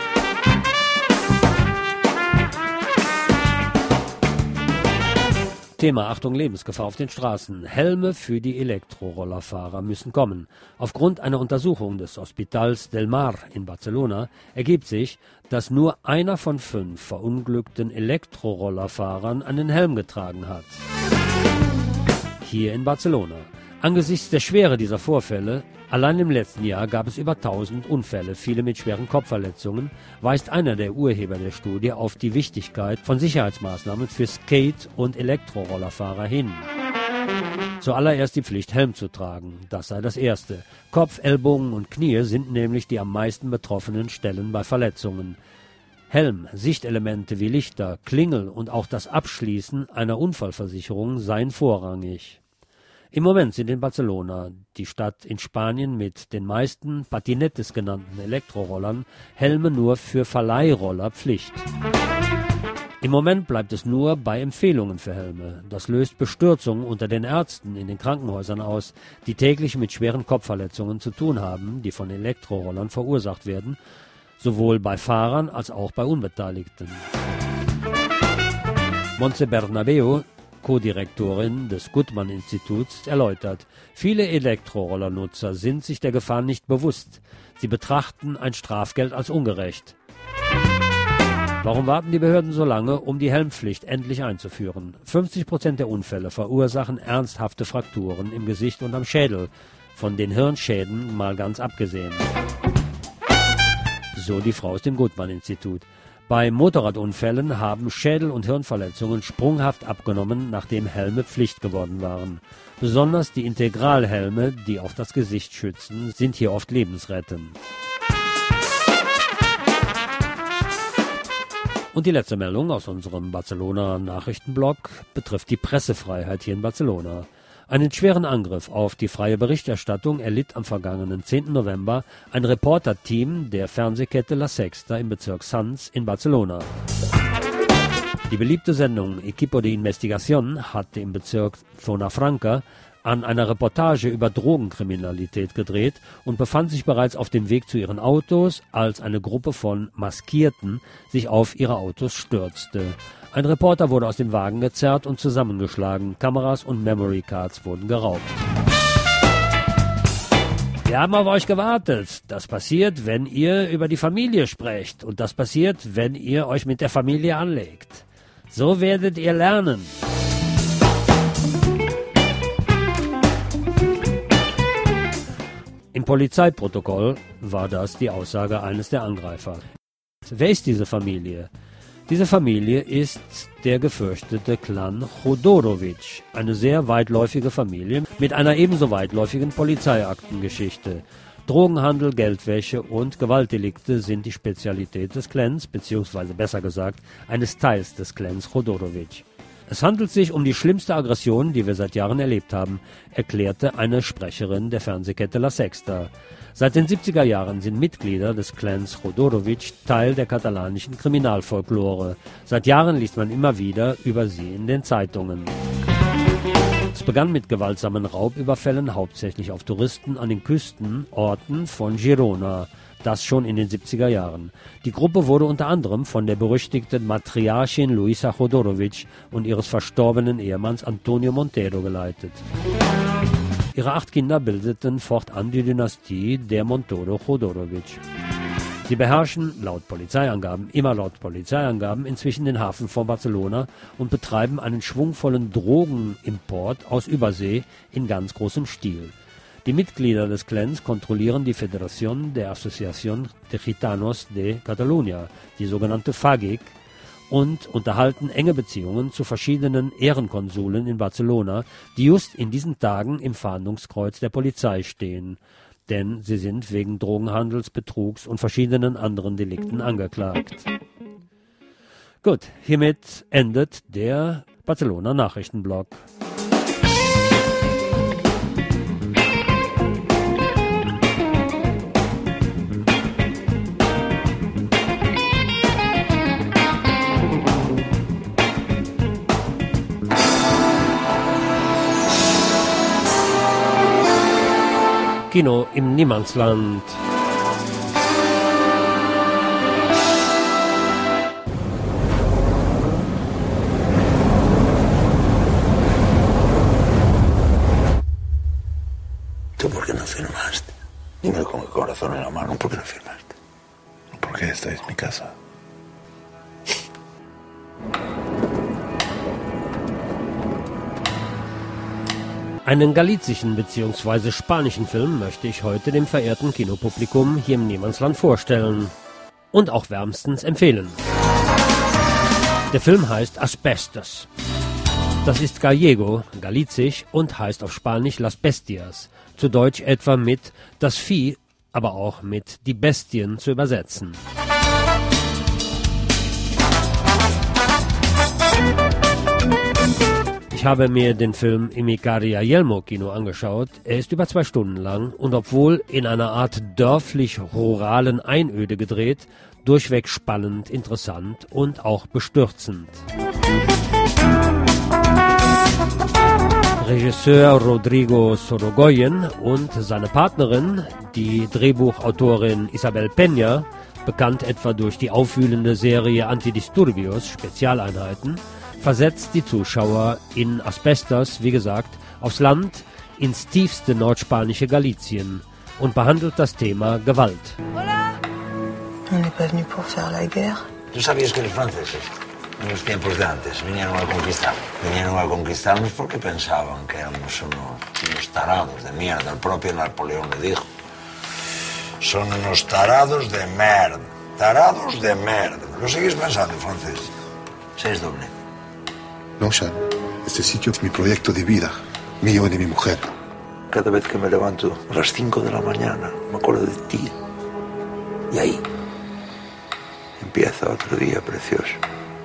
Thema: Achtung, Lebensgefahr auf den Straßen. Helme für die Elektrorollerfahrer müssen kommen. Aufgrund einer Untersuchung des Hospitals del Mar in Barcelona ergibt sich, dass nur einer von fünf verunglückten Elektrorollerfahrern einen Helm getragen hat. Hier in Barcelona. Angesichts der Schwere dieser Vorfälle, allein im letzten Jahr gab es über tausend Unfälle, viele mit schweren Kopfverletzungen, weist einer der Urheber der Studie auf die Wichtigkeit von Sicherheitsmaßnahmen für Skate- und Elektrorollerfahrer hin. Zuallererst die Pflicht, Helm zu tragen. Das sei das Erste. Kopf, Ellbogen und Knie sind nämlich die am meisten betroffenen Stellen bei Verletzungen. Helm, Sichtelemente wie Lichter, Klingel und auch das Abschließen einer Unfallversicherung seien vorrangig. Im Moment sind in Barcelona, die Stadt in Spanien mit den meisten Patinetes genannten Elektrorollern, Helme nur für Verleihroller Pflicht. Im Moment bleibt es nur bei Empfehlungen für Helme. Das löst Bestürzungen unter den Ärzten in den Krankenhäusern aus, die täglich mit schweren Kopfverletzungen zu tun haben, die von Elektrorollern verursacht werden, sowohl bei Fahrern als auch bei Unbeteiligten. Montse Bernabeu, Co-Direktorin des Guttmann-Instituts, erläutert: Viele Elektrorollernutzer sind sich der Gefahr nicht bewusst. Sie betrachten ein Strafgeld als ungerecht. Warum warten die Behörden so lange, um die Helmpflicht endlich einzuführen? fünfzig Prozent der Unfälle verursachen ernsthafte Frakturen im Gesicht und am Schädel, von den Hirnschäden mal ganz abgesehen. So die Frau aus dem Guttmann-Institut. Bei Motorradunfällen haben Schädel- und Hirnverletzungen sprunghaft abgenommen, nachdem Helme Pflicht geworden waren. Besonders die Integralhelme, die auch das Gesicht schützen, sind hier oft lebensrettend. Und die letzte Meldung aus unserem Barcelona-Nachrichtenblog betrifft die Pressefreiheit hier in Barcelona. Einen schweren Angriff auf die freie Berichterstattung erlitt am vergangenen zehnten November ein Reporterteam der Fernsehkette La Sexta im Bezirk Sants in Barcelona. Die beliebte Sendung Equipo de Investigación hatte im Bezirk Zona Franca an einer Reportage über Drogenkriminalität gedreht und befand sich bereits auf dem Weg zu ihren Autos, als eine Gruppe von Maskierten sich auf ihre Autos stürzte. Ein Reporter wurde aus dem Wagen gezerrt und zusammengeschlagen. Kameras und Memory Cards wurden geraubt. Wir haben auf euch gewartet. Das passiert, wenn ihr über die Familie sprecht. Und das passiert, wenn ihr euch mit der Familie anlegt. So werdet ihr lernen. Im Polizeiprotokoll war das die Aussage eines der Angreifer. Wer ist diese Familie? Diese Familie ist der gefürchtete Clan Chodorovic, eine sehr weitläufige Familie mit einer ebenso weitläufigen Polizeiaktengeschichte. Drogenhandel, Geldwäsche und Gewaltdelikte sind die Spezialität des Clans, beziehungsweise besser gesagt, eines Teils des Clans Chodorovic. Es handelt sich um die schlimmste Aggression, die wir seit Jahren erlebt haben, erklärte eine Sprecherin der Fernsehkette La Sexta. Seit den siebziger Jahren sind Mitglieder des Clans Chodorovic Teil der katalanischen Kriminalfolklore. Seit Jahren liest man immer wieder über sie in den Zeitungen. Es begann mit gewaltsamen Raubüberfällen, hauptsächlich auf Touristen an den Küstenorten von Girona. Das schon in den siebziger Jahren. Die Gruppe wurde unter anderem von der berüchtigten Matriarchin Luisa Chodorovic und ihres verstorbenen Ehemanns Antonio Montero geleitet. Ihre acht Kinder bildeten fortan die Dynastie der Montero Chodorovic. Sie beherrschen, laut Polizeiangaben, immer laut Polizeiangaben, inzwischen den Hafen von Barcelona und betreiben einen schwungvollen Drogenimport aus Übersee in ganz großem Stil. Die Mitglieder des Clans kontrollieren die Federación de Asociación de Gitanos de Catalunya, die sogenannte F A G I C, und unterhalten enge Beziehungen zu verschiedenen Ehrenkonsuln in Barcelona, die just in diesen Tagen im Fahndungskreuz der Polizei stehen. Denn sie sind wegen Drogenhandels, Betrugs und verschiedenen anderen Delikten angeklagt. Gut, hiermit endet der Barcelona Nachrichtenblog. Kino im Niemandsland. ¿Tú por qué no firmaste? Dímelo con el corazón en la mano, ¿por qué no firmaste? Porque esta es mi casa. Einen galizischen bzw. spanischen Film möchte ich heute dem verehrten Kinopublikum hier im Niemandsland vorstellen und auch wärmstens empfehlen. Der Film heißt Asbestos. Das ist Gallego, galizisch und heißt auf Spanisch Las Bestias, zu Deutsch etwa mit das Vieh, aber auch mit die Bestien zu übersetzen. Ich habe mir den Film im Ikaria Yelmo Kino angeschaut. Er ist über zwei Stunden lang und obwohl in einer Art dörflich-ruralen Einöde gedreht, durchweg spannend, interessant und auch bestürzend. Regisseur Rodrigo Sorogoyen und seine Partnerin, die Drehbuchautorin Isabel Peña, bekannt etwa durch die aufwühlende Serie Antidisturbios, Spezialeinheiten, versetzt die Zuschauer in Asbestos, wie gesagt, aufs Land, ins tiefste nordspanische Galizien und behandelt das Thema Gewalt. Hola. On n'est pas venu pour faire la guerre. ¿Tú sabías que los franceses, en los tiempos de antes, vinieron a conquistar? Vinieron a conquistarnos porque pensaban que éramos unos, unos tarados de mierda. El propio Napoleón le dijo. Son unos tarados de merda. Tarados de merda. ¿Lo seguís pensando, francés? Seis doble. No, Sean. Este sitio es mi proyecto de vida, mío y de mi mujer. Cada vez que me levanto a las cinco de la mañana, me acuerdo de ti. Y ahí empieza otro día precioso.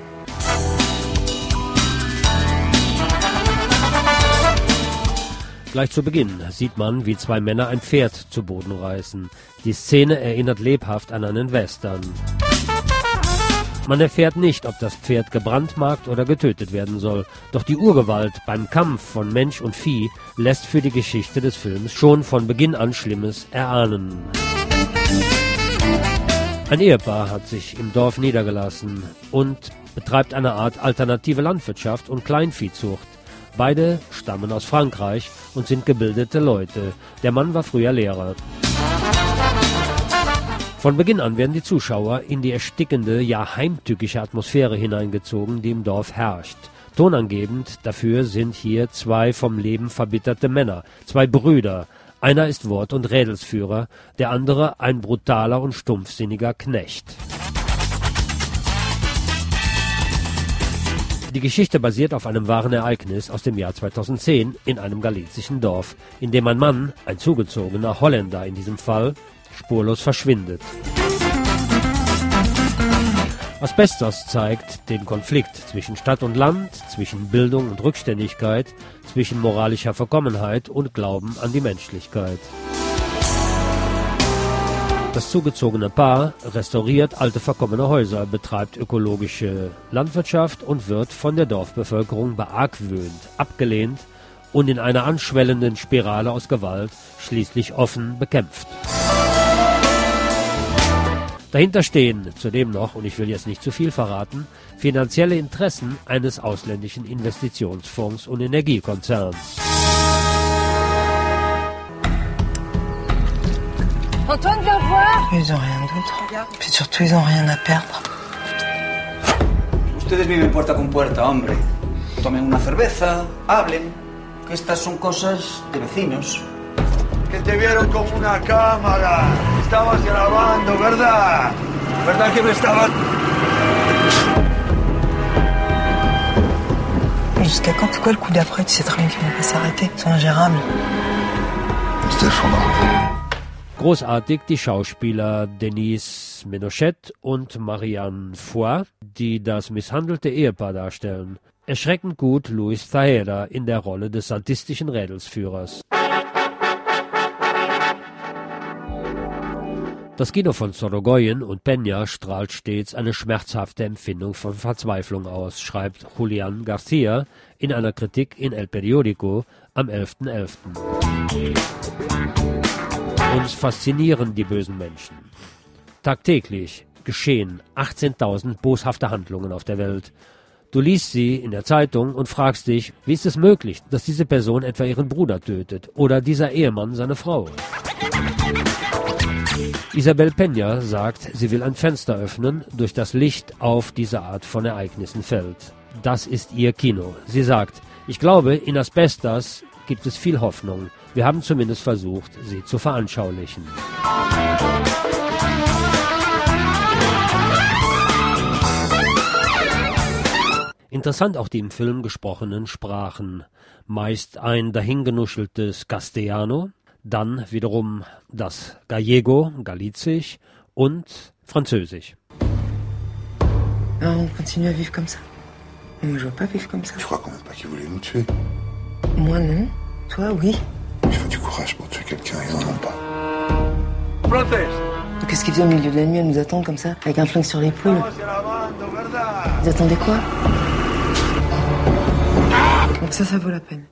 Gleich zu Beginn sieht man, wie zwei Männer ein Pferd zu Boden reißen. Die Szene erinnert lebhaft an einen Western. Man erfährt nicht, ob das Pferd gebrandmarkt oder getötet werden soll. Doch die Urgewalt beim Kampf von Mensch und Vieh lässt für die Geschichte des Films schon von Beginn an Schlimmes erahnen. Ein Ehepaar hat sich im Dorf niedergelassen und betreibt eine Art alternative Landwirtschaft und Kleinviehzucht. Beide stammen aus Frankreich und sind gebildete Leute. Der Mann war früher Lehrer. Von Beginn an werden die Zuschauer in die erstickende, ja heimtückische Atmosphäre hineingezogen, die im Dorf herrscht. Tonangebend dafür sind hier zwei vom Leben verbitterte Männer, zwei Brüder. Einer ist Wort- und Rädelsführer, der andere ein brutaler und stumpfsinniger Knecht. Die Geschichte basiert auf einem wahren Ereignis aus dem Jahr zweitausendzehn in einem galizischen Dorf, in dem ein Mann, ein zugezogener Holländer in diesem Fall, spurlos verschwindet. Asbestos zeigt den Konflikt zwischen Stadt und Land, zwischen Bildung und Rückständigkeit, zwischen moralischer Verkommenheit und Glauben an die Menschlichkeit. Das zugezogene Paar restauriert alte verkommene Häuser, betreibt ökologische Landwirtschaft und wird von der Dorfbevölkerung beargwöhnt, abgelehnt und in einer anschwellenden Spirale aus Gewalt schließlich offen bekämpft. Dahinter stehen zudem noch, und ich will jetzt nicht zu viel verraten, finanzielle Interessen eines ausländischen Investitionsfonds und Energiekonzerns. Antoine, viens voir. Ils ont rien d'autre. Puis surtout, ils ont rien à perdre. Ustedes viven puerta con puerta, hombre. Tomen una cerveza, hablen, que estas son cosas de vecinos. Que te vieron con una cámara. Estabas grabando, ¿verdad? ¿Verdad que me estabas...? Jusqu'à quand? C'est quoi le coup d'après? Tu sais très bien qu'ils vont pas s'arrêter. C'est ingérable. Großartig die Schauspieler Denise Ménochet und Marianne Foy, die das misshandelte Ehepaar darstellen. Erschreckend gut Luis Zaheda in der Rolle des sadistischen Rädelsführers. Das Kino von Sorogoyen und Peña strahlt stets eine schmerzhafte Empfindung von Verzweiflung aus, schreibt Julián García in einer Kritik in El Periódico am elften elften Uns faszinieren die bösen Menschen. Tagtäglich geschehen achtzehntausend boshafte Handlungen auf der Welt. Du liest sie in der Zeitung und fragst dich, wie ist es möglich, dass diese Person etwa ihren Bruder tötet oder dieser Ehemann seine Frau? Isabel Peña sagt, sie will ein Fenster öffnen, durch das Licht auf diese Art von Ereignissen fällt. Das ist ihr Kino. Sie sagt, ich glaube, in Asbestas gibt es viel Hoffnung. Wir haben zumindest versucht, sie zu veranschaulichen. Interessant auch die im Film gesprochenen Sprachen. Meist ein dahingenuscheltes Castellano, dann wiederum das Gallego, Galizisch und Französisch. Alors on continue à vivre comme ça. Moi je veux pas vivre comme ça. Je crois quand même pas qu'ils voulaient nous tuer. Moi non. Toi oui. Il faut du courage pour tuer quelqu'un, ils en ont pas. Donc qu'est-ce qu'ils faisaient au milieu de la nuit à nous attendre comme ça, avec un flingue sur l'épaule? Ils attendaient quoi? Donc ça, ça vaut la peine.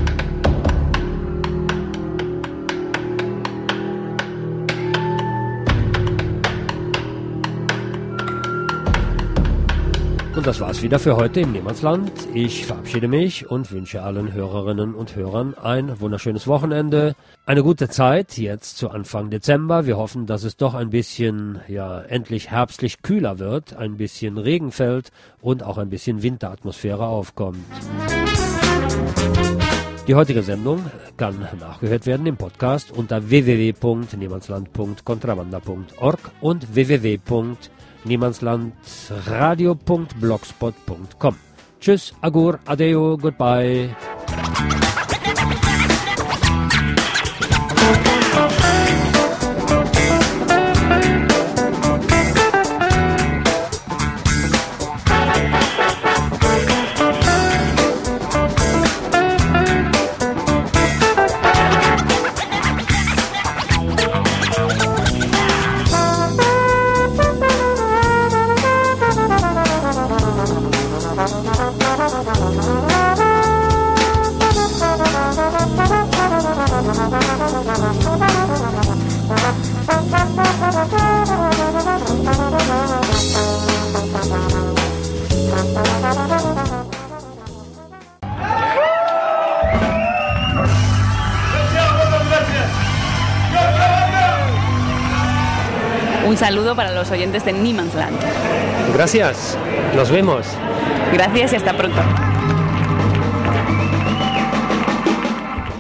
Und das war's wieder für heute im Niemandsland. Ich verabschiede mich und wünsche allen Hörerinnen und Hörern ein wunderschönes Wochenende. Eine gute Zeit jetzt zu Anfang Dezember. Wir hoffen, dass es doch ein bisschen, ja, endlich herbstlich kühler wird, ein bisschen Regen fällt und auch ein bisschen Winteratmosphäre aufkommt. Die heutige Sendung kann nachgehört werden im Podcast unter w w w punkt niemandsland punkt contrabanda punkt org und w w w punkt niemandslandradio punkt blogspot punkt com. Tschüss, agur, adeo, goodbye. Un saludo para los oyentes de Niemandsland. Gracias. Nos vemos. Gracias y hasta pronto.